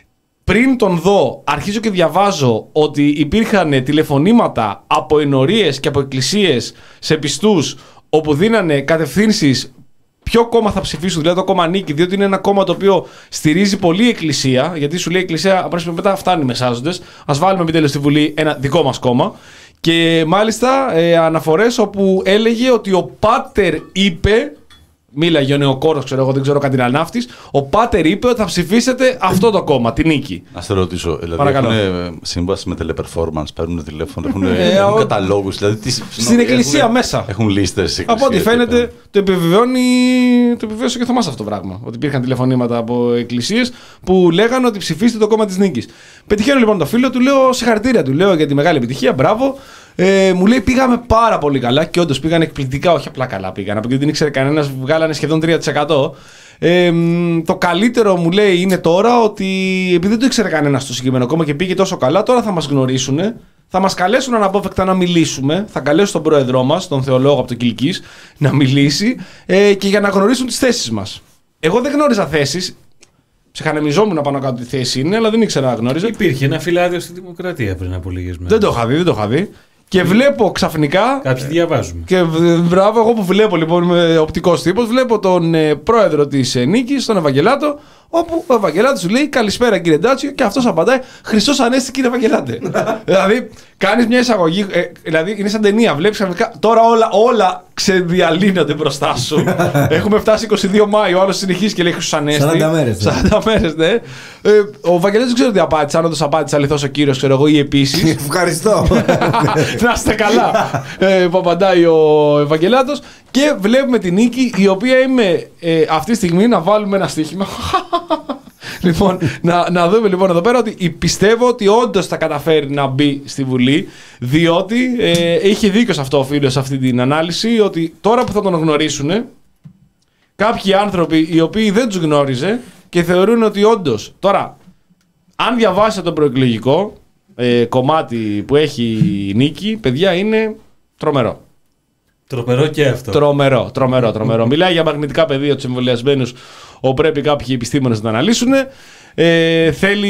Πριν τον δω, αρχίζω και διαβάζω ότι υπήρχαν τηλεφωνήματα από ενορίες και από εκκλησίες σε πιστούς όπου δίνανε κατευθύνσεις ποιο κόμμα θα ψηφίσουν, δηλαδή το κόμμα Νίκη, διότι είναι ένα κόμμα το οποίο στηρίζει πολύ η εκκλησία, γιατί σου λέει η εκκλησία, πρέπει μετά φτάνει μεσάζοντες, ας βάλουμε επιτέλους στη Βουλή ένα δικό μας κόμμα. Και μάλιστα ε, αναφορές όπου έλεγε ότι ο Πάτερ είπε, μίλαγε ο νεοκόρος, ξέρω εγώ, δεν ξέρω κάτι να ναύτης, ο Πάτερ είπε ότι θα ψηφίσετε αυτό το κόμμα, τη Νίκη. Να σε ρωτήσω, δηλαδή έχουν σύμβαση με teleperformance, παίρνουν τηλέφωνο, έχουν, ε, έχουν ο... καταλόγους, δηλαδή τι, στην εκκλησία έχουν, μέσα. Έχουν λίστες. Από ό,τι φαίνεται έχουν... το επιβεβαιώνει, το επιβεβαίωσε και ο Θωμάς αυτό το πράγμα. Ότι υπήρχαν τηλεφωνήματα από εκκλησίες που λέγανε ότι ψηφίστε το κόμμα της Νίκης. Πετυχαίνω λοιπόν το φίλο του, λέω συγχαρητήρια του, λέω για τη μεγάλη επιτυχία, μπράβο. Ε, μου λέει πήγαμε πάρα πολύ καλά και όντως πήγαν εκπληκτικά, όχι απλά καλά πήγαν, από γιατί δεν ήξερε κανένας, βγάλανε σχεδόν τρία τοις εκατό. Ε, το καλύτερο μου λέει είναι τώρα ότι επειδή δεν το ήξερε κανένας στο συγκεκριμένο κόμμα και πήγε τόσο καλά, τώρα θα μας γνωρίσουν, θα μας καλέσουν αναπόφευκτα να μιλήσουμε, θα καλέσουν τον πρόεδρό μας, τον θεολόγο από το Κιλκής, να μιλήσει ε, και για να γνωρίσουν τις θέσεις μας. Εγώ δεν γνώριζα θέσεις. Ψυχανεμιζόμουν πάνω κάτω τι θέση είναι, αλλά δεν ήξερα να γνώριζα. Υπήρχε ένα φυλάδιο στη Δημοκρατία πριν από λίγες μέρες. Δεν το είχα δει, δεν το είχα δει. Και βλέπω ξαφνικά. Κάποιοι διαβάζουμε. Και μπράβο, εγώ που βλέπω λοιπόν με οπτικός τύπος, βλέπω τον ε, πρόεδρο της ε, Νίκης, τον Ευαγγελάτο, όπου ο Ευαγγελάτος σου λέει καλησπέρα κύριε Ντάτσιο και αυτός απαντάει Χριστός Ανέστη κύριε Ευαγγελάτε. Δηλαδή κάνεις μια εισαγωγή, ε, δηλαδή είναι σαν ταινία, βλέπεις ξαφνικά τώρα όλα, όλα ξεδιαλύνονται μπροστά σου. Έχουμε φτάσει είκοσι δύο Μάη, ο άλλος συνεχίζει και λέει Χριστός Ανέστη. σαράντα μέρες. σαράντα μέρες, ναι. Ε, ο Ευαγγελάτος δεν ξέρω τι απάντησε, αν όντως απάντησε αληθώς ο κύριος, ξέρω εγώ, ή επίσης. Ευχαριστώ. Να είστε καλά. ε, που απαντάει ο Ευαγγελάτος. Και βλέπουμε την Νίκη, η οποία είμαι ε, αυτή τη στιγμή να βάλουμε ένα στοίχημα. Λοιπόν, να, να δούμε λοιπόν εδώ πέρα ότι πιστεύω ότι όντως θα καταφέρει να μπει στη Βουλή, διότι ε, είχε δίκιο σε αυτό ο φίλος σε αυτή την ανάλυση, ότι τώρα που θα τον γνωρίσουν, κάποιοι άνθρωποι οι οποίοι δεν τους γνώριζε και θεωρούν ότι όντως, τώρα, αν διαβάσετε το προεκλογικό ε, κομμάτι που έχει η Νίκη, παιδιά, είναι τρομερό. Τρομερό και αυτό. Τρομερό, τρομερό, τρομερό. Μιλάει για μαγνητικά πεδία τους εμβολιασμένους, όπου πρέπει κάποιοι επιστήμονες να τα αναλύσουν. Ε, θέλει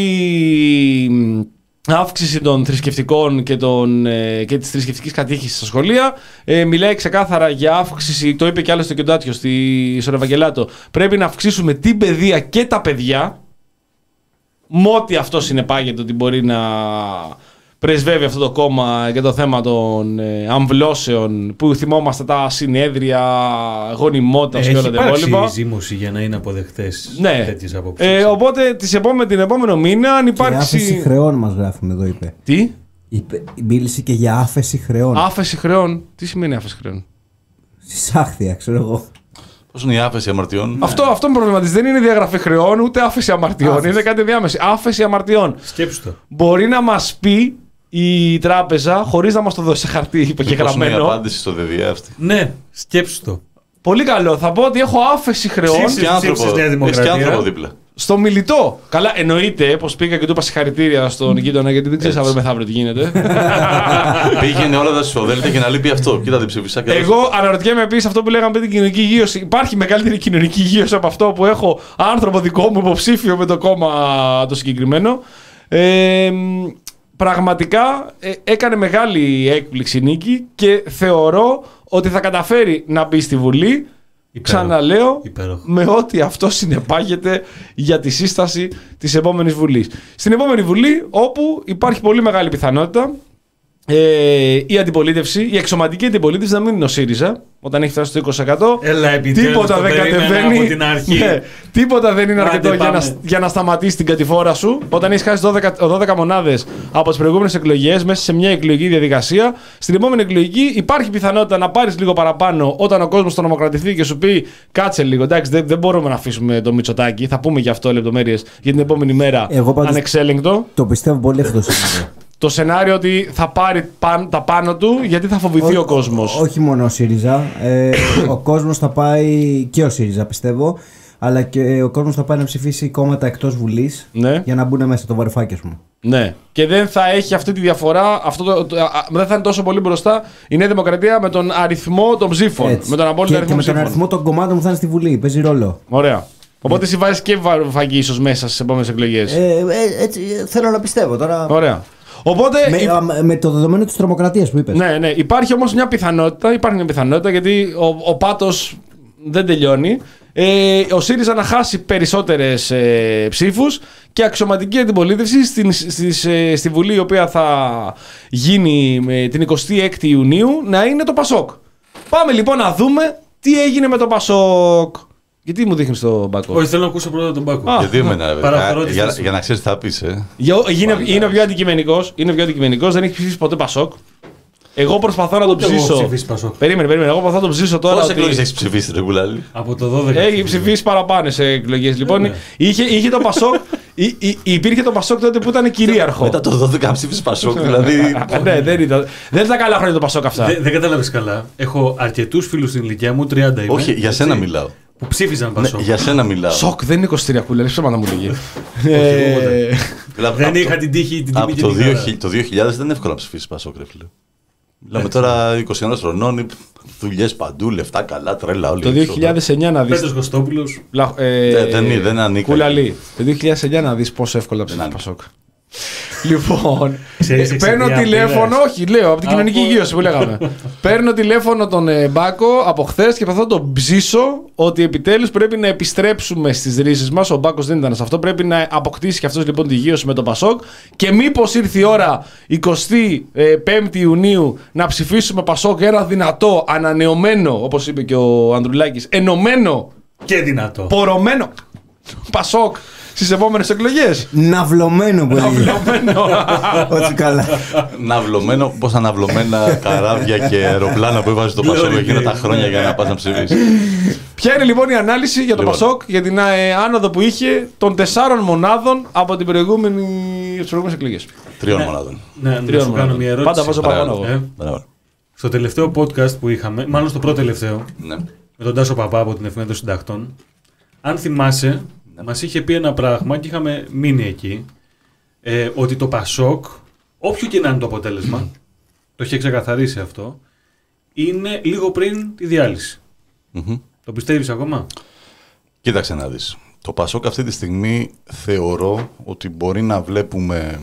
αύξηση των θρησκευτικών και, των, ε, και της θρησκευτικής κατήχησης στα σχολεία. Ε, μιλάει ξεκάθαρα για αύξηση, το είπε και άλλωστε και ο Ντάτσιο στον Ευαγγελάτο. Πρέπει να αυξήσουμε την παιδεία και τα παιδιά. Με ό,τι αυτό συνεπάγεται ότι μπορεί να πρεσβεύει αυτό το κόμμα για το θέμα των ε, αμβλώσεων που θυμόμαστε τα συνέδρια γονιμότητας και όλα τα υπόλοιπα. Έχει ζήμωση για να είναι αποδεκτές ναι. τέτοιες απόψεις. Ε, οπότε τις επόμε, την επόμενο μήνα αν υπάρξει... Και άφεση χρεών μας γράφουμε εδώ είπε. Τι? Είπε, μίλησε και για άφεση χρεών. Άφεση χρεών. Τι σημαίνει άφεση χρεών? Συσάχθεια, ξέρω εγώ. Πώς είναι η άφεση αμαρτιών? Αυτό, ναι. αυτό με προβληματίζει. Δεν είναι διαγραφή χρεών ούτε άφεση αμαρτιών. Άφεση. Είναι κάτι διάμεση. Άφεση αμαρτιών. Σκέψου το. Μπορεί να μας πει η τράπεζα χωρίς να μας το δώσει σε χαρτί υπογεγραμμένο. Είναι η απάντηση στο ΔΔΕ αυτή. Ναι, σκέψου το. Πολύ καλό. Θα πω ότι έχω άφεση χρεών. Και άνθρωπο δίπλα. Στο μιλητό. Καλά, εννοείται πως πήγα και του είπα συγχαρητήρια στον γείτονα, γιατί δεν ξέρει αύριο μεθαύριο τι γίνεται. Πήγαινε όλα τα σφοδέλτια και να λείπει αυτό. Κοίτα την ψηφισά και εγώ αναρωτιέμαι επίσης αυτό που λέγαμε πριν την κοινωνική υγείωση. Υπάρχει μεγαλύτερη κοινωνική υγείωση από αυτό που έχω άνθρωπο δικό μου υποψήφιο με το κόμμα το συγκεκριμένο. Ε, πραγματικά ε, έκανε μεγάλη έκπληξη Νίκη και θεωρώ ότι θα καταφέρει να μπει στη Βουλή. Ξαναλέω, Υπέροχο. με ό,τι αυτό συνεπάγεται για τη σύσταση της επόμενης Βουλής. Στην επόμενη Βουλή, όπου υπάρχει πολύ μεγάλη πιθανότητα ε, η αντιπολίτευση, η εξωματική αντιπολίτευση να μην είναι ο ΣΥΡΙΖΑ, όταν έχει φτάσει στο είκοσι τοις εκατό. Έλα, επιτέλους, τίποτα το δεν περίμενα κατεβαίνει. από την αρχή. Ναι, τίποτα δεν είναι Άντε, αρκετό για πάμε. να, για να σταματήσει την κατηφόρα σου. Όταν έχει χάσει δώδεκα, δώδεκα μονάδες από τις προηγούμενες εκλογές μέσα σε μια εκλογική διαδικασία, στην επόμενη εκλογική υπάρχει πιθανότητα να πάρεις λίγο παραπάνω όταν ο κόσμος τρομοκρατηθεί και σου πει κάτσε λίγο. Εντάξει, δεν, δεν μπορούμε να αφήσουμε το Μητσοτάκη. Θα πούμε γι' αυτό λεπτομέρειες για την επόμενη μέρα. Εγώ πάντως ανεξέλεγκτο. Το πιστεύω πολύ αυτό το σενάριο. Το σενάριο ότι θα πάρει παν, τα πάνω του γιατί θα φοβηθεί Ό, ο κόσμος. Όχι μόνο ο ΣΥΡΙΖΑ. Ε, ο κόσμος θα πάει και ο ΣΥΡΙΖΑ πιστεύω. Αλλά και ο κόσμος θα πάει να ψηφίσει κόμματα εκτός Βουλής Ναι. για να μπουν μέσα το Βαρουφάκη, ας πούμε. Ναι. Και δεν θα έχει αυτή τη διαφορά, αυτό το, το, α, δεν θα είναι τόσο πολύ μπροστά η Νέα Δημοκρατία με τον αριθμό των ψήφων. Έτσι. Με τον απόλυτο και, αριθμό και με τον ψήφων. αριθμό των κομμάτων που θα είναι στη Βουλή. Παίζει ρόλο. Ωραία. Οπότε εσύ βάζεις και Βαρουφάκη ίσως μέσα στις επόμενες εκλογές. Ε, ε, έτσι, θέλω να πιστεύω τώρα. Ωραία. Οπότε. Με, υ- α, με το δεδομένο της τρομοκρατίας που είπες. Ναι, ναι. Υπάρχει όμως μια πιθανότητα, υπάρχει μια πιθανότητα γιατί ο, ο πάτος δεν τελειώνει. Ε, ο ΣΥΡΙΖΑ να χάσει περισσότερες ε, ψήφους και αξιωματική αντιπολίτευση στην, στις, ε, στη Βουλή η οποία θα γίνει ε, την εικοστή έκτη Ιουνίου να είναι το ΠΑΣΟΚ. Πάμε λοιπόν να δούμε τι έγινε με το ΠΑΣΟΚ. Γιατί μου δείχνεις το μπάκο. Όχι, θέλω να ακούσω πρώτα τον Πάκο. Α, Γιατί εμένα, ρε, παραφορώ παιδιά, τη για, θέση για μου. να ξέρεις τι θα πεις, ε. Για- είναι, Μάλιστα. είναι πιο αντικειμενικός, είναι πιο αντικειμενικός, δεν έχει ψηφίσει ποτέ ΠΑΣΟΚ. Εγώ προσπαθώ να το Ούτε εγώ έχω ψήσω. ψηφίσει Πασόκ. Περίμενε, περίμενε. Εγώ προσπαθώ να το ψήσω τώρα. Πόσες ότι- εκλογές έχεις ψηφίσει, ρε Κουλάλη? Από το δώδεκα. Έχει ψηφίσει παραπάνω σε εκλογές. Λοιπόν, Ναι. είχε, είχε το Πασόκ. υ- υ- υπήρχε το Πασόκ τότε που ήταν κυρίαρχο. Μετά το δώδεκα ψήφισες Πασόκ, δηλαδή. ναι, δεν ήταν. Δεν ήταν καλά χρόνια το Πασόκ αυτά. Δεν, δεν κατάλαβες καλά. Έχω αρκετούς φίλους στην ηλικία μου, τριάντα είμαι. Όχι, για έτσι, σένα μιλάω. Που ψήφιζαν Ναι, Πασόκ. για σένα μιλάω. Σοκ, δεν είναι είκοσι τρία κούλερ, ψέματα μου λέγε. εγώ ποτέ. Ε, Δηλαδή, Δεν από είχα το- την τύχη, την τιμή Από και το την χαρά. δύο χιλιάδες το δύο χιλιάδες δεν είναι εύκολο να ψηφίσεις Πασόκ, ρε φίλε. Μιλάμε τώρα είκοσι ένα χρονών, δουλειές παντού, λεφτά καλά, τρέλα όλοι. Το έξω, δύο χιλιάδες εννιά να Πέτρος δεις. Κωστόπουλος. Λα- ε, Δεν- δεν είναι, δεν ανήκει. Κουλαλή. Το δύο χιλιάδες εννιά να δεις πόσο εύκολα ψηφίσει ανήκει. Πασόκ. Λοιπόν, Ξέρεις, ε, έχεις παίρνω μια τηλέφωνο, πείρα. όχι, λέω από την Από- κοινωνική υγείωση που λέγαμε. Παίρνω τηλέφωνο τον ε, Μπάκο από χθε και προσπαθώ να τον ψήσω ότι επιτέλους πρέπει να επιστρέψουμε στις ρίζες μας. Ο Μπάκος δεν ήταν σε αυτό. Πρέπει να αποκτήσει και αυτός λοιπόν τη γύρωση με τον Πασόκ. Και μήπως ήρθε η ώρα εικοστή πέμπτη Ιουνίου να ψηφίσουμε Πασόκ ένα δυνατό, ανανεωμένο, όπως είπε και ο Ανδρουλάκης, ενωμένο, Και δυνατό. πορωμένο Πασόκ στις επόμενες εκλογές. Ναυλωμένο που έλεγε. Ενωμένο. Όχι καλά. Ναυλωμένο, πώς αναυλωμένα καράβια και αεροπλάνα που έβαζε το Πασόκ Glory εκείνα τα days. χρόνια για να πας να ψηφίσεις. Ποια είναι λοιπόν η ανάλυση για το Λοιπόν. Πασόκ για την ε, άνοδο που είχε των τεσσάρων μονάδων από την προηγούμενη, τις προηγούμενες εκλογές. Τριών μονάδων. Ναι, να Τριών σου κάνω μονάδων. μια ερώτηση. Πάντα βάζω Μπράβο. παραπάνω εγώ. Ε, Μπράβο. Στο τελευταίο podcast που είχαμε, μάλλον στο πρώτο τελευταίο, Ναι. με τον Τάσο Παπά από την Εφημερίδα των Συντακτών, αν θυμάσαι, μας είχε πει ένα πράγμα και είχαμε μείνει εκεί, ε, ότι το Πασόκ, όποιο και να είναι το αποτέλεσμα, το είχε ξεκαθαρίσει αυτό, είναι λίγο πριν τη διάλυση. Μμμ. Το πιστεύεις ακόμα? Κοίταξε να δεις. Το Πασόκ αυτή τη στιγμή θεωρώ ότι μπορεί να βλέπουμε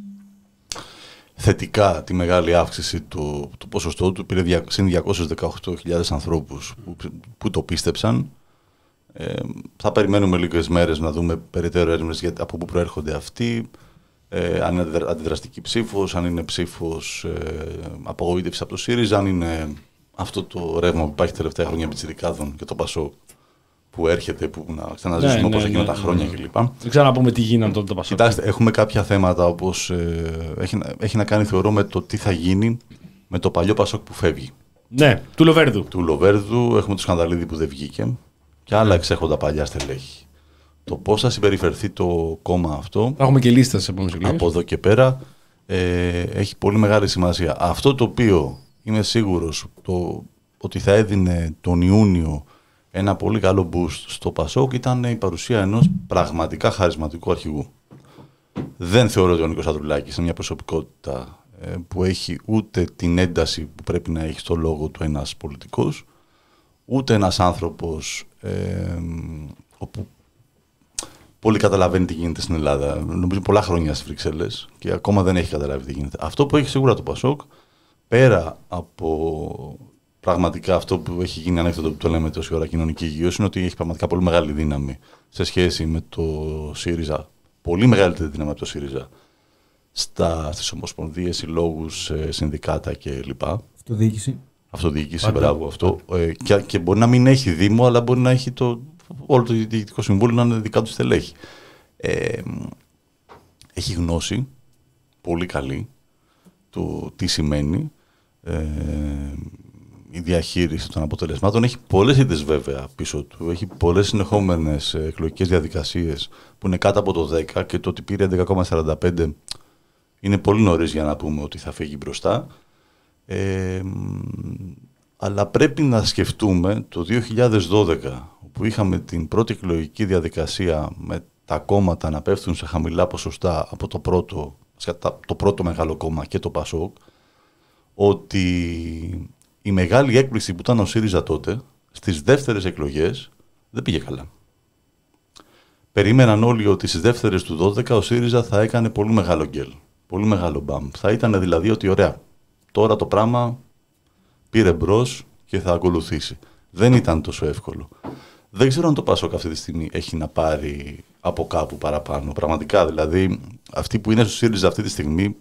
θετικά τη μεγάλη αύξηση του, του ποσοστού του. Πήρε δια- συν διακόσιες δεκαοκτώ χιλιάδες ανθρώπους που, που το πίστεψαν. Ε, θα περιμένουμε λίγες μέρες να δούμε περαιτέρω έρευνες για- από πού προέρχονται αυτοί. Ε, αν είναι αντιδρα- αντιδραστική ψήφος, αν είναι ψήφος ε, απογοήτευση από το ΣΥΡΙΖΑ, αν είναι αυτό το ρεύμα που υπάρχει τελευταία χρόνια πιτσιρικάδων και το Πασόκ που έρχεται, που να ξαναζήσουμε Ναι, όπως ναι, εκείνα ναι, τα ναι, χρόνια ναι. κλπ. Δεν ξέρω να πούμε τι γίνανε τότε το Πασόκ. Κοιτάξτε, έχουμε κάποια θέματα όπως ε, έχει, να- έχει να κάνει θεωρώ με το τι θα γίνει με το παλιό Πασόκ που φεύγει. Ναι, του Λοβέρδου. Του Λοβέρδου, έχουμε το Σκανδαλίδη που δεν βγήκε και άλλα εξέχοντα παλιά στελέχη. Το πώς θα συμπεριφερθεί το κόμμα αυτό Θα έχουμε και λίστα στις επόμενες εκλογές. από εδώ και πέρα ε, έχει πολύ μεγάλη σημασία. Αυτό το οποίο είμαι σίγουρος το, ότι θα έδινε τον Ιούνιο ένα πολύ καλό boost στο Πασόκ ήταν η παρουσία ενός πραγματικά χαρισματικού αρχηγού. Δεν θεωρώ ότι ο Νίκος Ανδρουλάκης είναι μια προσωπικότητα ε, που έχει ούτε την ένταση που πρέπει να έχει στο λόγο του ένας πολιτικός, ούτε ένας άνθρωπος ε, όπου πολύ καταλαβαίνει τι γίνεται στην Ελλάδα. Νομίζω πολλά χρόνια στις Βρυξέλλες και ακόμα δεν έχει καταλάβει τι γίνεται. Αυτό που έχει σίγουρα το Πασόκ, πέρα από πραγματικά αυτό που έχει γίνει ανέκδοτο που το λέμε τόση ώρα κοινωνική υγείωση είναι ότι έχει πραγματικά πολύ μεγάλη δύναμη σε σχέση με το ΣΥΡΙΖΑ. Πολύ μεγαλύτερη δύναμη από το ΣΥΡΙΖΑ στα, στις ομοσπονδίες, συλλόγους, συνδικάτα κλπ. Αυτοδιοίκηση. Αυτοδιοίκηση, μπράβο αυτό. Ε, και, και μπορεί να μην έχει Δήμο, αλλά μπορεί να έχει το, όλο το Διοικητικό Συμβούλιο να είναι δικά του στελέχη. Ε, έχει γνώση πολύ καλή του τι σημαίνει ε, η διαχείριση των αποτελεσμάτων. Έχει πολλές ήττες βέβαια πίσω του. Έχει πολλές συνεχόμενες εκλογικές διαδικασίες που είναι κάτω από το δέκα και το ότι πήρε έντεκα κόμμα σαράντα πέντε είναι πολύ νωρίς για να πούμε ότι θα φύγει μπροστά. Ε, αλλά πρέπει να σκεφτούμε το δύο χιλιάδες δώδεκα που είχαμε την πρώτη εκλογική διαδικασία με τα κόμματα να πέφτουν σε χαμηλά ποσοστά από το πρώτο, το πρώτο μεγάλο κόμμα και το ΠΑΣΟΚ, ότι η μεγάλη έκπληξη που ήταν ο ΣΥΡΙΖΑ τότε στις δεύτερες εκλογές δεν πήγε καλά. Περίμεναν όλοι ότι στις δεύτερες του δώδεκα ο ΣΥΡΙΖΑ θα έκανε πολύ μεγάλο γκέλ, πολύ μεγάλο μπαμ. Θα ήταν δηλαδή ότι ωραία, τώρα το πράγμα πήρε μπρος και θα ακολουθήσει. Δεν ήταν τόσο εύκολο. Δεν ξέρω αν το ΠΑΣΟΚ αυτή τη στιγμή έχει να πάρει από κάπου παραπάνω. Πραγματικά, δηλαδή, αυτοί που είναι στο ΣΥΡΙΖΑ αυτή τη στιγμή...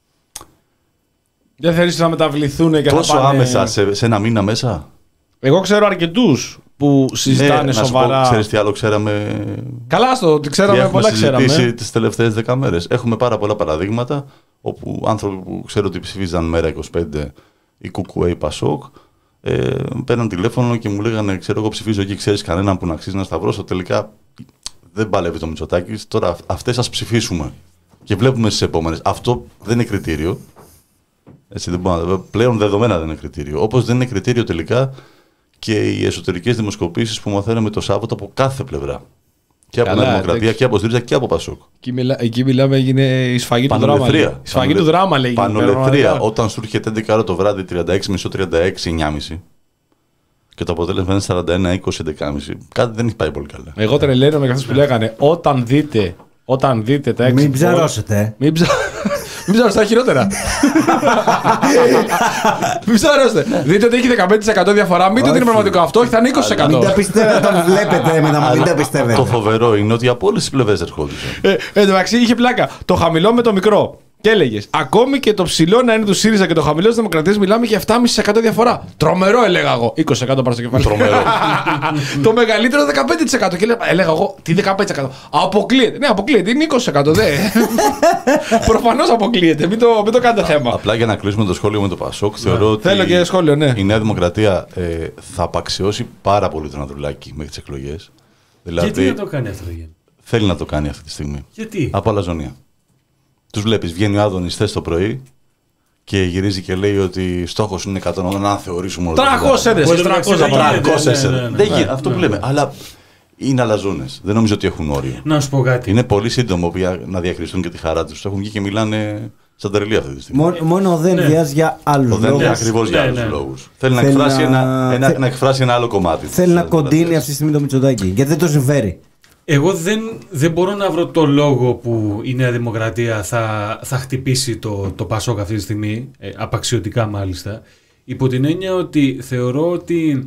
Δεν θέλεις να μεταβληθούν και τόσο να πάνε... άμεσα σε, σε ένα μήνα μέσα. Εγώ ξέρω αρκετούς που συζητάνε ναι, σοβαρά. Να σου πω, ξέρεις τι άλλο ξέραμε... Καλά στο, τι ξέραμε, πολλά ξέραμε. Έχουμε συζητήσει τις τελευταίες δέκα μέρες. Έχουμε πάρα πολλά παραδείγματα όπου άνθρωποι που ξέρω ότι ψηφίζαν μέρα είκοσι πέντε ή Κουκουέ ή Πασόκ ε, παίρναν τηλέφωνο και μου λέγανε ξέρω εγώ ψηφίζω εκεί, ξέρεις κανέναν που να αξίζει να σταυρώσω. Τελικά δεν παλεύει το Μητσοτάκης, τώρα αυτές ας ψηφίσουμε και βλέπουμε στις επόμενες. Αυτό δεν είναι κριτήριο. Έτσι, δεν μπορώ, πλέον δεδομένα δεν είναι κριτήριο. Όπως δεν είναι κριτήριο τελικά και οι εσωτερικές δημοσκοπήσεις που μαθαίνουμε το Σάββατο από κάθε πλευρά. Και από Νέα Δημοκρατία και από ΣΥΡΙΖΑ και από Πασόκ. Εκεί, μιλά, εκεί μιλάμε, έγινε η σφαγή του δράμα. Η σφαγή του δράμα λέγεται. Πανολεθρία. Όταν σου έρχεται έντεκα ώρα το βράδυ, τριάντα έξι και μισό, τριάντα έξι, εννιά και μισό. Και το αποτέλεσμα είναι σαράντα ένα είκοσι, έντεκα και μισό. Κάτι δεν έχει πάει πολύ καλά. Εγώ τρελαίνω με αυτούς που λέγανε όταν δείτε, όταν δείτε τα έξι. Μην ψαρώσετε. Μην ψα... Μην ψαρώσετε τα χειρότερα. Μην ψαρώσετε. Δείτε ότι έχει δεκαπέντε τοις εκατό διαφορά. Μην το είναι πραγματικό αυτό, όχι θα είναι είκοσι τοις εκατό. Μην τα πιστεύετε, το βλέπετε μετά, μην τα πιστεύετε. Το φοβερό είναι ότι από όλες τις πλευρές ερχόντουσαν. Εν τω μεταξύ είχε πλάκα. Το χαμηλό με το μικρό. Και έλεγε, ακόμη και το ψηλό να είναι του ΣΥΡΙΖΑ και το χαμηλό τη Δημοκρατία, μιλάμε για επτά κόμμα πέντε τοις εκατό διαφορά. Τρομερό, έλεγα εγώ. είκοσι τοις εκατό πάνω στο κεφάλι. Τρομερό. Το μεγαλύτερο δεκαπέντε τοις εκατό. Και έλεγα εγώ, τι δεκαπέντε τοις εκατό. Αποκλείεται. Ναι, αποκλείεται. Είναι είκοσι τοις εκατό. Δε. Προφανώς αποκλείεται. Μην το, μην το κάνετε θέμα. Απλά για να κλείσουμε το σχόλιο με το ΠΑΣΟΚ, θεωρώ ότι Θέλω και σχόλιο, ναι. η Νέα Δημοκρατία ε, θα απαξιώσει πάρα πολύ τον Ανδρουλάκη μέχρι τις εκλογές. Δηλαδή, γιατί να το κάνει αυτό, Γιάννη? Θέλει να το κάνει αυτή τη στιγμή. Γιατί? Από αλαζονία. Τους βλέπεις, βγαίνει ο Άδωνης χθες το πρωί και γυρίζει και λέει ότι στόχος είναι εκατό ογδόντα, να θεωρήσουμε ότι. τριακόσιες έδρες. Δεν γίνεται αυτό που λέμε. Αλλά είναι αλαζόνες. Δεν νομίζω ότι έχουν όριο. Να σου πω κάτι. Είναι πολύ σύντομο να διακριστούν και τη χαρά τους. Έχουν βγει και μιλάνε σαν τρελή αυτή τη στιγμή. Μόνο, μόνο ο Δένδιας για άλλους λόγους. Ο Δένδιας ακριβώς για άλλους λόγους. Θέλει να εκφράσει ένα, εκφράσει ένα άλλο κομμάτι. Θέλει να κοντίνει αυτή τη στιγμή το Μητσοτάκη. Γιατί δεν το συμφέρει. Εγώ δεν, δεν μπορώ να βρω το λόγο που η Νέα Δημοκρατία θα, θα χτυπήσει το, το Πασόκ αυτή τη στιγμή, ε, απαξιωτικά μάλιστα, υπό την έννοια ότι θεωρώ ότι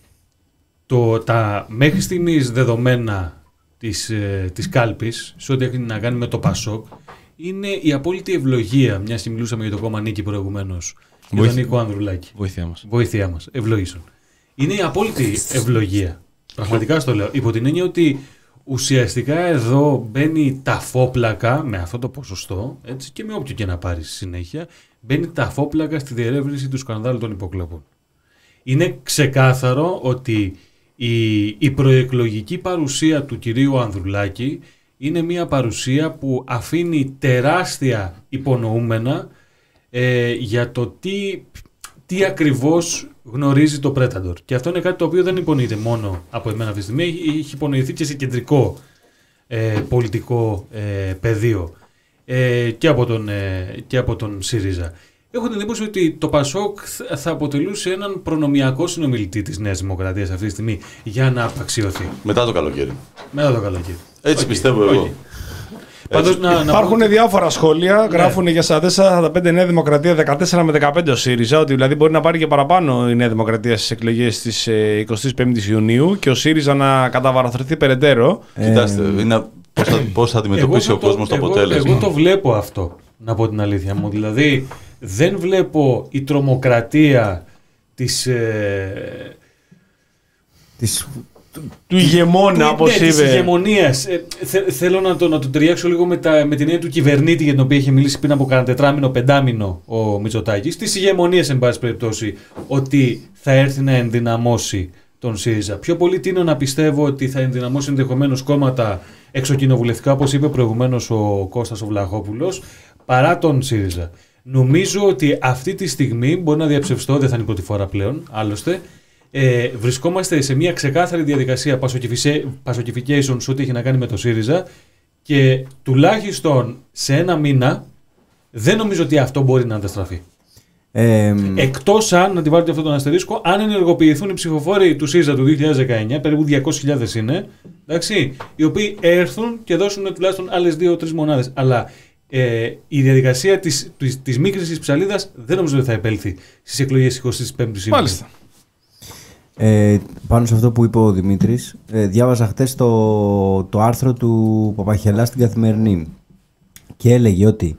το, τα μέχρι στιγμής δεδομένα της, ε, της κάλπης, σε ό,τι έχει να κάνει με το Πασόκ, είναι η απόλυτη ευλογία, μιας και μιλούσαμε για το κόμμα Νίκη προηγουμένως, για τον Νίκο Ανδρουλάκη. Βοήθειά μας. Βοήθειά μας, ευλογήσεων. Είναι η απόλυτη ευλογία, πραγματικά στο λέω, υπό την έννοια ότι ουσιαστικά εδώ μπαίνει ταφόπλακα με αυτό το ποσοστό, έτσι, και με όποιο και να πάρει στη συνέχεια, μπαίνει ταφόπλακα στη διερεύνηση του σκανδάλου των υποκλοπών. Είναι ξεκάθαρο ότι η, η προεκλογική παρουσία του κυρίου Ανδρουλάκη είναι μια παρουσία που αφήνει τεράστια υπονοούμενα ε, για το τι, τι ακριβώς γνωρίζει το Predator. Και αυτό είναι κάτι το οποίο δεν υπονοείται μόνο από εμένα αυτή τη στιγμή, έχει υπονοηθεί και σε κεντρικό ε, πολιτικό ε, πεδίο ε, και, από τον, ε, και από τον ΣΥΡΙΖΑ. Έχω την εντύπωση ότι το ΠΑΣΟΚ θα αποτελούσε έναν προνομιακό συνομιλητή της Νέας Δημοκρατίας αυτή τη στιγμή για να απαξιωθεί. Μετά το καλοκαίρι. Μετά το καλοκαίρι. Έτσι okay. πιστεύω εγώ. Okay. Πάντως, να, να Υπάρχουν πω... διάφορα σχόλια. Ναι. Γράφουν για σαράντα τέσσερα σαράντα πέντε Νέα Δημοκρατία, δεκατέσσερα με δεκαπέντε ο ΣΥΡΙΖΑ. Ότι δηλαδή μπορεί να πάρει και παραπάνω η Νέα Δημοκρατία στις εκλογές της εικοστής πέμπτης Ιουνίου και ο ΣΥΡΙΖΑ να καταβαραθρηθεί περαιτέρω. Ε, Κοιτάστε, είναι πώς θα, πώς θα αντιμετωπίσει ο κόσμος το, το αποτέλεσμα. Εγώ το βλέπω αυτό, να πω την αλήθεια μου. Δηλαδή, δεν βλέπω η τρομοκρατία της. Ε, Της... Του ηγεμόνα, όπως ναι, είπε. Της ηγεμονίας. Ε, θε, θέλω να το, να το ταιριάξω λίγο με, τα, με την έννοια του κυβερνήτη για την οποία είχε μιλήσει πριν από κανένα τετράμινο, πεντάμινο ο Μητσοτάκης. Της ηγεμονίας, εν πάση περιπτώσει, ότι θα έρθει να ενδυναμώσει τον ΣΥΡΙΖΑ. Πιο πολύ τείνω να πιστεύω ότι θα ενδυναμώσει ενδεχομένως κόμματα εξοκοινοβουλευτικά, όπως είπε προηγουμένως ο Κώστας ο Βλαχόπουλος, παρά τον ΣΥΡΙΖΑ. Νομίζω ότι αυτή τη στιγμή, μπορεί να διαψευστώ, δεν θα είναι η πρώτη φορά πλέον, άλλωστε, ε, βρισκόμαστε σε μια ξεκάθαρη διαδικασία pacification σε ό,τι έχει να κάνει με το ΣΥΡΙΖΑ και τουλάχιστον σε ένα μήνα δεν νομίζω ότι αυτό μπορεί να ανταστραφεί. Ε, Εκτός αν, να τη βάλετε αυτό τον αστερίσκο, αν ενεργοποιηθούν οι ψηφοφόροι του ΣΥΡΙΖΑ του δύο χιλιάδες δεκαεννιά, περίπου διακόσιες χιλιάδες είναι, εντάξει, οι οποίοι έρθουν και δώσουν τουλάχιστον άλλες δύο-τρεις μονάδες. Αλλά ε, η διαδικασία της, της, της μίκρησης ψαλίδας δεν νομίζω ότι θα επέλθει στις εκλογές εικοστής πέμπτης Ιουνίου. Μάλιστα. Ε, πάνω σε αυτό που είπε ο Δημήτρης, ε, διάβαζα χτες το, το άρθρο του Παπαχελά στην Καθημερινή και έλεγε ότι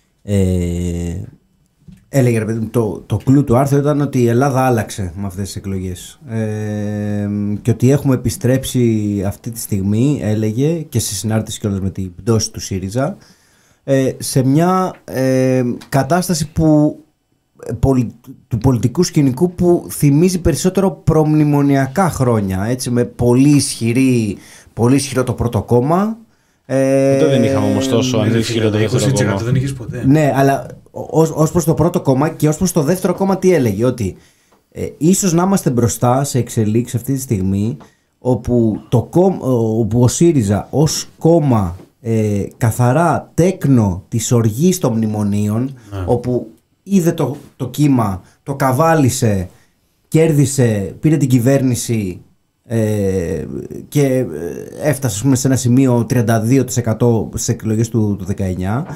ε, έλεγε ρε παιδί, το, το κλου του άρθρου ήταν ότι η Ελλάδα άλλαξε με αυτές τις εκλογές ε, και ότι έχουμε επιστρέψει αυτή τη στιγμή, έλεγε, και σε συνάρτηση κιόλας με την πτώση του ΣΥΡΙΖΑ, ε, σε μια ε, κατάσταση που του πολιτικού σκηνικού που θυμίζει περισσότερο προμνημονιακά χρόνια, έτσι, με πολύ, ισχυρή, πολύ ισχυρό το πρώτο κόμμα. Ε, Ποτέ δεν είχαμε όμως τόσο ε, ισχυρό το δεύτερο κόμμα. Δεν είχες ποτέ. Ναι, αλλά ως, ως προς το πρώτο κόμμα και ως προς το δεύτερο κόμμα τι έλεγε, ότι ε, ίσως να είμαστε μπροστά σε εξελίξεις αυτή τη στιγμή όπου, το κόμμα, όπου ο ΣΥΡΙΖΑ ως κόμμα ε, καθαρά τέκνο της οργής των μνημονίων, yeah. όπου είδε το, το κύμα, το καβάλισε, κέρδισε, πήρε την κυβέρνηση ε, και έφτασε, ας πούμε, σε ένα σημείο τριάντα δύο τοις εκατό στις εκλογές του, του δεκαεννιά.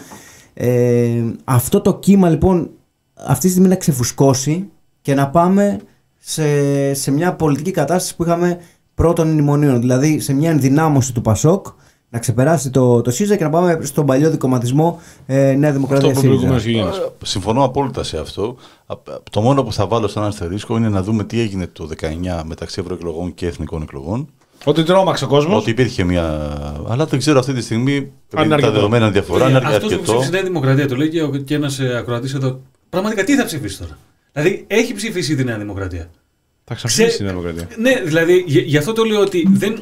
Ε, αυτό το κύμα λοιπόν αυτή τη στιγμή να ξεφουσκώσει και να πάμε σε, σε μια πολιτική κατάσταση που είχαμε πρώτων μνημονίων, δηλαδή σε μια ενδυνάμωση του ΠΑΣΟΚ, να ξεπεράσει το, το ΣΥΡΙΖΑ και να πάμε στον παλιό δικοματισμό ε, Νέα Δημοκρατία ΣΥΡΙΖΑ. Συμφωνώ απόλυτα σε αυτό. Το μόνο που θα βάλω στον αστερίσκο είναι να δούμε τι έγινε το δεκαεννιά μεταξύ ευρωεκλογών και εθνικών εκλογών. Ότι τρόμαξε ο κόσμος. Ότι υπήρχε μια. Αλλά δεν ξέρω αυτή τη στιγμή. Αν τα δεδομένα διαφορά. Ε, είναι αυτό αρκετό. που ψήφισε η Νέα Δημοκρατία, το λέει και, και ένας ακροατής εδώ. Πραγματικά τι θα ψηφίσει τώρα. Δηλαδή έχει ψηφίσει τη Νέα Δημοκρατία. Θα ξαφνίσει η Νέα Δημοκρατία. Ναι, δηλαδή γι' αυτό το λέω ότι δεν.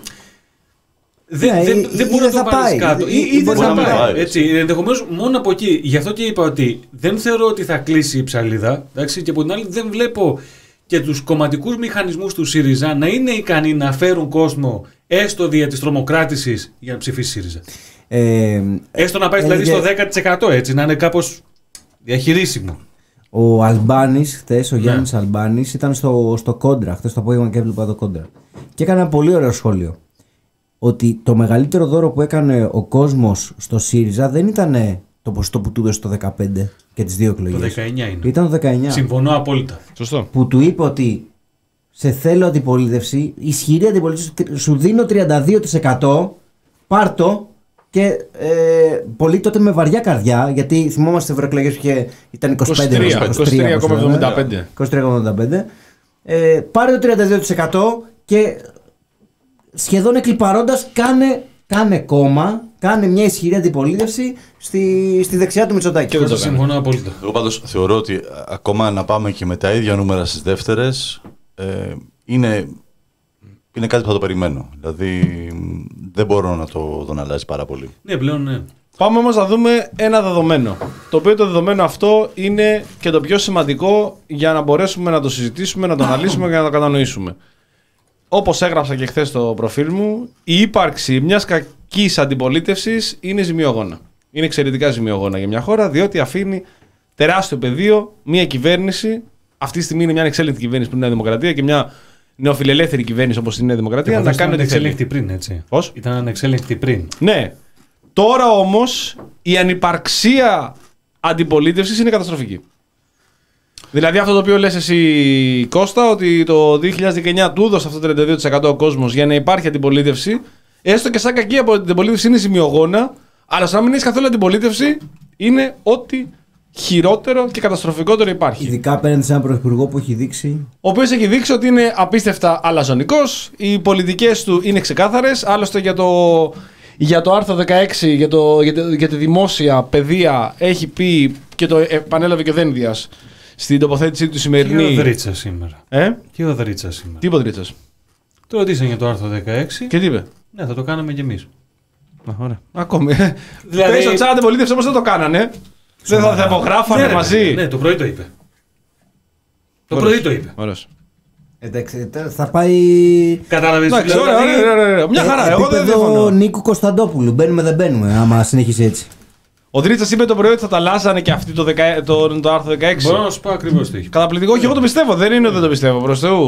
Δεν, yeah, δεν, ή, δεν ή μπορεί δεν να το πάρει κάτω. Ή, ή, ή δεν θα πάει. πάει. Έτσι, ενδεχομένως μόνο από εκεί. Γι' αυτό και είπα ότι δεν θεωρώ ότι θα κλείσει η ψαλίδα. Εντάξει, και από την άλλη δεν βλέπω και τους κομματικούς μηχανισμούς του ΣΥΡΙΖΑ να είναι ικανοί να φέρουν κόσμο έστω δια της τρομοκράτησης για να ψηφίσει ΣΥΡΙΖΑ. Ε, έστω να πάει δηλαδή στο δέκα τοις εκατό, έτσι, να είναι κάπως διαχειρίσιμο. Ο Αλμπάνης, χθες, ο Γιάννης ναι. Αλμπάνης, ήταν στο, στο Κόντρα, χθες το απόγευμα και έβλεπα το Κόντρα. Και έκανε ένα πολύ ωραίο σχόλιο. Ότι το μεγαλύτερο δώρο που έκανε ο κόσμος στο ΣΥΡΙΖΑ δεν ήταν το ποσοστό που του έδωσε το δεκαπέντε και τις δύο εκλογές. Το δεκαεννιά είναι. Ήταν το δεκαεννιά. Συμφωνώ απόλυτα. Σωστό. Που του είπε ότι σε θέλω αντιπολίτευση, ισχυρή αντιπολίτευση, σου δίνω τριάντα δύο τοις εκατό, πάρ' το. Και ε, πολύ τότε με βαριά καρδιά, γιατί θυμόμαστε ευρωεκλογές που ήταν είκοσι τρία κόμμα εβδομήντα πέντε. Ε, πάρε το τριάντα δύο τοις εκατό και σχεδόν εκλιπαρώντας κάνε, κάνε κόμμα, κάνε μια ισχυρή αντιπολίτευση στη, στη δεξιά του Μητσοτάκη. Και δεν το συμφωνώ απόλυτα. Εγώ πάντως θεωρώ ότι ακόμα να πάμε και με τα ίδια νούμερα στις δεύτερες ε, είναι, είναι κάτι που θα το περιμένω. Δηλαδή δεν μπορώ να το δω να αλλάζει πάρα πολύ. Ναι, πλέον ναι. Πάμε όμως να δούμε ένα δεδομένο. Το οποίο το δεδομένο αυτό είναι και το πιο σημαντικό για να μπορέσουμε να το συζητήσουμε, να το αναλύσουμε και να το κατανοήσουμε. Όπως έγραψα και χθες στο προφίλ μου, η ύπαρξη μιας κακής αντιπολίτευσης είναι ζημιογόνα. Είναι εξαιρετικά ζημιογόνα για μια χώρα, διότι αφήνει τεράστιο πεδίο μια κυβέρνηση. Αυτή τη στιγμή είναι μια ανεξέλεγκτη κυβέρνηση που είναι η Νέα Δημοκρατία και μια νεοφιλελεύθερη κυβέρνηση όπως είναι η Νέα Δημοκρατία. Να κάνει ότι εξέλεγκτη πριν, έτσι. Πώς? Ήταν ανεξέλεγκτη πριν. Ναι. Τώρα όμως η ανυπαρξία αντιπολίτευσης είναι καταστροφική. Δηλαδή αυτό το οποίο λες εσύ, Κώστα, ότι το δύο χιλιάδες δεκαεννιά του έδωσε αυτό το τριάντα δύο τοις εκατό ο κόσμος για να υπάρχει αντιπολίτευση, έστω και σαν κακή αντιπολίτευση είναι σημειογόνα, αλλά σαν να μην έχει καθόλου αντιπολίτευση είναι ό,τι χειρότερο και καταστροφικότερο υπάρχει. Ειδικά απέναντι σε έναν πρωθυπουργό που έχει δείξει. Ο οποίος έχει δείξει ότι είναι απίστευτα αλαζονικός, οι πολιτικές του είναι ξεκάθαρες. Άλλωστε για το, για το άρθρο δεκαέξι, για, το, για, το, για τη δημόσια παιδεία, έχει πει και το επανέλαβε και ο Δένδιας στην τοποθέτησή του σημερινή. Και ο Δρίτσας σήμερα. Ε? Και ο Δρίτσας σήμερα. Τι είπε ο Δρίτσας? Το ρωτήσαν για το άρθρο δεκαέξι. Και τι είπε? Ναι, θα το κάναμε κι εμείς. Α, ωραία. Ακόμη. Δηλαδή... Πες ότι σαν αντιπολίτευση όμως δεν το κάνανε. Δεν θα, θα υπογράφανε ναι, μαζί. Ναι, ναι, το πρωί το είπε. Το πρωί το είπε. Ωραίος. Εντάξει, θα πάει. Κατάλαβες. Εντάξει, ωραία, ωραία, ωραία, ωραία. Μια χαρά. Εγώ δεν διαφωνώ. Νίκου Κωνσταντόπουλου. Μπαίνουμε, δεν μπαίνουμε. Άμα συνεχίσει έτσι. Ο Δρίτσας είπε το πρωί ότι θα τα αλλάζανε και αυτοί το, δεκα... το, το άρθρο δεκαέξι. Μπορώ να σου πω ακριβώς τι έχει. Καταπληκτικό, όχι, εγώ το πιστεύω. Δεν είναι ότι δεν το πιστεύω. Προς Θεού.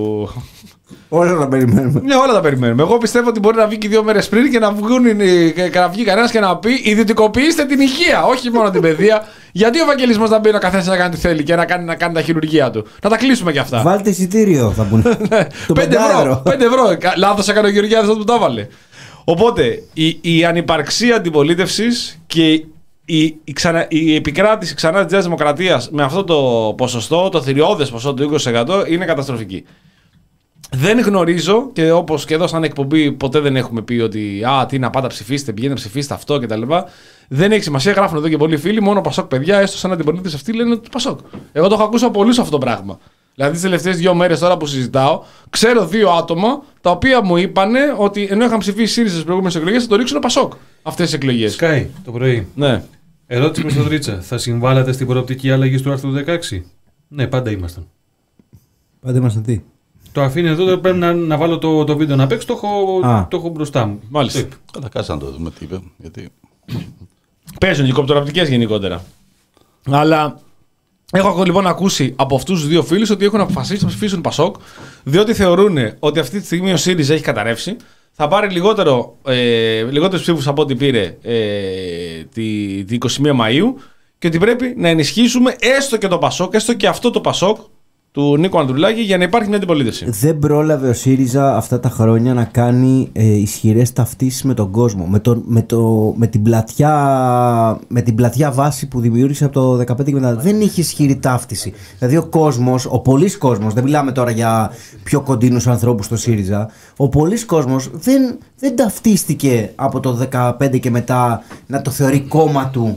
Όλα τα περιμένουμε. Ναι, όλα τα περιμένουμε. Εγώ πιστεύω ότι μπορεί να βγει και δύο μέρες πριν και να, βγουν, και να βγει κανένας και να πει ιδιωτικοποιήστε την υγεία, όχι μόνο την παιδεία. Γιατί ο Ευαγγελισμός να μπει ο καθένας να κάνει τι θέλει και να κάνει, να κάνει τα χειρουργία του. Να τα κλείσουμε κι αυτά. Βάλτε εισιτήριο, θα πούνε. πέντε ευρώ. πέντε ευρώ. Λάθος έκανε ο Γεωργιάδης όταν του τα έβαλε. Οπότε η, η ανυπαρξία αντιπολίτευσης και η, η, ξανα, η επικράτηση ξανά της Νέας Δημοκρατίας με αυτό το ποσοστό, το θηριώδες ποσό του είκοσι τοις εκατό είναι καταστροφική. Δεν γνωρίζω και όπως και εδώ σαν εκπομπή ποτέ δεν έχουμε πει ότι α, τι να πάτε ψηφίστε, πηγαίνετε ψηφίστε αυτό κτλ. Δεν έχει σημασία, γράφουν εδώ και πολλοί φίλοι, μόνο Πασόκ παιδιά, έστω σαν αντιπολίτες αυτοί λένε ότι Πασόκ. Εγώ το έχω ακούσει από πολλούς αυτό το πράγμα. Δηλαδή τις τελευταίες δύο μέρες τώρα που συζητάω, ξέρω δύο άτομα τα οποία μου είπανε ότι ενώ είχαν ψηφίσει ΣΥΡΙΖΑ στις προηγούμενες εκλογές θα το ρίξουν Πασόκ αυτές τις εκλογές. Sky το πρωί. Ναι. Ερώτηση με στον Δρίτσα. Θα συμβάλλατε στην προοπτική αλλαγή του άρθρου δεκαέξι? Ναι, πάντα ήμασταν. Πάντα ήμασταν τι? Το αφήνει εδώ, πρέπει να, να βάλω το, το βίντεο να παίξω, το έχω, το έχω μπροστά μου. Μάλιστα. Καλά, κάτσε να το δούμε τι είπε. Γιατί... Παίζουν και κοπτοραπτικές γενικότερα. Αλλά έχω λοιπόν ακούσει από αυτούς τους δύο φίλους ότι έχουν αποφασίσει να ψηφίσουν Πασόκ, διότι θεωρούν ότι αυτή τη στιγμή ο ΣΥΡΙΖΑ έχει καταρρεύσει. Θα πάρει λιγότερο, ε, λιγότερους ψήφους από ό,τι πήρε ε, τη, τη εικοστή πρώτη Μαΐου και ότι πρέπει να ενισχύσουμε έστω και το Πασόκ, έστω και αυτό το Πασόκ του Νίκου Ανδρουλάκη για να υπάρχει μια αντιπολίτευση. Δεν πρόλαβε ο ΣΥΡΙΖΑ αυτά τα χρόνια να κάνει ε, ισχυρές ταυτίσεις με τον κόσμο. Με, το, με, το, με, την πλατιά, με την πλατιά βάση που δημιούργησε από το δεκαπέντε και μετά. Δεν είχε ισχυρή ταύτιση. Δηλαδή ο κόσμος, ο πολλής κόσμος, δεν μιλάμε τώρα για πιο κοντινούς ανθρώπους στο ΣΥΡΙΖΑ, ο πολλής κόσμος δεν, δεν ταυτίστηκε από το δεκαπέντε και μετά να το θεωρεί κόμμα του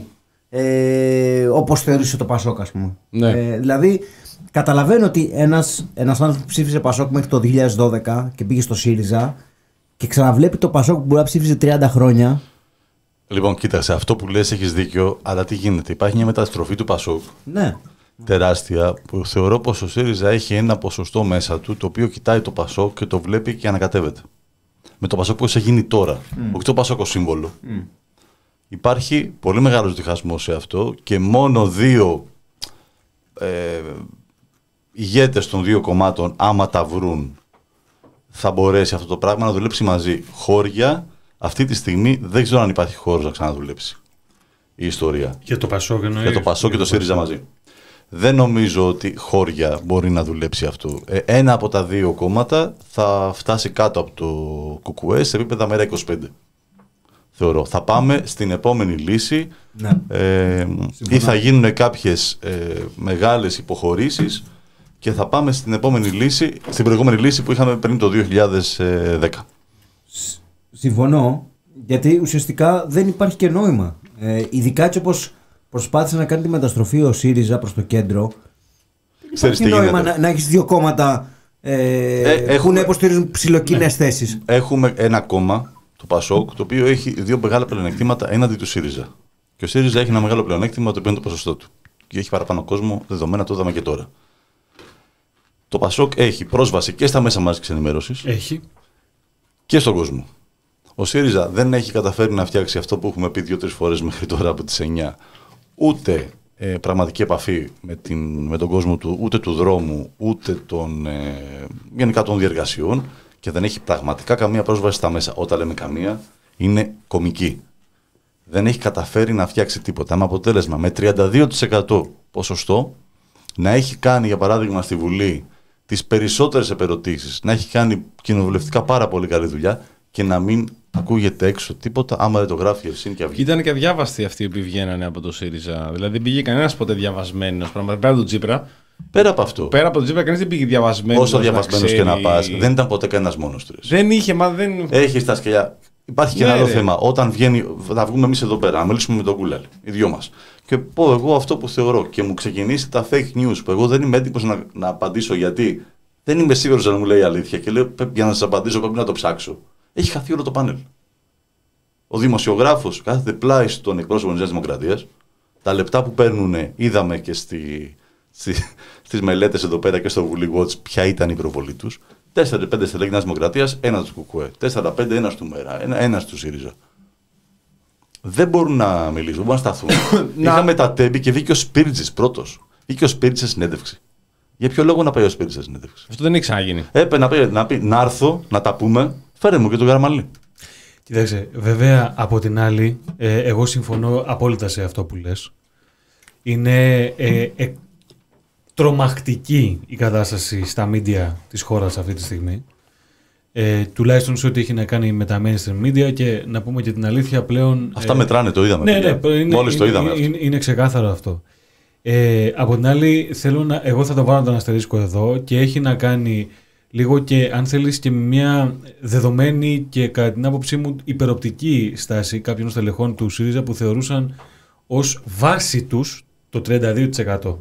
ε, όπως θεωρούσε το Πασόκ, ας πούμε. Ναι. Ε, δηλαδή. Καταλαβαίνω ότι ένας, ένας άνθρωπος που ψήφισε Πασόκ μέχρι το δύο χιλιάδες δώδεκα και πήγε στο ΣΥΡΙΖΑ και ξαναβλέπει το Πασόκ που μπορεί να ψήφισε τριάντα χρόνια. Λοιπόν, κοίταξε, αυτό που λες έχεις δίκιο, αλλά τι γίνεται? Υπάρχει μια μεταστροφή του Πασόκ Ναι. τεράστια που θεωρώ πως ο ΣΥΡΙΖΑ έχει ένα ποσοστό μέσα του το οποίο κοιτάει το Πασόκ και το βλέπει και ανακατεύεται. Με το Πασόκ που έχει γίνει τώρα, mm. όχι το Πασόκ ως σύμβολο. Mm. Υπάρχει πολύ μεγάλος διχασμός σε αυτό και μόνο δύο ε, ηγέτες των δύο κομμάτων, άμα τα βρουν, θα μπορέσει αυτό το πράγμα να δουλέψει μαζί. Χώρια, αυτή τη στιγμή δεν ξέρω αν υπάρχει χώρος να ξαναδουλέψει η ιστορία. Για το Πασόκ εννοείς? Για το Πασόκ και το ΣΥΡΙΖΑ μαζί. Δεν νομίζω ότι χώρια μπορεί να δουλέψει αυτό. Ε, ένα από τα δύο κόμματα θα φτάσει κάτω από το ΚΚΕ σε επίπεδα μέρα είκοσι πέντε. Θεωρώ. Θα πάμε στην επόμενη λύση Ναι. ε, ή θα γίνουν κάποιες ε, μεγάλες υποχωρήσεις και θα πάμε στην επόμενη λύση, στην προηγούμενη λύση που είχαμε πριν το δύο χιλιάδες δέκα. Συμφωνώ, γιατί ουσιαστικά δεν υπάρχει και νόημα. Ε, ειδικά έτσι όπως προσπάθησε να κάνει τη μεταστροφή ο ΣΥΡΙΖΑ προς το κέντρο, δεν υπάρχει νόημα να, να έχεις δύο κόμματα ε, ε, έχουμε, που να υποστηρίζουν ψιλοκίνες ναι. θέσεις. Έχουμε ένα κόμμα, το Πασόκ, το οποίο έχει δύο μεγάλα πλεονεκτήματα έναντι του ΣΥΡΙΖΑ. Και ο ΣΥΡΙΖΑ έχει ένα μεγάλο πλεονέκτημα, το οποίο είναι το ποσοστό του. Και έχει παραπάνω κόσμο, δεδομένα το είδαμε και τώρα. Το Πασόκ έχει πρόσβαση και στα μέσα μαζικής ενημέρωσης. Έχει. Και στον κόσμο. Ο ΣΥΡΙΖΑ δεν έχει καταφέρει να φτιάξει αυτό που έχουμε πει δύο-τρεις φορές μέχρι τώρα από τις εννιά. Ούτε ε, πραγματική επαφή με, την, με τον κόσμο του, ούτε του δρόμου, ούτε των, ε, γενικά των διεργασιών και δεν έχει πραγματικά καμία πρόσβαση στα μέσα. Όταν λέμε καμία, είναι κομική. δεν έχει καταφέρει να φτιάξει τίποτα. Με αποτέλεσμα, με τριάντα δύο τοις εκατό ποσοστό, να έχει κάνει, για παράδειγμα, στη Βουλή τις περισσότερες επερωτήσεις, να έχει κάνει κοινοβουλευτικά πάρα πολύ καλή δουλειά και να μην ακούγεται έξω τίποτα, άμα δεν το γράφει η Ευσύνη και Αυγή. Ήταν και αδιάβαστοι αυτοί που βγαίνανε από το ΣΥΡΙΖΑ. Δηλαδή δεν πήγε κανένας ποτέ διαβασμένος. Πέρα από τον Τσίπρα. Πέρα από αυτό. Πέρα από τον Τσίπρα, κανείς δεν πήγε διαβασμένος. Όσο διαβασμένος και να πας, δεν ήταν ποτέ κανένας μόνος του. Δεν είχε, μα δεν. Έχει τα σκελιά. Υπάρχει και ναι, ένα άλλο ρε. θέμα. Όταν βγαίνει, θα βγούμε εμείς εδώ πέρα, να μιλήσουμε με τον Κούλαλ, οι δυο μας. Και πω εγώ αυτό που θεωρώ και μου ξεκινήσει τα fake news, που εγώ δεν είμαι έτοιμος να, να απαντήσω γιατί δεν είμαι σίγουρος αν μου λέει αλήθεια και λέω για να σας απαντήσω πρέπει να το ψάξω. Έχει χαθεί όλο το πάνελ. Ο δημοσιογράφος κάθεται πλάι στον εκπρόσωπο της Νέας Δημοκρατίας. Τα λεπτά που παίρνουν, είδαμε και στη, στη, στις μελέτες εδώ πέρα και στο Βουλή Watch ποια ήταν η προβολή τους. τέσσερα πέντε στελέχη Νέας Δημοκρατίας, ένας του Κουκουέ. τέσσερα πέντε ένας του Μέρα, ένα, ένας του ΣΥΡΙΖΑ. Δεν μπορούν να μιλήσουν, δεν μπορούν να σταθούν. Είχαμε τα τέμπη και βγήκε ο Σπίριτζης πρώτος. Βγήκε ο Σπίριτζης σε συνέντευξη. Για ποιο λόγο να πάει ο Σπίριτζης σε συνέντευξη? Αυτό δεν έχει ξαναγίνει. Έπρεπε να πει, να πει να έρθω, να τα πούμε, φέρε μου και τον Καραμαλή. Κοιτάξτε, βέβαια από την άλλη, ε, εγώ συμφωνώ απόλυτα σε αυτό που λες. Είναι ε, ε, τρομακτική η κατάσταση στα μίντια της χώρας αυτή τη στιγμή. Ε, τουλάχιστον σε ό,τι έχει να κάνει με τα mainstream media και να πούμε και την αλήθεια πλέον... Αυτά ε, μετράνε, το είδαμε. Ναι, ναι, είναι, μόλις το είδαμε. Είναι, είναι, είναι ξεκάθαρο αυτό. Ε, από την άλλη, θέλω να, εγώ θα το βάλω τον αστερίσκο εδώ και έχει να κάνει λίγο και, αν θέλεις, και μια δεδομένη και κατά την άποψή μου υπεροπτική στάση κάποιων στελεχών του ΣΥΡΙΖΑ που θεωρούσαν ως βάση τους το τριάντα δύο τοις εκατό.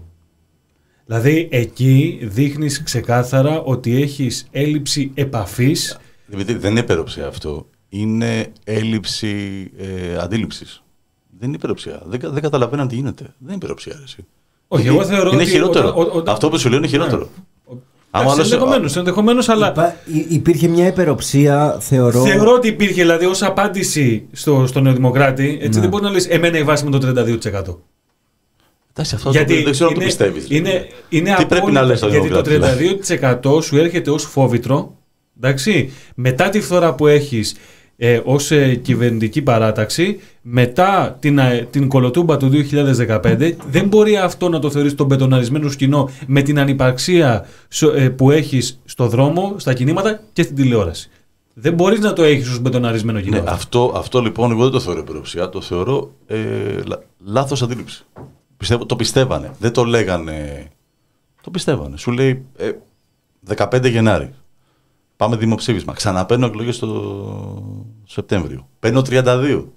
Δηλαδή εκεί δείχνεις ξεκάθαρα ότι έχεις έλλειψη επαφής. Δημήτρη, δεν είναι υπεροψία αυτό. Είναι έλλειψη ε, αντίληψης. Δεν είναι υπεροψία. Δεν, δεν καταλαβαίναν τι γίνεται. Δεν είναι υπεροψία. Εσύ. Όχι, είναι, εγώ θεωρώ είναι ότι χειρότερο. Όταν, όταν... Αυτό που σου λέω είναι χειρότερο. Ναι. Άλλος... Ενδεχομένως, ενδεχομένως, αλλά... Υπά, υπήρχε μια υπεροψία, θεωρώ. Θεωρώ ότι υπήρχε, δηλαδή, ως απάντηση στο, στο Νεοδημοκράτη, έτσι, ναι. Δεν μπορεί να λες εμένα η βάση με το τριάντα δύο τοις εκατό. Εντάξει, αυτό Γιατί το, δεν ξέρω αν είναι, το πιστεύεις. Είναι, είναι τι πρέπει να λες στο γιατί το Δημοκράτη, τριάντα δύο τοις εκατό σου έρχεται ως φόβητρο, εντάξει, μετά τη φθορά που έχεις ε, ως ε, κυβερνητική παράταξη, μετά την, ε, την κολοτούμπα του δύο χιλιάδες δεκαπέντε, δεν μπορεί αυτό να το θεωρείς τον μπετοναρισμένο σκηνό με την ανυπαρξία ε, που έχεις στο δρόμο, στα κινήματα και στην τηλεόραση. Δεν μπορείς να το έχεις ως μπετοναρισμένο κοινό. Ναι, αυτό, αυτό λοιπόν εγώ δεν το θεωρώ υπεροψία, το θεωρώ ε, λα, λάθος αντίληψη. Πιστεύω, το πιστεύανε, δεν το λέγανε, το πιστεύανε. Σου λέει ε, δεκαπέντε Γενάρη, πάμε δημοψήφισμα, ξαναπαίρνω εκλογές το Σεπτέμβριο. Παίρνω τριάντα δύο.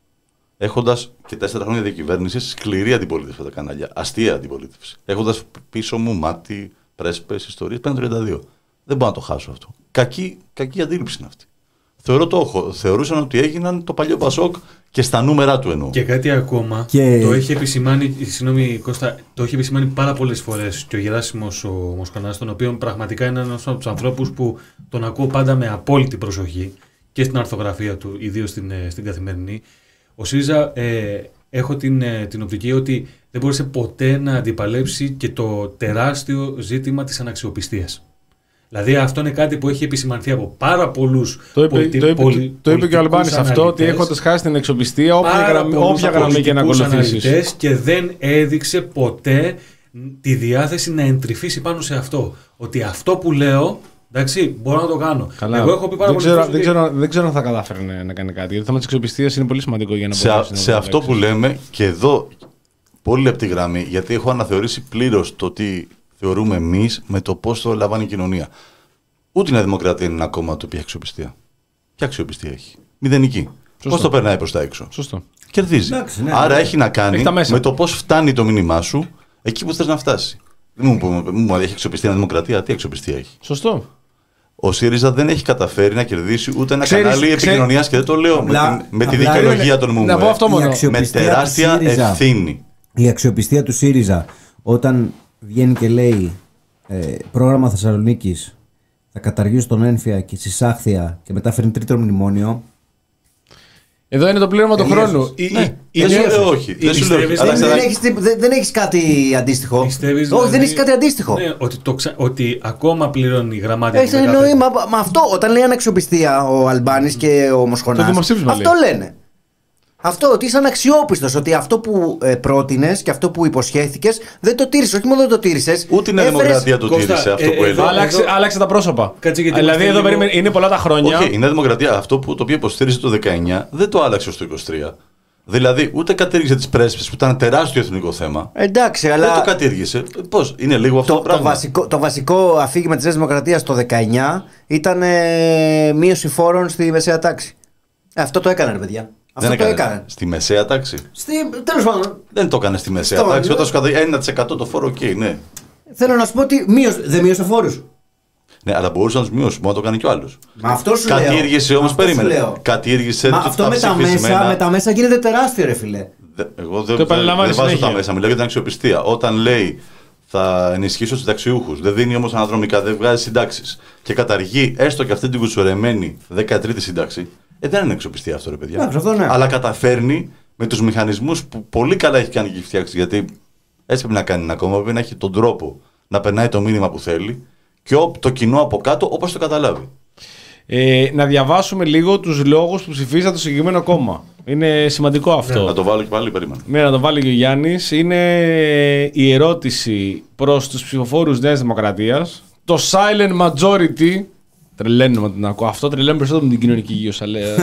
Έχοντας και τέσσερα χρόνια διακυβέρνηση, σκληρή αντιπολίτευση από τα κανάλια, αστεία αντιπολίτευση. Έχοντας πίσω μου μάτι, πρέσπες, ιστορίες, παίρνω τριάντα δύο. Δεν μπορώ να το χάσω αυτό. Κακή, κακή αντίληψη είναι αυτή. Θεωρώ το έχω. Θεωρούσαν ότι έγιναν το παλιό Πασόκ και στα νούμερα του εννοώ. Και κάτι ακόμα. Και... Το έχει επισημάνει, συγγνώμη Κώστα, το έχει επισημάνει πάρα πολλές φορές και ο Γεράσιμος ο Μοσκονάς, τον οποίο πραγματικά είναι ένας από τους ανθρώπους που τον ακούω πάντα με απόλυτη προσοχή και στην αρθογραφία του, ιδίως στην, στην καθημερινή. Ο ΣΥΡΙΖΑ ε, έχω την, την οπτική ότι δεν μπόρεσε ποτέ να αντιπαλέψει και το τεράστιο ζήτημα της αναξιοπιστίας. Δηλαδή αυτό είναι κάτι που έχει επισημανθεί από πάρα πολλούς Το είπε, πολιτι... το είπε, πολι... το είπε και ο Αλμπάνης αυτό, ότι έχοντας χάσει την εξοπιστία, όποια γραμμή, όποια γραμμή και να ακολουθήσεις. Και δεν έδειξε ποτέ τη διάθεση να εντρυφήσει πάνω σε αυτό. Ότι αυτό που λέω, εντάξει, μπορώ να το κάνω. Καλά. Εγώ έχω πει πάρα δεν, πολύ ξέρω, δεν, ξέρω, δεν ξέρω αν θα κατάφερε να κάνει κάτι. Γιατί το θέμα της εξοπιστίας είναι πολύ σημαντικό για να σε, μπορέσει σε να αυτό που λέμε, και εδώ πολύ λεπτή γραμμή, γιατί έχω αναθεωρήσει πλήρως το τι θεωρούμε εμείς με το πώς το λαμβάνει η κοινωνία. Ούτε η Νέα Δημοκρατία είναι ένα κόμμα το οποίο έχει αξιοπιστία. Ποια αξιοπιστία έχει? Μηδενική. Πώς το περνάει προς τα έξω? Σωστό. Κερδίζει. Εντάξει, ναι, Άρα ναι. έχει να κάνει έχει με το πώς φτάνει το μήνυμά σου εκεί που θες να φτάσει. Δεν μου πούμε, μου έχει αξιοπιστία η Νέα Δημοκρατία. Τι αξιοπιστία έχει? Σωστό. Ο ΣΥΡΙΖΑ δεν έχει καταφέρει να κερδίσει ούτε ένα Ξέρεις, κανάλι ξέρεις, επικοινωνίας και δεν το λέω απλά, με, την, με τη απλά, δικαιολογία των ΜΟΜΕ. Να πω αυτό μόνο. Με τεράστια ευθύνη. Η αξιοπιστία του ΣΥΡΙΖΑ όταν βγαίνει και λέει ε, πρόγραμμα Θεσσαλονίκης θα καταργήσει τον ένφια και συσάχθεια και μετά φέρνει τρίτο μνημόνιο. Εδώ είναι το πλήρωμα του Τελείωσες. χρόνου. Ναι, δεν σου λέω όχι. Δεν σου λέω όχι. Αλλά Δεν, δεν, έχεις, τύπ- δεν, δεν έχεις κάτι αντίστοιχο. Πιστεύεις, Όχι, δηλαδή, δεν έχεις κάτι αντίστοιχο. Ναι, ότι, το ξα... ότι ακόμα πληρώνει η γραμμάτια Έχει του δεκαπέντε. νόημα. Μα αυτό όταν λέει αναξιοπιστία ο Αλμπάνης και ο Το Μοσχονάς. δημοψήφισμα Αυτό λένε. Αυτό, ότι είσαι αναξιόπιστος, ότι αυτό που ε, πρότεινες και αυτό που υποσχέθηκες δεν το τήρησες. Όχι μόνο δεν το τήρησες. Ούτε η Νέα έφερες... Δημοκρατία το Κώστα, τήρησε αυτό ε, που ε, έλεγε. Άλλαξε, άλλαξε τα πρόσωπα. Κάτσε, γιατί δηλαδή είμαστε εδώ λίγο- περίμενε, είναι πολλά τα χρόνια. Όχι, η Νέα Δημοκρατία αυτό που, το οποίο υποστήριζε το δεκαεννιά δεν το άλλαξε ως το είκοσι τρία. Δηλαδή ούτε κατήργησε τις πρέσβεις που ήταν τεράστιο εθνικό θέμα. Εντάξει, αλλά. Δεν το κατήργησε. Πώς, είναι λίγο αυτό Το, το, το, πράγμα. βασικό, το βασικό αφήγημα της Νέας Δημοκρατίας το δεκαεννιά ήταν ε, μείωση φόρων στη μεσαία τάξη. Ε, αυτό το έκαναν, παιδιά. Αυτό Δεν το έκανε. έκαναν. Στη μεσαία τάξη. Στη, τέλος πάντων, Δεν το έκανε στη μεσαία Στο- τάξη. Όταν σου κατά ένα τοις εκατό το φόρο, οκ, ναι. θέλω να σου πω ότι μείωσε, δεν μείωσε φόρους. Ναι, αλλά μπορούσε να του μειώσει. Μπορεί να το κάνει κι ο άλλο. Μα αυτό σου λέω. Κατήργησε όμω, Αυτό σου περίμενε. λέω. Κατήργησε Μα τα αυτό με τα, μέσα, ψηφισμένα- με τα μέσα γίνεται τεράστιο, ρε φιλέ. Δε- Εγώ δεν, Το επαναλαμβάνει δεν βάζω συνέχεια. τα μέσα, μιλάω για την αξιοπιστία. Όταν λέει θα ενισχύσω του συνταξιούχου, δεν δίνει όμω αναδρομικά, δεν βγάζει συντάξει και καταργεί έστω και αυτή την κουτσουρεμένη δεκατρίτη σύνταξη, ε, δεν είναι αξιοπιστία αυτό, ρε παιδιά. Εντάξει, αυτό ναι. Αλλά καταφέρνει με του μηχανισμού που πολύ καλά έχει κάνει και έχει φτιάξει. Γιατί έτσι πρέπει να κάνει ένα κόμμα, πρέπει να έχει τον τρόπο να περνάει το μήνυμα που θέλει και ο- το κοινό από κάτω όπως το καταλάβει. Ε, να διαβάσουμε λίγο τους λόγους που ψηφίσατε το συγκεκριμένο κόμμα. Είναι σημαντικό αυτό. Να το βάλω και πάλι, περίμενα. Ναι, να το βάλει και ο Γιάννης. Είναι η ερώτηση προς τους ψηφοφόρους Νέας Δημοκρατίας. Το silent majority. Τρελαίνω να ακούω. Αυτό τρελαίνω περισσότερο με την κοινωνική υγεία.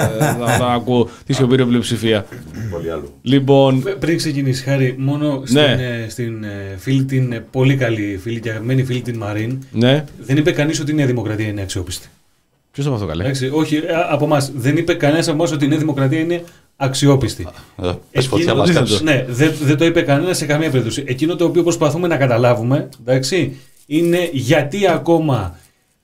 Θα ακούω τη σιωπηρή πλειοψηφία. Πολύ άλλο. Λοιπόν, Πριν ξεκινήσει, Χάρη, μόνο στην, Ναι. ε, στην ε, φίλη την ε, πολύ καλή φίλη και αγαπημένη φίλη την Μαρίν, ναι. δεν είπε κανείς ότι η Νέα Δημοκρατία είναι αξιόπιστη. Ποιος το είπε αυτό καλέ. Εντάξει, όχι, ε, από εμά. Δεν είπε κανένα από εμάς ότι η Νέα Δημοκρατία είναι αξιόπιστη. Ε, Πες φωτιά Εκείνο- μας δεν κάψεις. Ναι, δεν, δεν το είπε κανένα σε καμία περίπτωση. Εκείνο το οποίο προσπαθούμε να καταλάβουμε, εντάξει, είναι γιατί ακόμα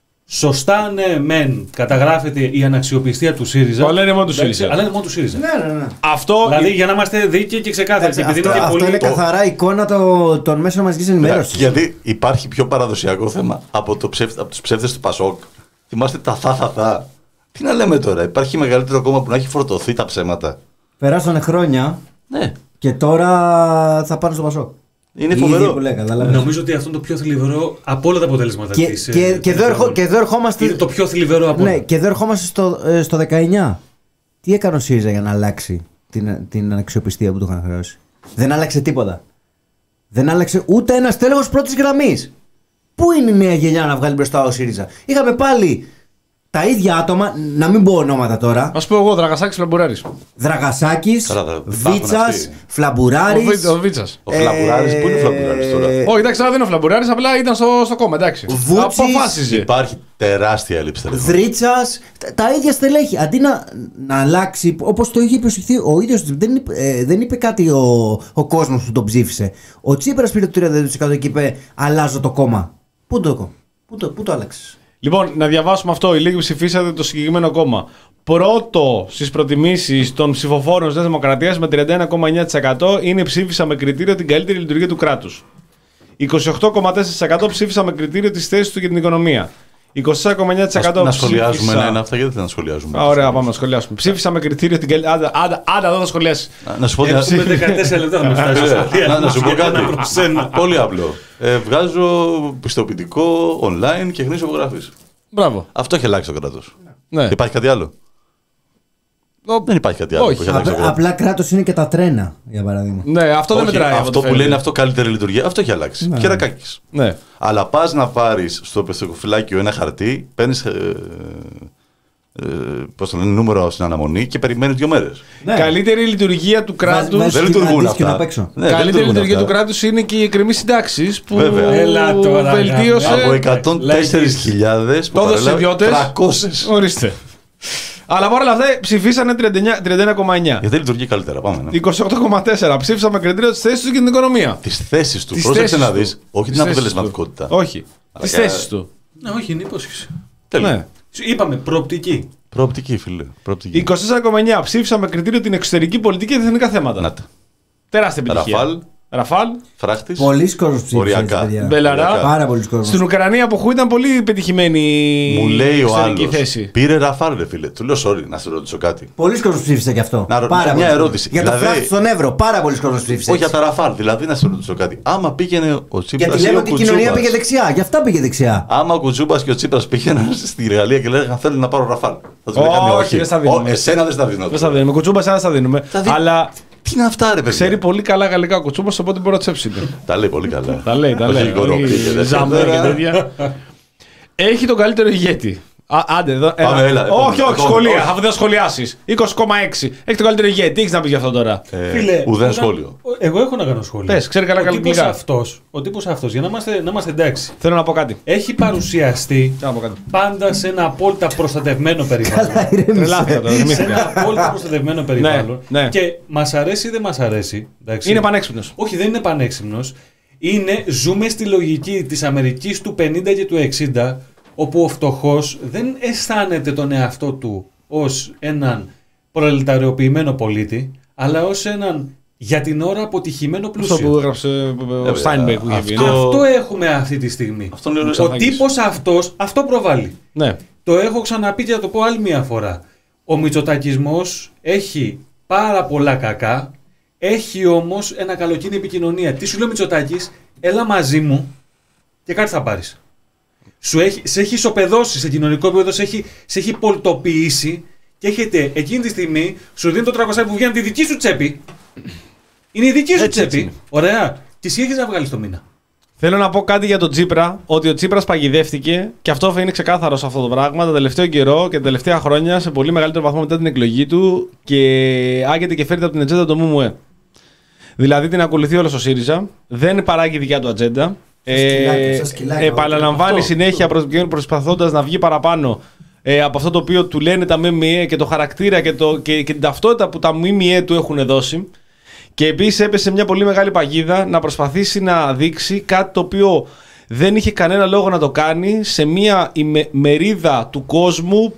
σωστά, ναι, μεν καταγράφεται η αναξιοπιστία του ΣΥΡΙΖΑ. Αλλά είναι μόνο του εντάξει, ΣΥΡΙΖΑ. Αλλά είναι μόνο του ΣΥΡΙΖΑ. Ναι, ναι, ναι. Αυτό. Δηλαδή για να είμαστε δίκαιοι και ξεκάθαροι. Εντάξει, επειδή αυτό, είναι και αυτό πολύ. είναι καθαρά εικόνα το, των μέσων μαζικής ενημέρωσης. Γιατί υπάρχει πιο παραδοσιακό θέμα από, το ψευ, από τους ψεύδες του Πασόκ. Θυμάστε τα θα θα θα. Τι να λέμε τώρα, υπάρχει μεγαλύτερο κόμμα που να έχει φορτωθεί τα ψέματα. Περάσανε χρόνια Ναι, και τώρα θα πάνε στο Πασόκ. είναι Ήδη φοβερό. που λέει, καταλάβες. Νομίζω ότι αυτό είναι το πιο θλιβερό από όλα τα αποτελέσματα Και, της, ε, και, και, εδώ ερχο, και εδώ ερχόμαστε. Είναι το πιο θλιβερό από όλα. Ναι, και εδώ ερχόμαστε στο, ε, στο δεκαεννιά. Τι έκανε ο ΣΥΡΙΖΑ για να αλλάξει την, την αναξιοπιστία που του είχαν χρεώσει? Δεν άλλαξε τίποτα. Δεν άλλαξε ούτε ένα τέλεχος πρώτης γραμμής. Πού είναι η νέα γενιά να βγάλει μπροστά ο ΣΥΡΙΖΑ? Είχαμε πάλι τα ίδια άτομα, να μην πω ονόματα τώρα. Ας πω εγώ, Δραγασάκης Φλαμπουράρης. Δραγασάκης, Καλά, θα- υπάρχουν Βίτσας, αυτοί. Ο, Φλαμπουράρης. Βι- ο Βίτσας. Ο Φλαμπουράρης, πού είναι ο Ε, Φλαμπουράρης τώρα? Όχι, εντάξει, τώρα δεν είναι ο Φλαμπουράρης, απλά ήταν στο, στο κόμμα, εντάξει. Βούτσης. Αποφάσιζε. Υπάρχει τεράστια έλλειψη τελεχών. Δρίτσας, τα, τα ίδια στελέχη. Αντί να, να αλλάξει, όπως το είχε υποσχεθεί ο ίδιος, δεν, είπε- ε, δεν είπε κάτι ο, ο κόσμος που τον ψήφισε. Ο Τσίπρας πήρε το τριάντα τοις εκατό και είπε αλλάζω το κόμμα. Πού το, πού το, πού το άλλαξες? Λοιπόν, να διαβάσουμε αυτό. Οι λίγοι ψηφίσατε το συγκεκριμένο κόμμα. Πρώτο στις προτιμήσεις των ψηφοφόρων της Νέας Δημοκρατίας με τριάντα ένα κόμμα εννιά τοις εκατό είναι ψήφισα με κριτήριο την καλύτερη λειτουργία του κράτους. είκοσι οκτώ κόμμα τέσσερα τοις εκατό ψήφισα με κριτήριο τις θέσεις του για την οικονομία. είκοσι τέσσερα κόμμα εννιά τοις εκατό Να, να σχολιάζουμε ψήφισα- ένα αυτά, γιατί δεν θα σχολιάζουμε. Α, ωραία, πάμε να σχολιάσουμε. Ψήφισα με κριτήριο την καλύτερη. Άντα, άντα, άντα, εδώ θα σχολιάσει. Να, να σου πω, Έχουμε δεκατέσσερα λεπτά να φτάσει στο Ε, να, να σου πω κάτι. Ένα προς ένα. Πολύ απλό. Ε, βγάζω πιστοποιητικό online και γνήσιο υπογραφής. Μπράβο. Αυτό έχει αλλάξει το κράτος. Ναι. Υπάρχει κάτι άλλο? Ο- Δεν υπάρχει κάτι άλλο Όχι. που έχει αλλάξει το Απλά, κράτος. απλά κράτος είναι και τα τρένα, για παράδειγμα. Ναι, αυτό δεν Όχι, μετράει. από αυτό ό,τι που φαίνεται. λένε αυτό καλύτερη λειτουργία, αυτό έχει αλλάξει. Ναι. Κερακάκης. Ναι. Αλλά πας να πάρεις στο πιστοποιητικό ένα χαρτί, παίρνεις ε, ε, πώς το λένε, νούμερο στην αναμονή και περιμένεις δύο μέρες. Ναι. Καλύτερη λειτουργία του κράτους. βάζεις Δεν την λειτουργούν αντίσκηνο αυτά. απ' έξω. Ναι, δεν Καλύτερη λειτουργούν λειτουργία αυτά. του κράτους είναι και οι εκκρεμείς συντάξεις που Βέβαια. Έλα τώρα, βελτίωσε. Από εκατόν τέσσερις χιλιάδες που Το έδωσε παρέλαβε, ιδιώτες. τριακόσιες. Ορίστε. Αλλά παρόλα αυτά ψηφίσανε τριάντα εννιά τριάντα ένα κόμμα εννιά. Γιατί λειτουργεί καλύτερα, πάμε. Ναι. είκοσι οκτώ κόμμα τέσσερα ψήφισαν με κριτήριο τις θέσεις του και την οικονομία. Τις θέσεις του. Τις Πρόσεξε θέσεις να του. δεις. Όχι Τις την θέσεις αποτελεσματικότητα. του. Όχι. Αλλά Τις και- θέσεις του. Ναι, όχι, είναι υπόσχεση. Τέλεια. Ναι. Είπαμε προοπτική. Προοπτική, φίλε. Προοπτική. είκοσι τέσσερα κόμμα εννιά ψήφισαν με κριτήριο την εξωτερική πολιτική και τα εθνικά θέματα. Να τα. Τεράστια επιτυχία. Ραφάλ. Ραφάλ. Φράχτης. Πολλοί κόσμος ψήφισαν. Μπελαρά. Πάρα πολλοί κόσμος. Στην Ουκρανία που ήταν πολύ πετυχημένη μου λέει η ο άλλος, θέση. πήρε Ραφάλ, ρε φίλε. Του λέω, sorry, να σε ρωτήσω κάτι. Πολλοί κόσμος ψήφισαν γι' αυτό. Να, πάρα μια πολύ. ερώτηση. Για δηλαδή, το φράχτη στον Εύρο, πάρα πολλοί κόσμος ψήφισαν. Όχι για τα Ραφάλ, δηλαδή να σε ρωτήσω κάτι. Άμα πήγαινε ο Τσίπρας. Γιατί λέμε ότι η κοινωνία πήγε δεξιά, γι' αυτά πήγε δεξιά. Άμα ο Κουτσούπας και ο Τσίπρας πήγαιναν στη Γαλλία και λέγανε θέλουν να πάρω Ραφάλ. Θα του λέγανε όχι, δεν στα δίνουμε. Εσένα δεν στα δίνω. Δεν στα δίνουμε. Κουτσούμπα, δεν στα δίνουμε. Αλλά. Τι είναι αυτά, ρε παιδιά. Ξέρει πολύ καλά γαλλικά ο Κουτσούμπας, οπότε μπορεί να τσέψει. Τα λέει πολύ καλά. Τα λέει, τα λέει. Ζάμπερ και τέτοια. Έχει τον καλύτερο ηγέτη. Α, άντε, εδώ. Πάμε, έλα, όχι, όχι, επόμενο. σχολεία. Θα δεν σχολιάσει. είκοσι κόμμα έξι. Έχει τον καλύτερο ηγέτη. Τι έχει να πει γι' αυτό τώρα. Ε, Φίλε, ουδέν όταν- σχόλιο. Εγώ έχω να κάνω σχόλιο. Πες, ξέρει καλά Ο τύπος γαλλικά. αυτός, ο τύπος αυτός, για να είμαστε, να είμαστε εντάξει, Θέλω να πω κάτι. έχει παρουσιαστεί Θέλω να πω κάτι. πάντα σε ένα απόλυτα προστατευμένο περιβάλλον. Τρελάθηκα τώρα. σε θυμήθηκα. ένα απόλυτα προστατευμένο περιβάλλον. ναι. Και μας αρέσει ή δεν μας αρέσει. Εντάξει. Είναι πανέξυπνος. Όχι, δεν είναι πανέξυπνος. Είναι, ζούμε στη λογική της Αμερικής του πενήντα και του εξήντα, όπου ο φτωχός δεν αισθάνεται τον εαυτό του ως έναν προλεταριοποιημένο πολίτη, αλλά ως έναν για την ώρα αποτυχημένο πλούσιο. Αυτό που έγραψε ο Στάινμπεκ που είχε πει. αυτό- Αυτό έχουμε αυτή τη στιγμή. Αυτό είναι ο Ο Μητσοτάκης. τύπος αυτός αυτό προβάλλει. Ναι. Το έχω ξαναπεί και θα το πω άλλη μια φορά. Ο μητσοτακισμός έχει πάρα πολλά κακά, έχει όμως ένα καλοκίνη επικοινωνία. Τι σου λέει ο Μητσοτάκης, έλα μαζί μου και κάτι θα πάρεις. Σου έχει, σε έχει ισοπεδώσει σε κοινωνικό επίπεδο, σε έχει, σε έχει πολιτοποιήσει και έχετε εκείνη τη στιγμή σου δίνει το τριακόσια που βγαίνει από τη δική σου τσέπη. Είναι η δική σου Έτσι, έτσι τσέπη. είναι. Ωραία. Τι έχει να βγάλει το μήνα. Θέλω να πω κάτι για τον Τσίπρα, ότι ο Τσίπρας παγιδεύτηκε και αυτό είναι ξεκάθαρο σε αυτό το πράγμα τον τελευταίο καιρό και τα τελευταία χρόνια σε πολύ μεγαλύτερο βαθμό μετά την εκλογή του και άγεται και φέρεται από την ατζέντα του ΜΜΕ. Δηλαδή την ακολουθεί όλο ο ΣΥΡΙΖΑ, δεν παράγει δικιά του ατζέντα. σκυλάκια, σαν σκυλάκια, επαναλαμβάνει αυτό, συνέχεια προσπαθώντας να βγει παραπάνω ε, από αυτό το οποίο του λένε τα ΜΜΕ και το χαρακτήρα και, το, και, και την ταυτότητα που τα ΜΜΕ του έχουν δώσει. Και επίσης έπεσε σε μια πολύ μεγάλη παγίδα να προσπαθήσει να δείξει κάτι το οποίο δεν είχε κανένα λόγο να το κάνει σε μια ιμε- μερίδα του κόσμου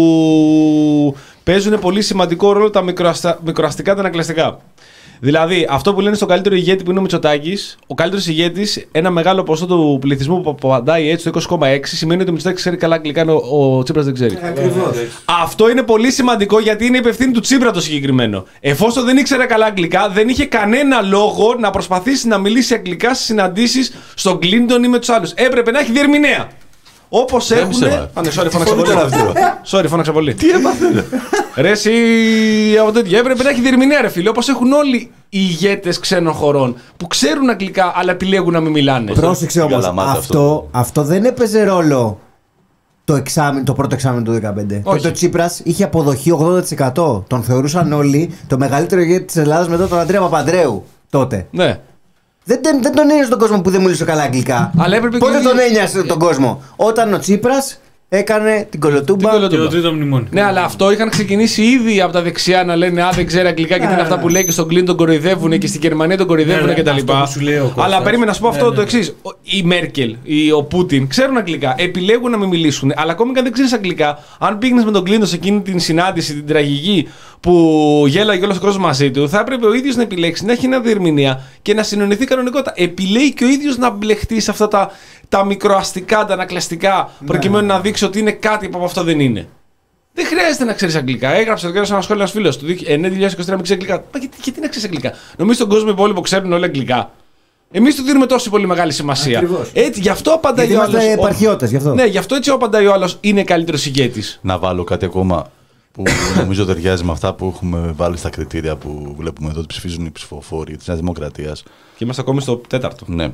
που παίζουν πολύ σημαντικό ρόλο τα μικροαστα... μικροαστικά, τα ανακλαστικά. Δηλαδή, αυτό που λένε στον καλύτερο ηγέτη που είναι ο Μητσοτάκης, ο καλύτερος ηγέτης, ένα μεγάλο ποσό του πληθυσμού που απαντάει έτσι, το είκοσι κόμμα έξι, σημαίνει ότι ο Μητσοτάκης ξέρει καλά αγγλικά, ενώ ο Τσίπρας δεν ξέρει. Ακριβώς. Αυτό είναι πολύ σημαντικό γιατί είναι υπευθύνη του Τσίπρα το συγκεκριμένο. Εφόσον δεν ήξερε καλά αγγλικά, δεν είχε κανένα λόγο να προσπαθήσει να μιλήσει αγγλικά στις συναντήσεις στον Κλίντον ή με τους άλλους. Έπρεπε να έχει διερμηνέα. Όπως έχουν. ψέμα. Α, ναι, sorry, φώναξα πολύ. Sorry, φώναξα πολύ. Τι έπαθε. Ρε, εσύ από τέτοια. Έπρεπε να έχει διερμηνέα, ρε φίλε. Όπως έχουν όλοι οι ηγέτες ξένων χωρών που ξέρουν αγγλικά αλλά επιλέγουν να μην μιλάνε. Πρόσεξε όμως, Καλαμάτα αυτό, αυτό. αυτό δεν έπαιζε ρόλο το, εξάμηνο, το πρώτο εξάμηνο του δύο χιλιάδες δεκαπέντε. Όχι. Τότε ο Τσίπρας είχε αποδοχή ογδόντα τοις εκατό. Τον θεωρούσαν όλοι το μεγαλύτερο ηγέτη της Ελλάδας μετά τον Αντρέα Παπανδρέου τότε. Ναι. Δεν, δεν, δεν τον ένοιαζε τον κόσμο που δεν μιλούσε καλά αγγλικά. Αλλά έπρεπε Πότε και- τον ένοιαζε τον κόσμο? Όταν ο Τσίπρας έκανε την κολοτούμπα. Την κολοτούμπα. Και το τρίτο μνημόνιο. Ναι, αλλά αυτό είχαν ξεκινήσει ήδη από τα δεξιά να λένε Α, δεν ξέρει αγγλικά και τι είναι αυτά που λέει και στον Κλίντον τον κοροϊδεύουν και στη Γερμανία τον κοροϊδεύουν Ναι, ναι, κτλ. αυτό που σου λέει ο Κώστας. Αλλά περίμενα να σου πω αυτό Ναι, ναι, το ναι. εξή. Η Μέρκελ, η- ο Πούτιν ξέρουν αγγλικά, επιλέγουν να μην μιλήσουν, αλλά ακόμη και αν δεν ξέρει αγγλικά, αν πήγαινε με τον Κλίντον σε εκείνη την συνάντηση, την τραγική που γέλαγε όλο ο κόσμο μαζί του, θα έπρεπε ο ίδιο να επιλέξει να έχει ένα διερμηνέα και να συνονιθεί κανονικότητα. Επιλέγει και ο ίδιο να μπλεχτεί σε αυτά τα, τα μικροαστικά, τα ανακλαστικά, προκειμένου να δείξει ότι είναι κάτι που από αυτό δεν είναι. Δεν χρειάζεται να ξέρει αγγλικά. Έγραψε το ένα σχόλιο ένα φίλο του. Ε, ναι, δύο χιλιάδες είκοσι τρία μην ξέρει αγγλικά. Μα γιατί, γιατί να ξέρει αγγλικά? Νομίζω τον κόσμο υπόλοιπο ξέρουν όλοι αγγλικά. Εμεί του δίνουμε τόση πολύ μεγάλη σημασία. Ακριβώς. Έτσι, γι' αυτό απαντάει Γιατί ο άλλο. είμαστε επαρχιώτες, γι' αυτό. Ναι, γι' αυτό έτσι απαντάει ο άλλο είναι καλύτερο ηγέτη. Να βάλω κάτι ακόμα που νομίζω ταιριάζει με αυτά που έχουμε βάλει στα κριτήρια που βλέπουμε εδώ ότι ψηφίζουν οι ψηφοφόροι της Νέας Δημοκρατίας. Και είμαστε ακόμη στο τέταρτο. Ναι.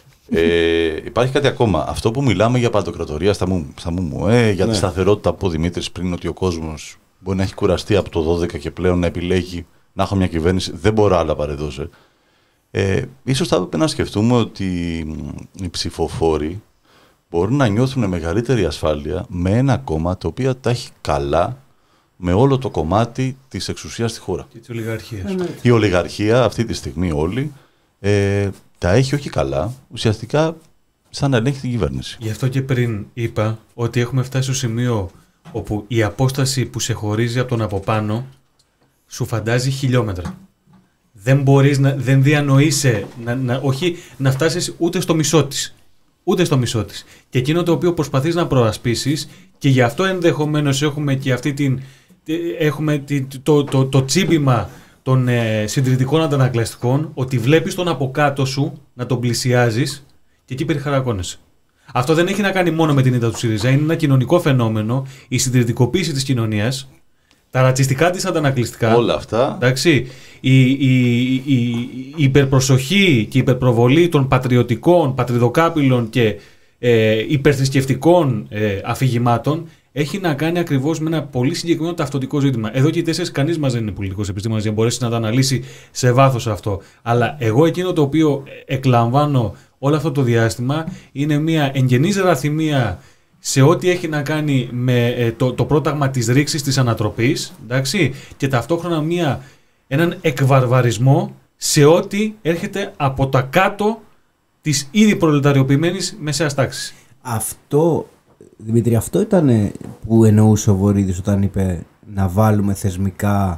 Ε, υπάρχει κάτι ακόμα. Αυτό που μιλάμε για παντοκρατορία στα μου, στα μου ε, για Ναι. τη σταθερότητα που είπε ο Δημήτρης πριν, ότι ο κόσμος μπορεί να έχει κουραστεί από το δώδεκα και πλέον να επιλέγει να έχω μια κυβέρνηση, δεν μπορώ άλλα παρεδώσε. Ε, ίσως θα έπρεπε να σκεφτούμε ότι οι ψηφοφόροι μπορούν να νιώθουν μεγαλύτερη ασφάλεια με ένα κόμμα το οποίο τα έχει καλά με όλο το κομμάτι της εξουσίας στη χώρα. Και της ολιγαρχίας. Η ολιγαρχία αυτή τη στιγμή όλη ε, τα έχει όχι καλά, ουσιαστικά σαν να ελέγχει την κυβέρνηση. Γι' αυτό και πριν είπα ότι έχουμε φτάσει στο σημείο όπου η απόσταση που σε χωρίζει από τον από πάνω σου φαντάζει χιλιόμετρα. δεν μπορείς να, δεν διανοείσαι, να, να, όχι να φτάσεις ούτε στο μισό της. Ούτε στο μισό της. Και εκείνο το οποίο προσπαθείς να προασπίσεις, και γι' αυτό ενδεχομένως έχουμε και αυτή την, έχουμε τη, το, το, το, το τσίπημα των ε, συντηρητικών αντανακλαστικών, ότι βλέπεις τον από κάτω σου να τον πλησιάζεις και εκεί περιχαρακώνεσαι. Αυτό δεν έχει να κάνει μόνο με την ήττα του ΣΥΡΙΖΑ, είναι ένα κοινωνικό φαινόμενο, η συντηρητικοποίηση της κοινωνίας, τα ρατσιστικά της αντανακλαστικά. Όλα αυτά. Εντάξει, η, η, η, η υπερπροσοχή και η υπερπροβολή των πατριωτικών, πατριδοκάπηλων και ε, υπερθρησκευτικών ε, αφηγημάτων έχει να κάνει ακριβώς με ένα πολύ συγκεκριμένο ταυτοτικό ζήτημα. Εδώ και οι τέσσερις, κανείς μας δεν είναι πολιτικός επιστήμονας για να μπορέσει να το αναλύσει σε βάθος αυτό. Αλλά εγώ εκείνο το οποίο εκλαμβάνω όλο αυτό το διάστημα είναι μια εγγενής ραθυμία σε ό,τι έχει να κάνει με ε, το, το πρόταγμα της ρήξης της ανατροπής, εντάξει, και ταυτόχρονα μια, έναν εκβαρβαρισμό σε ό,τι έρχεται από τα κάτω της ήδη προλεταριοποιημένης μεσαίας τάξης. Αυτό, Δημήτρη, αυτό ήταν που εννοούσε ο Βορίδης όταν είπε να βάλουμε θεσμικά,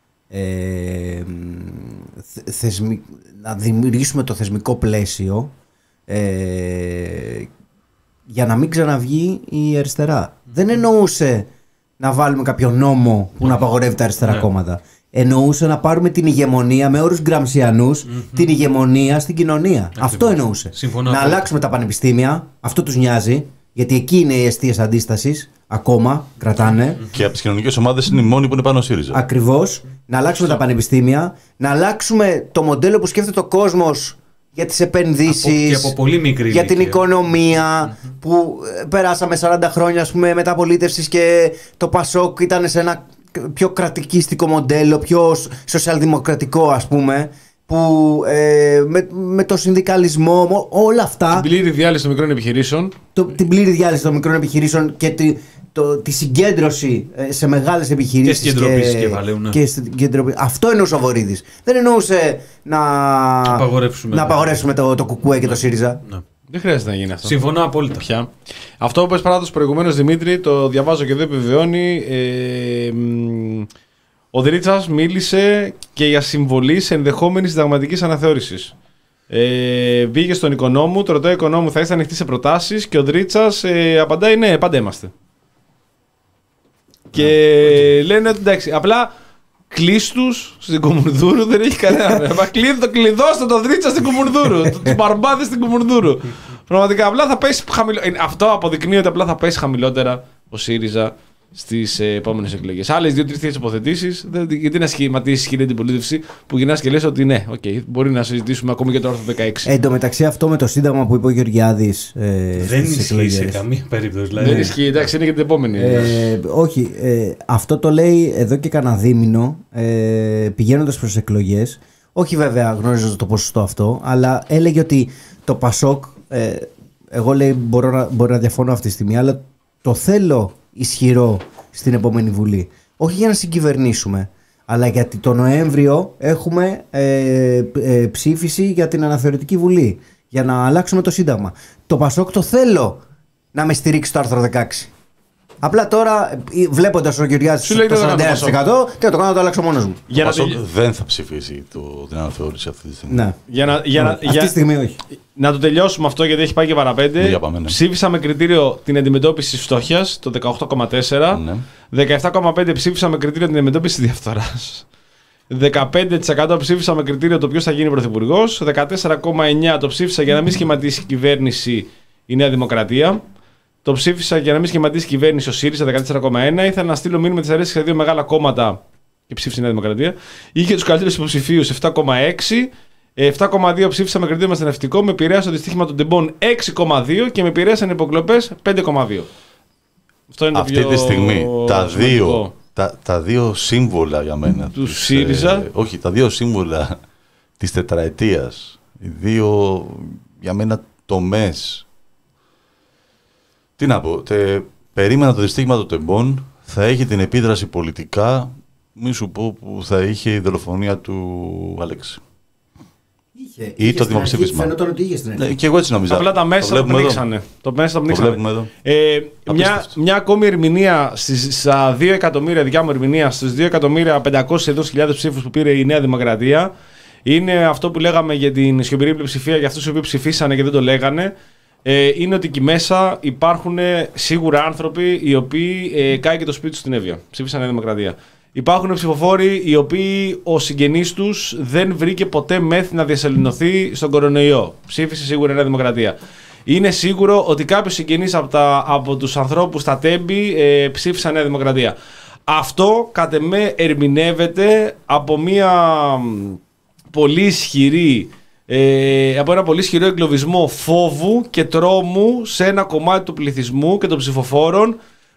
ε, θεσμι, να δημιουργήσουμε το θεσμικό πλαίσιο ε, για να μην ξαναβγεί η αριστερά. Mm. Δεν εννοούσε να βάλουμε κάποιο νόμο που mm. να απαγορεύει τα αριστερά mm. κόμματα. Εννοούσε να πάρουμε την ηγεμονία, με όρους γκραμσιανούς, mm-hmm. την ηγεμονία στην κοινωνία. Mm-hmm. Αυτό εννοούσε. Συμφωνώ. Να αλλάξουμε τα πανεπιστήμια, αυτό τους νοιάζει, γιατί εκεί είναι οι αιστείες αντίστασης, ακόμα κρατάνε. Και από τις κοινωνικές ομάδες είναι οι μόνοι που είναι πάνω ΣΥΡΙΖΑ. Ακριβώς. Να αλλάξουμε τα πανεπιστήμια, να αλλάξουμε το μοντέλο που σκέφτεται ο κόσμος για τις επενδύσεις, από, από πολύ μικρή για ηλικία. την οικονομία, mm-hmm. που περάσαμε σαράντα χρόνια, ας πούμε, μεταπολίτευσης και το Πασόκ ήταν σε ένα πιο κρατικίστικο μοντέλο, πιο σοσιαλδημοκρατικό, ας πούμε, που ε, με, με το συνδικαλισμό, όλα αυτά. Την πλήρη διάλυση των μικρών επιχειρήσεων. Το, την πλήρη διάλυση των μικρών επιχειρήσεων και τη, το, τη συγκέντρωση σε μεγάλες επιχειρήσεις. Και συγκεντροποίηση κεφαλαίου, ναι. Αυτό εννοούσε ο Βορίδης. Δεν εννοούσε να απαγορεύσουμε, να απαγορεύσουμε το, το Κουκουέ και ναι. το ΣΥΡΙΖΑ. Ναι. Δεν χρειάζεται να γίνει αυτό. Συμφωνώ απόλυτα. Πια. Αυτό που είπες παράδοση προηγουμένως, Δημήτρη, το διαβάζω και εδώ επιβεβαιώνει. Ε, ο Δρίτσας μίλησε και για συμβολή σε ενδεχόμενη συνταγματική αναθεώρηση. Ε, μπήκε στον Οικονόμου, το ρωτάει ο Οικονόμου, θα είστε ανοιχτοί σε προτάσεις, και ο Δρίτσας ε, απαντάει ναι, πάντα είμαστε. Και okay. λένε ότι εντάξει, απλά κλείστους στην Κουμουνδούρου δεν έχει κανένα. Κλειδώστε το Δρίτσα στην Κουμουνδούρου, τους μπαρμπάδες στην Κουμουνδούρου. Πραγματικά απλά θα πέσει χαμηλότερα. Αυτό αποδεικνύει ότι απλά θα πέσει χαμηλότερα ο ΣΥΡΙΖΑ στις επόμενες εκλογές. Άλλες δύο-τρεις τέτοιες υποθετήσεις, γιατί να σχηματίσει ισχυρή αντιπολίτευση που γυρνάς και λες ότι ναι, okay, μπορεί να συζητήσουμε ακόμη και το άρθρο δεκαέξι. Εν τω μεταξύ, αυτό με το Σύνταγμα που είπε ο Γεωργιάδης. Ε, δεν ισχύει σε καμία περίπτωση. Δηλαδή. Δεν ισχύει, εντάξει, είναι και την επόμενη. Ε, όχι, ε, αυτό το λέει εδώ και κανένα δίμηνο, ε, πηγαίνοντας προς εκλογές. Όχι βέβαια γνωρίζοντας το ποσοστό αυτό, αλλά έλεγε ότι το Πασόκ, ε, εγώ λέει μπορώ να, μπορώ να διαφωνώ αυτή τη στιγμή, αλλά το θέλω ισχυρό στην επόμενη Βουλή. Όχι για να συγκυβερνήσουμε, αλλά γιατί το Νοέμβριο έχουμε ε, ε, ψήφιση για την αναθεωρητική Βουλή, για να αλλάξουμε το Σύνταγμα. Το Πασόκ το θέλω να με στηρίξει το άρθρο δεκαέξι. Απλά τώρα, βλέποντας ο Γεωργιάδης το σαράντα ένα τοις εκατό, τι να το κάνω να το αλλάξω μόνος μου. Ο Πασόκ δεν θα ψηφίσει το, την αναθεώρηση αυτή τη στιγμή. Ναι. Για να, για ναι. να, αυτή για... τη στιγμή όχι. Να το τελειώσουμε αυτό γιατί έχει πάει και παραπέντε. Ναι, πάμε, ναι. Ψήφισα με κριτήριο την αντιμετώπιση της φτώχειας, το δεκαοκτώ κόμμα τέσσερα. Ναι. δεκαεπτά κόμμα πέντε ψήφισα με κριτήριο την αντιμετώπιση της διαφθοράς. δεκαπέντε τοις εκατό ψήφισα με κριτήριο το ποιος θα γίνει πρωθυπουργός. δεκατέσσερα κόμμα εννέα το ψήφισα για να μην σχηματίσει κυβέρνηση η Νέα Δημοκρατία. Το ψήφισα για να μην σχηματίσει κυβέρνηση ο ΣΥΡΙΖΑ, δεκατέσσερα κόμμα ένα. Ήθελα να στείλω μήνυμα της αρέσκειας σε δύο μεγάλα κόμματα και ψήφισε η Νέα Δημοκρατία. Είχε τους καλύτερους υποψηφίους, επτά κόμμα έξι. επτά κόμμα δύο ψήφισα με κριτήριο μεταναστευτικό, με επηρέασε το δυστύχημα των τεμπών έξι κόμμα δύο και με επηρέασαν υποκλοπές πέντε κόμμα δύο. Αυτό είναι αυτή το πιο τη στιγμή τα δύο, τα, τα δύο σύμβολα για μένα του ΣΥΡΙΖΑ. Ε, όχι, τα δύο σύμβολα της τετραετίας. Οι δύο για μένα τομές. Τι να πω, τε, περίμενα το δυστύχημα των τεμπών θα έχει την επίδραση πολιτικά, μη σου πω, που θα είχε η δολοφονία του Αλέξη. Είχε, ή είχε το δημοψήφισμα. Φαίνονταν ότι είχε στην αρχή. Ναι, και εγώ έτσι νομίζω. Απλά τα μέσα το πνίξανε. Το μέσα το πνίξανε. Ε, μια, μια ακόμη ερμηνεία στις, στα δύο εκατομμύρια, δικιά μου ερμηνεία, στις δύο εκατομμύρια πεντακόσιες χιλιάδες ψήφους που πήρε η Νέα Δημοκρατία, είναι αυτό που λέγαμε για την σιωπηρή πλειοψηφία, για αυτούς οι οποίοι ψηφίσανε και δεν το λέγανε. Ε, είναι ότι εκεί μέσα υπάρχουν σίγουρα άνθρωποι οι οποίοι ε, κάει και το σπίτι του στην Εύβοια. Ψήφισαν Νέα Δημοκρατία. Υπάρχουν ψηφοφόροι οι οποίοι ο συγγενής τους δεν βρήκε ποτέ μεθ να διασωληνωθεί στον κορονοϊό. Ψήφισε σίγουρα Νέα Δημοκρατία. Είναι σίγουρο ότι κάποιος συγγενής από, τα, από τους ανθρώπους στα Τέμπη ε, ψήφισαν Νέα Δημοκρατία. Αυτό κατ' εμέ ερμηνεύεται από μια πολύ ισχυρή, ε, από ένα πολύ ισχυρό εγκλωβισμό φόβου και τρόμου σε ένα κομμάτι του πληθυσμού και των ψηφοφόρων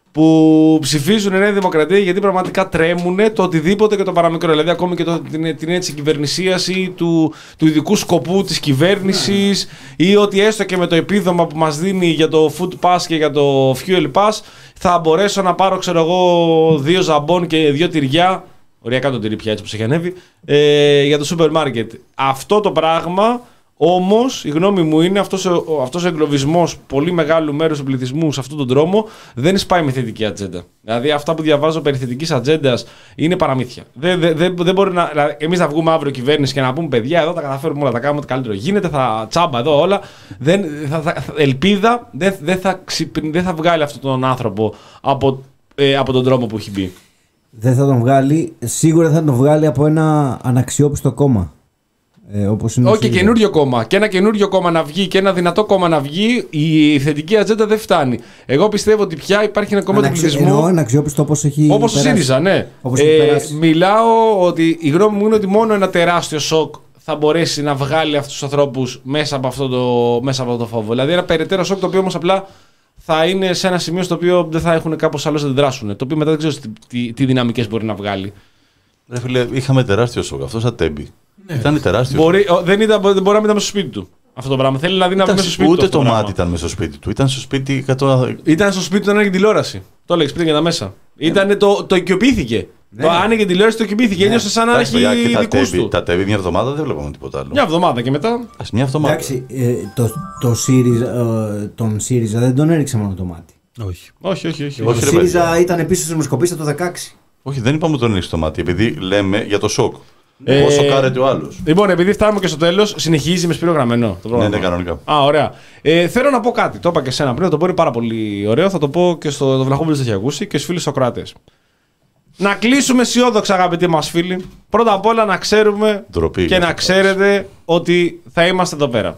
που ψηφίζουν Νέα Δημοκρατία γιατί πραγματικά τρέμουν το οτιδήποτε και το παραμικρό. Δηλαδή, ακόμη και το, την, την έτσι κυβερνησίαση του, του ειδικού σκοπού της κυβέρνησης ή ότι έστω και με το επίδομα που μας δίνει για το Food Pass και για το Fuel Pass θα μπορέσω να πάρω, ξέρω εγώ, δύο ζαμπόν και δύο τυριά. Οριακά το τυρί πια έτσι που έχει ανέβει, ε, για το σούπερ μάρκετ. Αυτό το πράγμα. Όμως, η γνώμη μου είναι αυτός ο, αυτός ο εγκλωβισμός πολύ μεγάλου μέρους του πληθυσμού σε αυτόν τον δρόμο δεν σπάει με θετική ατζέντα. Δηλαδή, αυτά που διαβάζω περί θετικής ατζέντας είναι παραμύθια. Δεν, δεν, δεν, δεν μπορεί να. Δηλαδή, εμείς να βγούμε αύριο κυβέρνηση και να πούμε: παιδιά, εδώ τα καταφέρουμε όλα, τα κάνουμε ό,τι καλύτερο γίνεται, θα τσάμπα εδώ όλα. Δεν, θα, θα, ελπίδα δεν, δεν, θα, δεν θα βγάλει αυτόν τον άνθρωπο από, ε, από τον δρόμο που έχει μπει. Δεν θα τον βγάλει, σίγουρα θα τον βγάλει από ένα αναξιόπιστο κόμμα. Ε, όπως είναι Όχι, και καινούριο κόμμα. Και ένα καινούριο κόμμα να βγει και ένα δυνατό κόμμα να βγει, η θετική ατζέντα δεν φτάνει. Εγώ πιστεύω ότι πια υπάρχει ένα κόμμα Αναξι... του πληθυσμού. Εννοώ αναξιόπιστο όπως έχει. Όπως ο ΣΥΡΙΖΑ, ναι. Ε, μιλάω ότι η γνώμη μου είναι ότι μόνο ένα τεράστιο σοκ θα μπορέσει να βγάλει αυτούς τους ανθρώπους μέσα από αυτό το, μέσα από αυτό το φόβο. Δηλαδή ένα περαιτέρω σοκ το οποίο όμως απλά θα είναι σε ένα σημείο στο οποίο δεν θα έχουν κάπως άλλως να αντιδράσουν. Το οποίο μετά δεν ξέρω τι, τι, τι δυναμικές μπορεί να βγάλει. Ρε φίλε, είχαμε τεράστιο σοκ. Αυτό σαν Τέμπη. Ναι. Ήταν τεράστιο. Μπορεί, ο, δεν ήταν, μπορεί να μην ήταν μέσα στο σπίτι του αυτό το πράγμα. Θέλει να δει να βγει μέσα στο σπίτι ούτε του. Ούτε το, το μάτι ήταν μέσα στο σπίτι του. Ήταν στο σπίτι εκατό... Ήταν στο σπίτι του να άνοιγε τηλεόραση. Το έλεγε πριν για τα μέσα. Ήταν το, το οικειοποιήθηκε. Ναι. Το άνοιγε τηλεόραση, το οικειοποιήθηκε. Ένιωσε σαν να έχει δικούς του. Τα Τέμπη μια εβδομάδα δεν βλέπαμε τίποτα άλλο. Μια εβδομάδα και μετά. Ας μια εβδομάδα. Εντάξει, ε, το, το ΣΥΡΙΖΑ, ε, τον ΣΥΡΙΖΑ δεν τον έριξε μόνο το μάτι. Όχι. Όχι, όχι, όχι. Όχι, Ο ρε, ΣΥΡΙΖΑ παιδιά. ήταν επίσης στις δημοσκοπήσεις το δεκαέξι. Όχι, δεν είπαμε τον ρίξει το μάτι. Επειδή λέμε για το σοκ. Ε, Πόσο κάρεται ο άλλος. Λοιπόν, επειδή φτάνουμε και στο τέλος, συνεχίζει με σπύρο γραμμένο το πρόγραμμα. Ναι, ναι, κανονικά. Α, ωραία. Ε, θέλω να πω κάτι. Το είπα και σένα πριν, το πω είναι πάρα πολύ ωραίο. Θα το πω και στο το Βλαχόπουλο το έχει ακούσει και στους φίλους Σοκράτες. Να κλείσουμε αισιόδοξα, αγαπητοί μας φίλοι. Πρώτα απ' όλα να ξέρουμε Ντροπή, και να ξέρετε ότι θα είμαστε εδώ πέρα.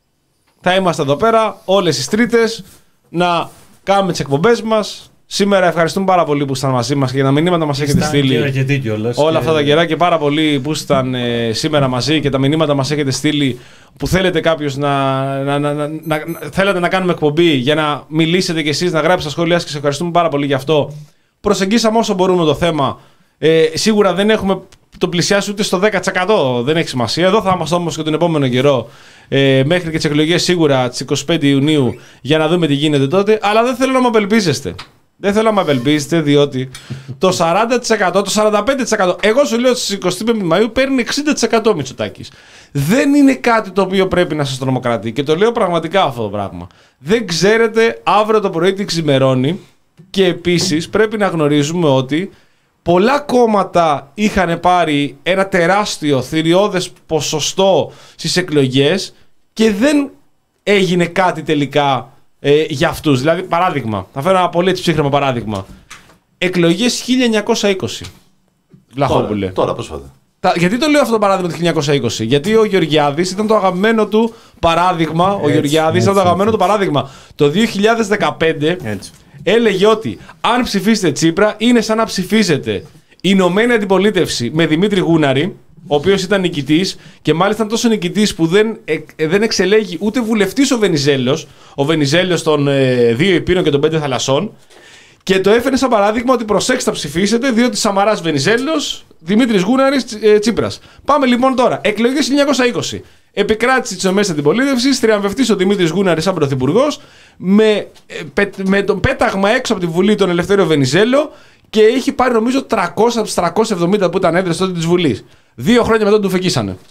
Θα είμαστε εδώ πέρα όλες τις Τρίτες να κάνουμε τις εκπομπές μας. Σήμερα ευχαριστούμε πάρα πολύ που ήσταν μαζί μας και για τα μηνύματα μας έχετε στείλει. Όλα και... αυτά τα καιρά και πάρα πολύ που ήσταν ε, σήμερα μαζί και τα μηνύματα μας έχετε στείλει που θέλετε κάποιος να, να, να, να, να, θέλετε να κάνουμε εκπομπή για να μιλήσετε κι εσείς, να γράψετε τα σχόλιά σας και σας ευχαριστούμε πάρα πολύ γι' αυτό. Προσεγγίσαμε όσο μπορούμε το θέμα. Ε, σίγουρα δεν έχουμε το πλησιάσει ούτε στο δέκα τοις εκατό, δεν έχει σημασία. Εδώ θα είμαστε όμως και τον επόμενο καιρό. Ε, μέχρι και τις εκλογές σίγουρα τις εικοστή πέμπτη Ιουνίου για να δούμε τι γίνεται τότε. Αλλά δεν θέλω να με απελπίζεστε. Δεν θέλω να με απελπίζετε, διότι το σαράντα τοις εκατό, το σαράντα πέντε τοις εκατό, εγώ σου λέω στις εικοστή πέμπτη Μαΐου παίρνει εξήντα τοις εκατό Μητσοτάκης. Δεν είναι κάτι το οποίο πρέπει να σας τρομοκρατεί και το λέω πραγματικά αυτό το πράγμα. Δεν ξέρετε αύριο το πρωί τι ξημερώνει και επίσης πρέπει να γνωρίζουμε ότι πολλά κόμματα είχαν πάρει ένα τεράστιο θηριώδες ποσοστό στις εκλογές και δεν έγινε κάτι τελικά. Ε, για αυτούς. Δηλαδή, παράδειγμα, θα φέρω ένα πολύ έτσι ψύχρεμο παράδειγμα. Εκλογές χίλια εννιακόσια είκοσι. Βλαχόπουλε. Τώρα, τώρα πρόσφατα. Τα, γιατί το λέω αυτό το παράδειγμα του χίλια εννιακόσια είκοσι? Γιατί ο Γεωργιάδης ήταν το αγαπημένο του παράδειγμα. Έτσι, ο Γεωργιάδης έτσι, ήταν το αγαπημένο έτσι. του παράδειγμα. Το δύο χιλιάδες δεκαπέντε έτσι. έλεγε ότι αν ψηφίσετε Τσίπρα είναι σαν να ψηφίσετε η Ηνωμένη Αντιπολίτευση με Δημήτρη Γούναρη, ο οποίος ήταν νικητής και μάλιστα ήταν τόσο νικητής που δεν, ε, δεν εξελέγει ούτε βουλευτής ο Βενιζέλος, ο Βενιζέλος των ε, δύο Υπήρων και των πέντε θαλασσών, και το έφερε σαν παράδειγμα ότι προσέξτε να ψηφίσετε, διότι Σαμαράς Βενιζέλος, Δημήτρης Γούναρης, ε, Τσίπρας. Πάμε λοιπόν τώρα. Εκλογές χίλια εννιακόσια είκοσι. Επικράτηση της Ηνωμένης Αντιπολίτευσης, τριαμβευτής ο Δημήτρης Γούναρης σαν πρωθυπουργός, με, ε, με τον πέταγμα έξω από τη Βουλή τον Ελευθέριο Βενιζέλο και έχει πάρει νομίζω τριακόσια από τους τριακόσια εβδομήντα που ήταν έδρες τότε της Βουλής. Δύο χρόνια μετά του φεκίσανε.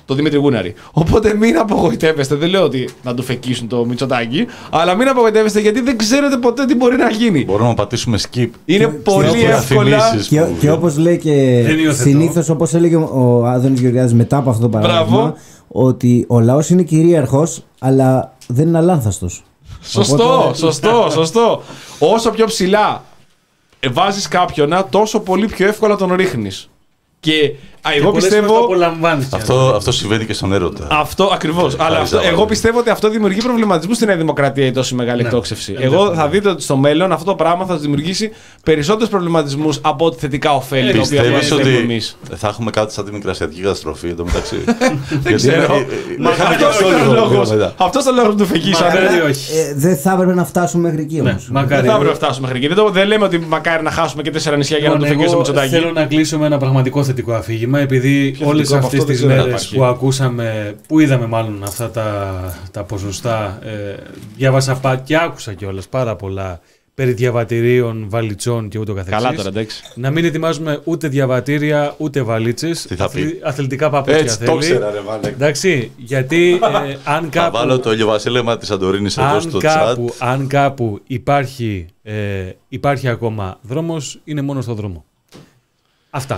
το Δημήτρη Γούναρη. Οπότε μην απογοητεύεστε. Δεν λέω ότι να του φεκίσουν το Μητσοτάκη, αλλά μην απογοητεύεστε γιατί δεν ξέρετε ποτέ τι μπορεί να γίνει. Μπορούμε να πατήσουμε skip. Είναι Και- πολύ και- εύκολα. Και, και όπως λέει και συνήθως, όπως έλεγε ο Άδωνης Γεωργιάδης μετά από αυτό το παράδειγμα, Μπράβο. ότι ο λαός είναι κυρίαρχος, αλλά δεν είναι αλάνθαστος. Σωστό, Οπότε- σωστό, σωστό. Όσο πιο ψηλά βάζεις κάποιον, τόσο πολύ πιο εύκολα τον ρίχνεις. Και α, εγώ πολλές φορές πιστεύω. το απολαμβάνεις κι Αυτό, αυτό συμβαίνει και στον έρωτα. Αυτό ακριβώς. Αλλά αυτό, Ζάβαλο. εγώ πιστεύω ότι αυτό δημιουργεί προβληματισμού στη Νέα Δημοκρατία η τόσο μεγάλη Ναι. εκτόξευση. Ναι, Εγώ ναι. θα δείτε ότι στο μέλλον αυτό το πράγμα θα δημιουργήσει περισσότερους προβληματισμούς από ότι θετικά ωφέλη τα οποία Πιστεύεις διαθέτουμε ότι εμείς. θα έχουμε κάτι σαν τη μικρασιατική καταστροφή εδώ μεταξύ? Δεν ξέρω. Μα Αυτός ήταν ο λόγος. Αυτός ήταν ο λόγος που του φεκίσανε. Μακάρι όχι. Ε, δεν θα έπρεπε να φτάσουμε μέχρι εκεί Ναι, όμως. Δεν μακάρι. θα έπρεπε να φτάσουμε μέχρι εκεί. Δεν, το- δεν λέμε ότι μακάρι να χάσουμε και τέσσερα νησιά για να Λοιπόν, το φεκίσουμε εγώ Μητσοτάκη. θέλω να κλείσω με ένα πραγματικό θετικό αφήγημα, επειδή Πιο όλες θετικό από αυτές αυτό δεν τις ξέρω να μέρες υπάρχει. που ακούσαμε, που είδαμε μάλλον αυτά τα, τα ποσοστά, ε, διάβασα πα- και άκουσα κιόλας πάρα πολλά περί διαβατηρίων, βαλιτσών και ούτω καθεξής. Καλά τώρα, εντάξει. Να μην ετοιμάζουμε ούτε διαβατήρια, ούτε βαλίτσες. Τι θα πει? Αθλη- Αθλητικά παπούτσια Έτσι, θέλει. το ξέρα ρε βάλε. Εντάξει, γιατί ε, αν Θα κάπου... βάλω το ηλιοβασίλεμα της Σαντορίνης εδώ αν στο chat. κάπου, αν κάπου υπάρχει, ε, υπάρχει ακόμα δρόμος, είναι μόνο στο δρόμο. Αυτά.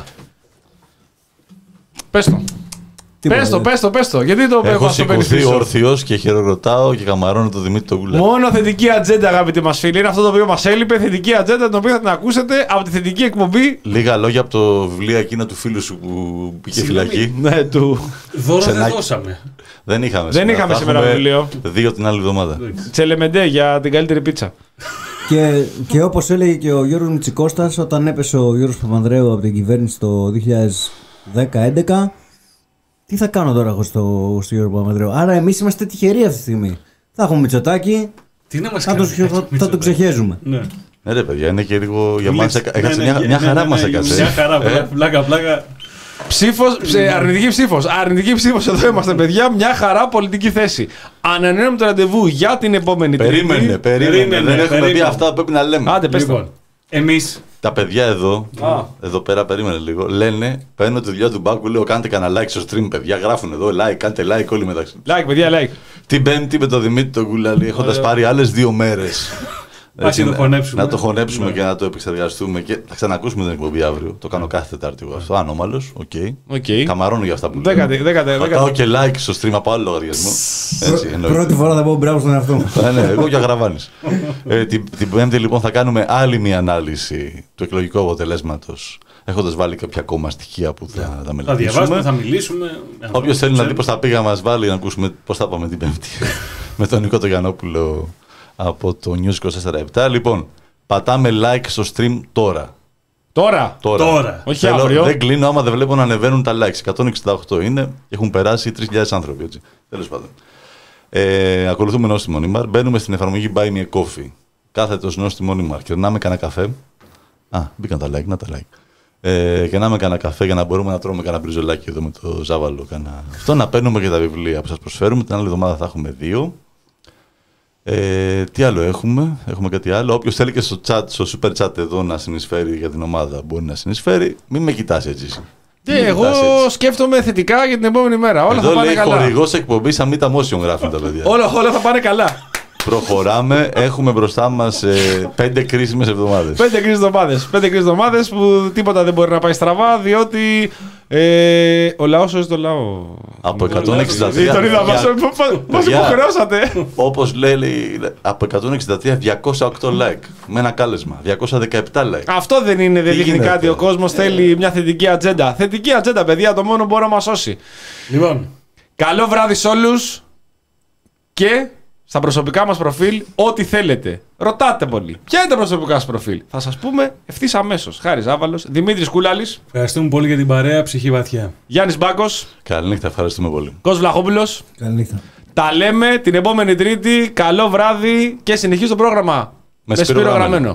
Πες το. Τίποτα, Πες το, δεν- πες το, πες το. Γιατί το Έχω έχω στο σηκωθεί πίσω. όρθιος και χειροκροτάω και καμαρώνω το Δημήτρη τον Κούλα. Μόνο θετική ατζέντα, αγαπητοί μας φίλοι. Είναι αυτό το οποίο μας έλειπε. Θετική ατζέντα, την οποία θα την ακούσετε από τη θετική εκπομπή. Λίγα λόγια από το βιβλίο εκείνο του φίλου σου που πήγε Συγγνώμη. φυλακή. Ναι, του. Δώρο δεν Ξενάκι. δώσαμε. Δεν είχαμε Δεν είχαμε Θα σήμερα έχουμε βιβλίο. Δύο την άλλη εβδομάδα. Τσελεμεντέ για την καλύτερη πίτσα. Και, και όπως έλεγε και ο Γιώργος Μητσικώστας, όταν έπεσε ο Γιώργος Παπανδρέου από την κυβέρνηση το δύο χιλιάδες δέκα έντεκα, τι θα κάνω τώρα εγώ στο, στο Γιώργο Παπανδρέου. Άρα εμείς είμαστε τυχεροί αυτή τη στιγμή. Θα έχουμε Μητσοτάκη, Τι να μας θα, κάνει. το, θα, θα, θα το ξεχέζουμε. Ναι. Ναι, ρε παιδιά, είναι και λίγο για μας. Ναι, Έκατσε ναι, μια, ναι, μια ναι, χαρά ναι, μας ναι, έκατσε. Μια χαρά, Ε, πλάκα, πλάκα. Ψήφος, ψε- αρνητική ψήφος. Αρνητική ψήφος. Εδώ είμαστε, παιδιά. Μια χαρά πολιτική θέση. Ανανεώνουμε το ραντεβού για την επόμενη Περίμενε, Τρίτη. περίμενε. Περίμενε, Δεν έχουμε πει περίμενε. αυτά που πρέπει να λέμε. Άντε, πες το. Λοιπόν, εμείς Τα παιδιά εδώ, Α. εδώ πέρα, περίμενε λίγο, λένε, παίρνω τη δουλειά του Μπάκου, λέω κάντε κανένα like στο stream, παιδιά. Γράφουν εδώ like, κάντε like όλοι μεταξύ. Like, παιδιά, like. Την Πέμπτη με τον Δημήτρη τον Κούλαλη, έχοντα Ωραία. πάρει άλλε δύο μέρε. Ας το χωνέψουμε. Να το χωνέψουμε Ναι. και να το επεξεργαστούμε. Και θα ξανακούσουμε την εκπομπή αύριο. Το κάνω κάθε Τετάρτη εγώ αυτό. Ανώμαλο, οκ. Οκ. Καμαρώνω για αυτά που λέω. Δέκατη, δέκατη, Πατάω δέκατη. και like στο stream από άλλο λογαριασμό. Έτσι, εννοείται. Πρώτη φορά θα πω μπράβο στον εαυτό μου. Ε, ναι, εγώ και αγραβάνει. ε, την, την Πέμπτη λοιπόν θα κάνουμε άλλη μια ανάλυση του εκλογικού αποτελέσματο. Έχοντα βάλει κάποια ακόμα στοιχεία που θα τα θα μελετήσουμε. διαβάσουμε, θα μιλήσουμε. Όποιο θέλει να δει πώ θα πήγα, μα βάλει να ακούσουμε πώ θα πάμε την Πέμπτη. Με τον Νικό τον Γιαννόπουλο από το News είκοσι τέσσερα επτά. Λοιπόν, πατάμε like στο stream τώρα. Τώρα. Τώρα. Τώρα. Όχι Θέλω- αύριο. Δεν κλείνω άμα δεν βλέπω να ανεβαίνουν τα likes. εκατόν εξήντα οκτώ είναι και έχουν περάσει τρεις χιλιάδες άνθρωποι. Έτσι. Τέλος πάντων. Ε, ακολουθούμε Νόστιμο Νίμαρ. Μπαίνουμε στην εφαρμογή Buy Me a Coffee. Κάθετος Νόστιμο Νίμαρ. Κερνάμε κανένα καφέ. Α, μπήκαν τα like, να τα like. Ε, κερνάμε κανένα καφέ για να μπορούμε να τρώμε κανένα μπριζολάκι εδώ με το Ζάβαλο. Κανένα... Αυτό να παίρνουμε και τα βιβλία που σας προσφέρουμε. Την άλλη εβδομάδα θα έχουμε δύο. Ε, τι άλλο έχουμε, έχουμε κάτι άλλο. Όποιος θέλει και στο chat, στο super chat εδώ να συνεισφέρει για την ομάδα μπορεί να συνεισφέρει. Μην με κοιτάς έτσι. Και Μην με εγώ κοιτάς έτσι. σκέφτομαι θετικά για την επόμενη μέρα. Όλα Εδώ θα πάνε λέει καλά. χορηγός εκπομπής Αμήτα Motion γράφουν τα παιδιά. Όλα, όλα θα πάνε καλά. Προχωράμε, έχουμε μπροστά μας ε, πέντε κρίσιμες εβδομάδες. Πέντε κρίσιμες εβδομάδες. Πέντε κρίσιμες εβδομάδες που τίποτα δεν μπορεί να πάει στραβά, διότι ε, ο λαός σώζει το λαό. Από εκατόν εξήντα τρία. Τον είδα, μας πώς παιδιά. υποχρεώσατε. Όπως λέει, λέει, από εκατόν εξήντα τρία, διακόσια οκτώ like. Με ένα κάλεσμα. διακόσια δεκαεπτά like. Αυτό δεν είναι, δεν δείχνει γίνεται? κάτι. Ο κόσμος θέλει μια θετική ατζέντα. Θετική ατζέντα, παιδιά, το μόνο που μπορεί να μας σώσει. Λοιπόν, Καλό βράδυ σε όλους και στα προσωπικά μας προφίλ ό,τι θέλετε. Ρωτάτε πολύ. Ποια είναι τα προσωπικά σας προφίλ. Θα σας πούμε ευθύς αμέσως. Χάρης Ζάβαλος, Δημήτρης Κούλαλης, ευχαριστούμε πολύ για την παρέα, ψυχή βαθιά. Γιάννης Μπάκος, Καληνύχτα, ευχαριστούμε πολύ. Κώστας Βλαχόπουλος. Καληνύχτα. Τα λέμε την επόμενη Τρίτη. Καλό βράδυ και συνεχίζει το πρόγραμμα. Με Σπύρο Γραμμένο.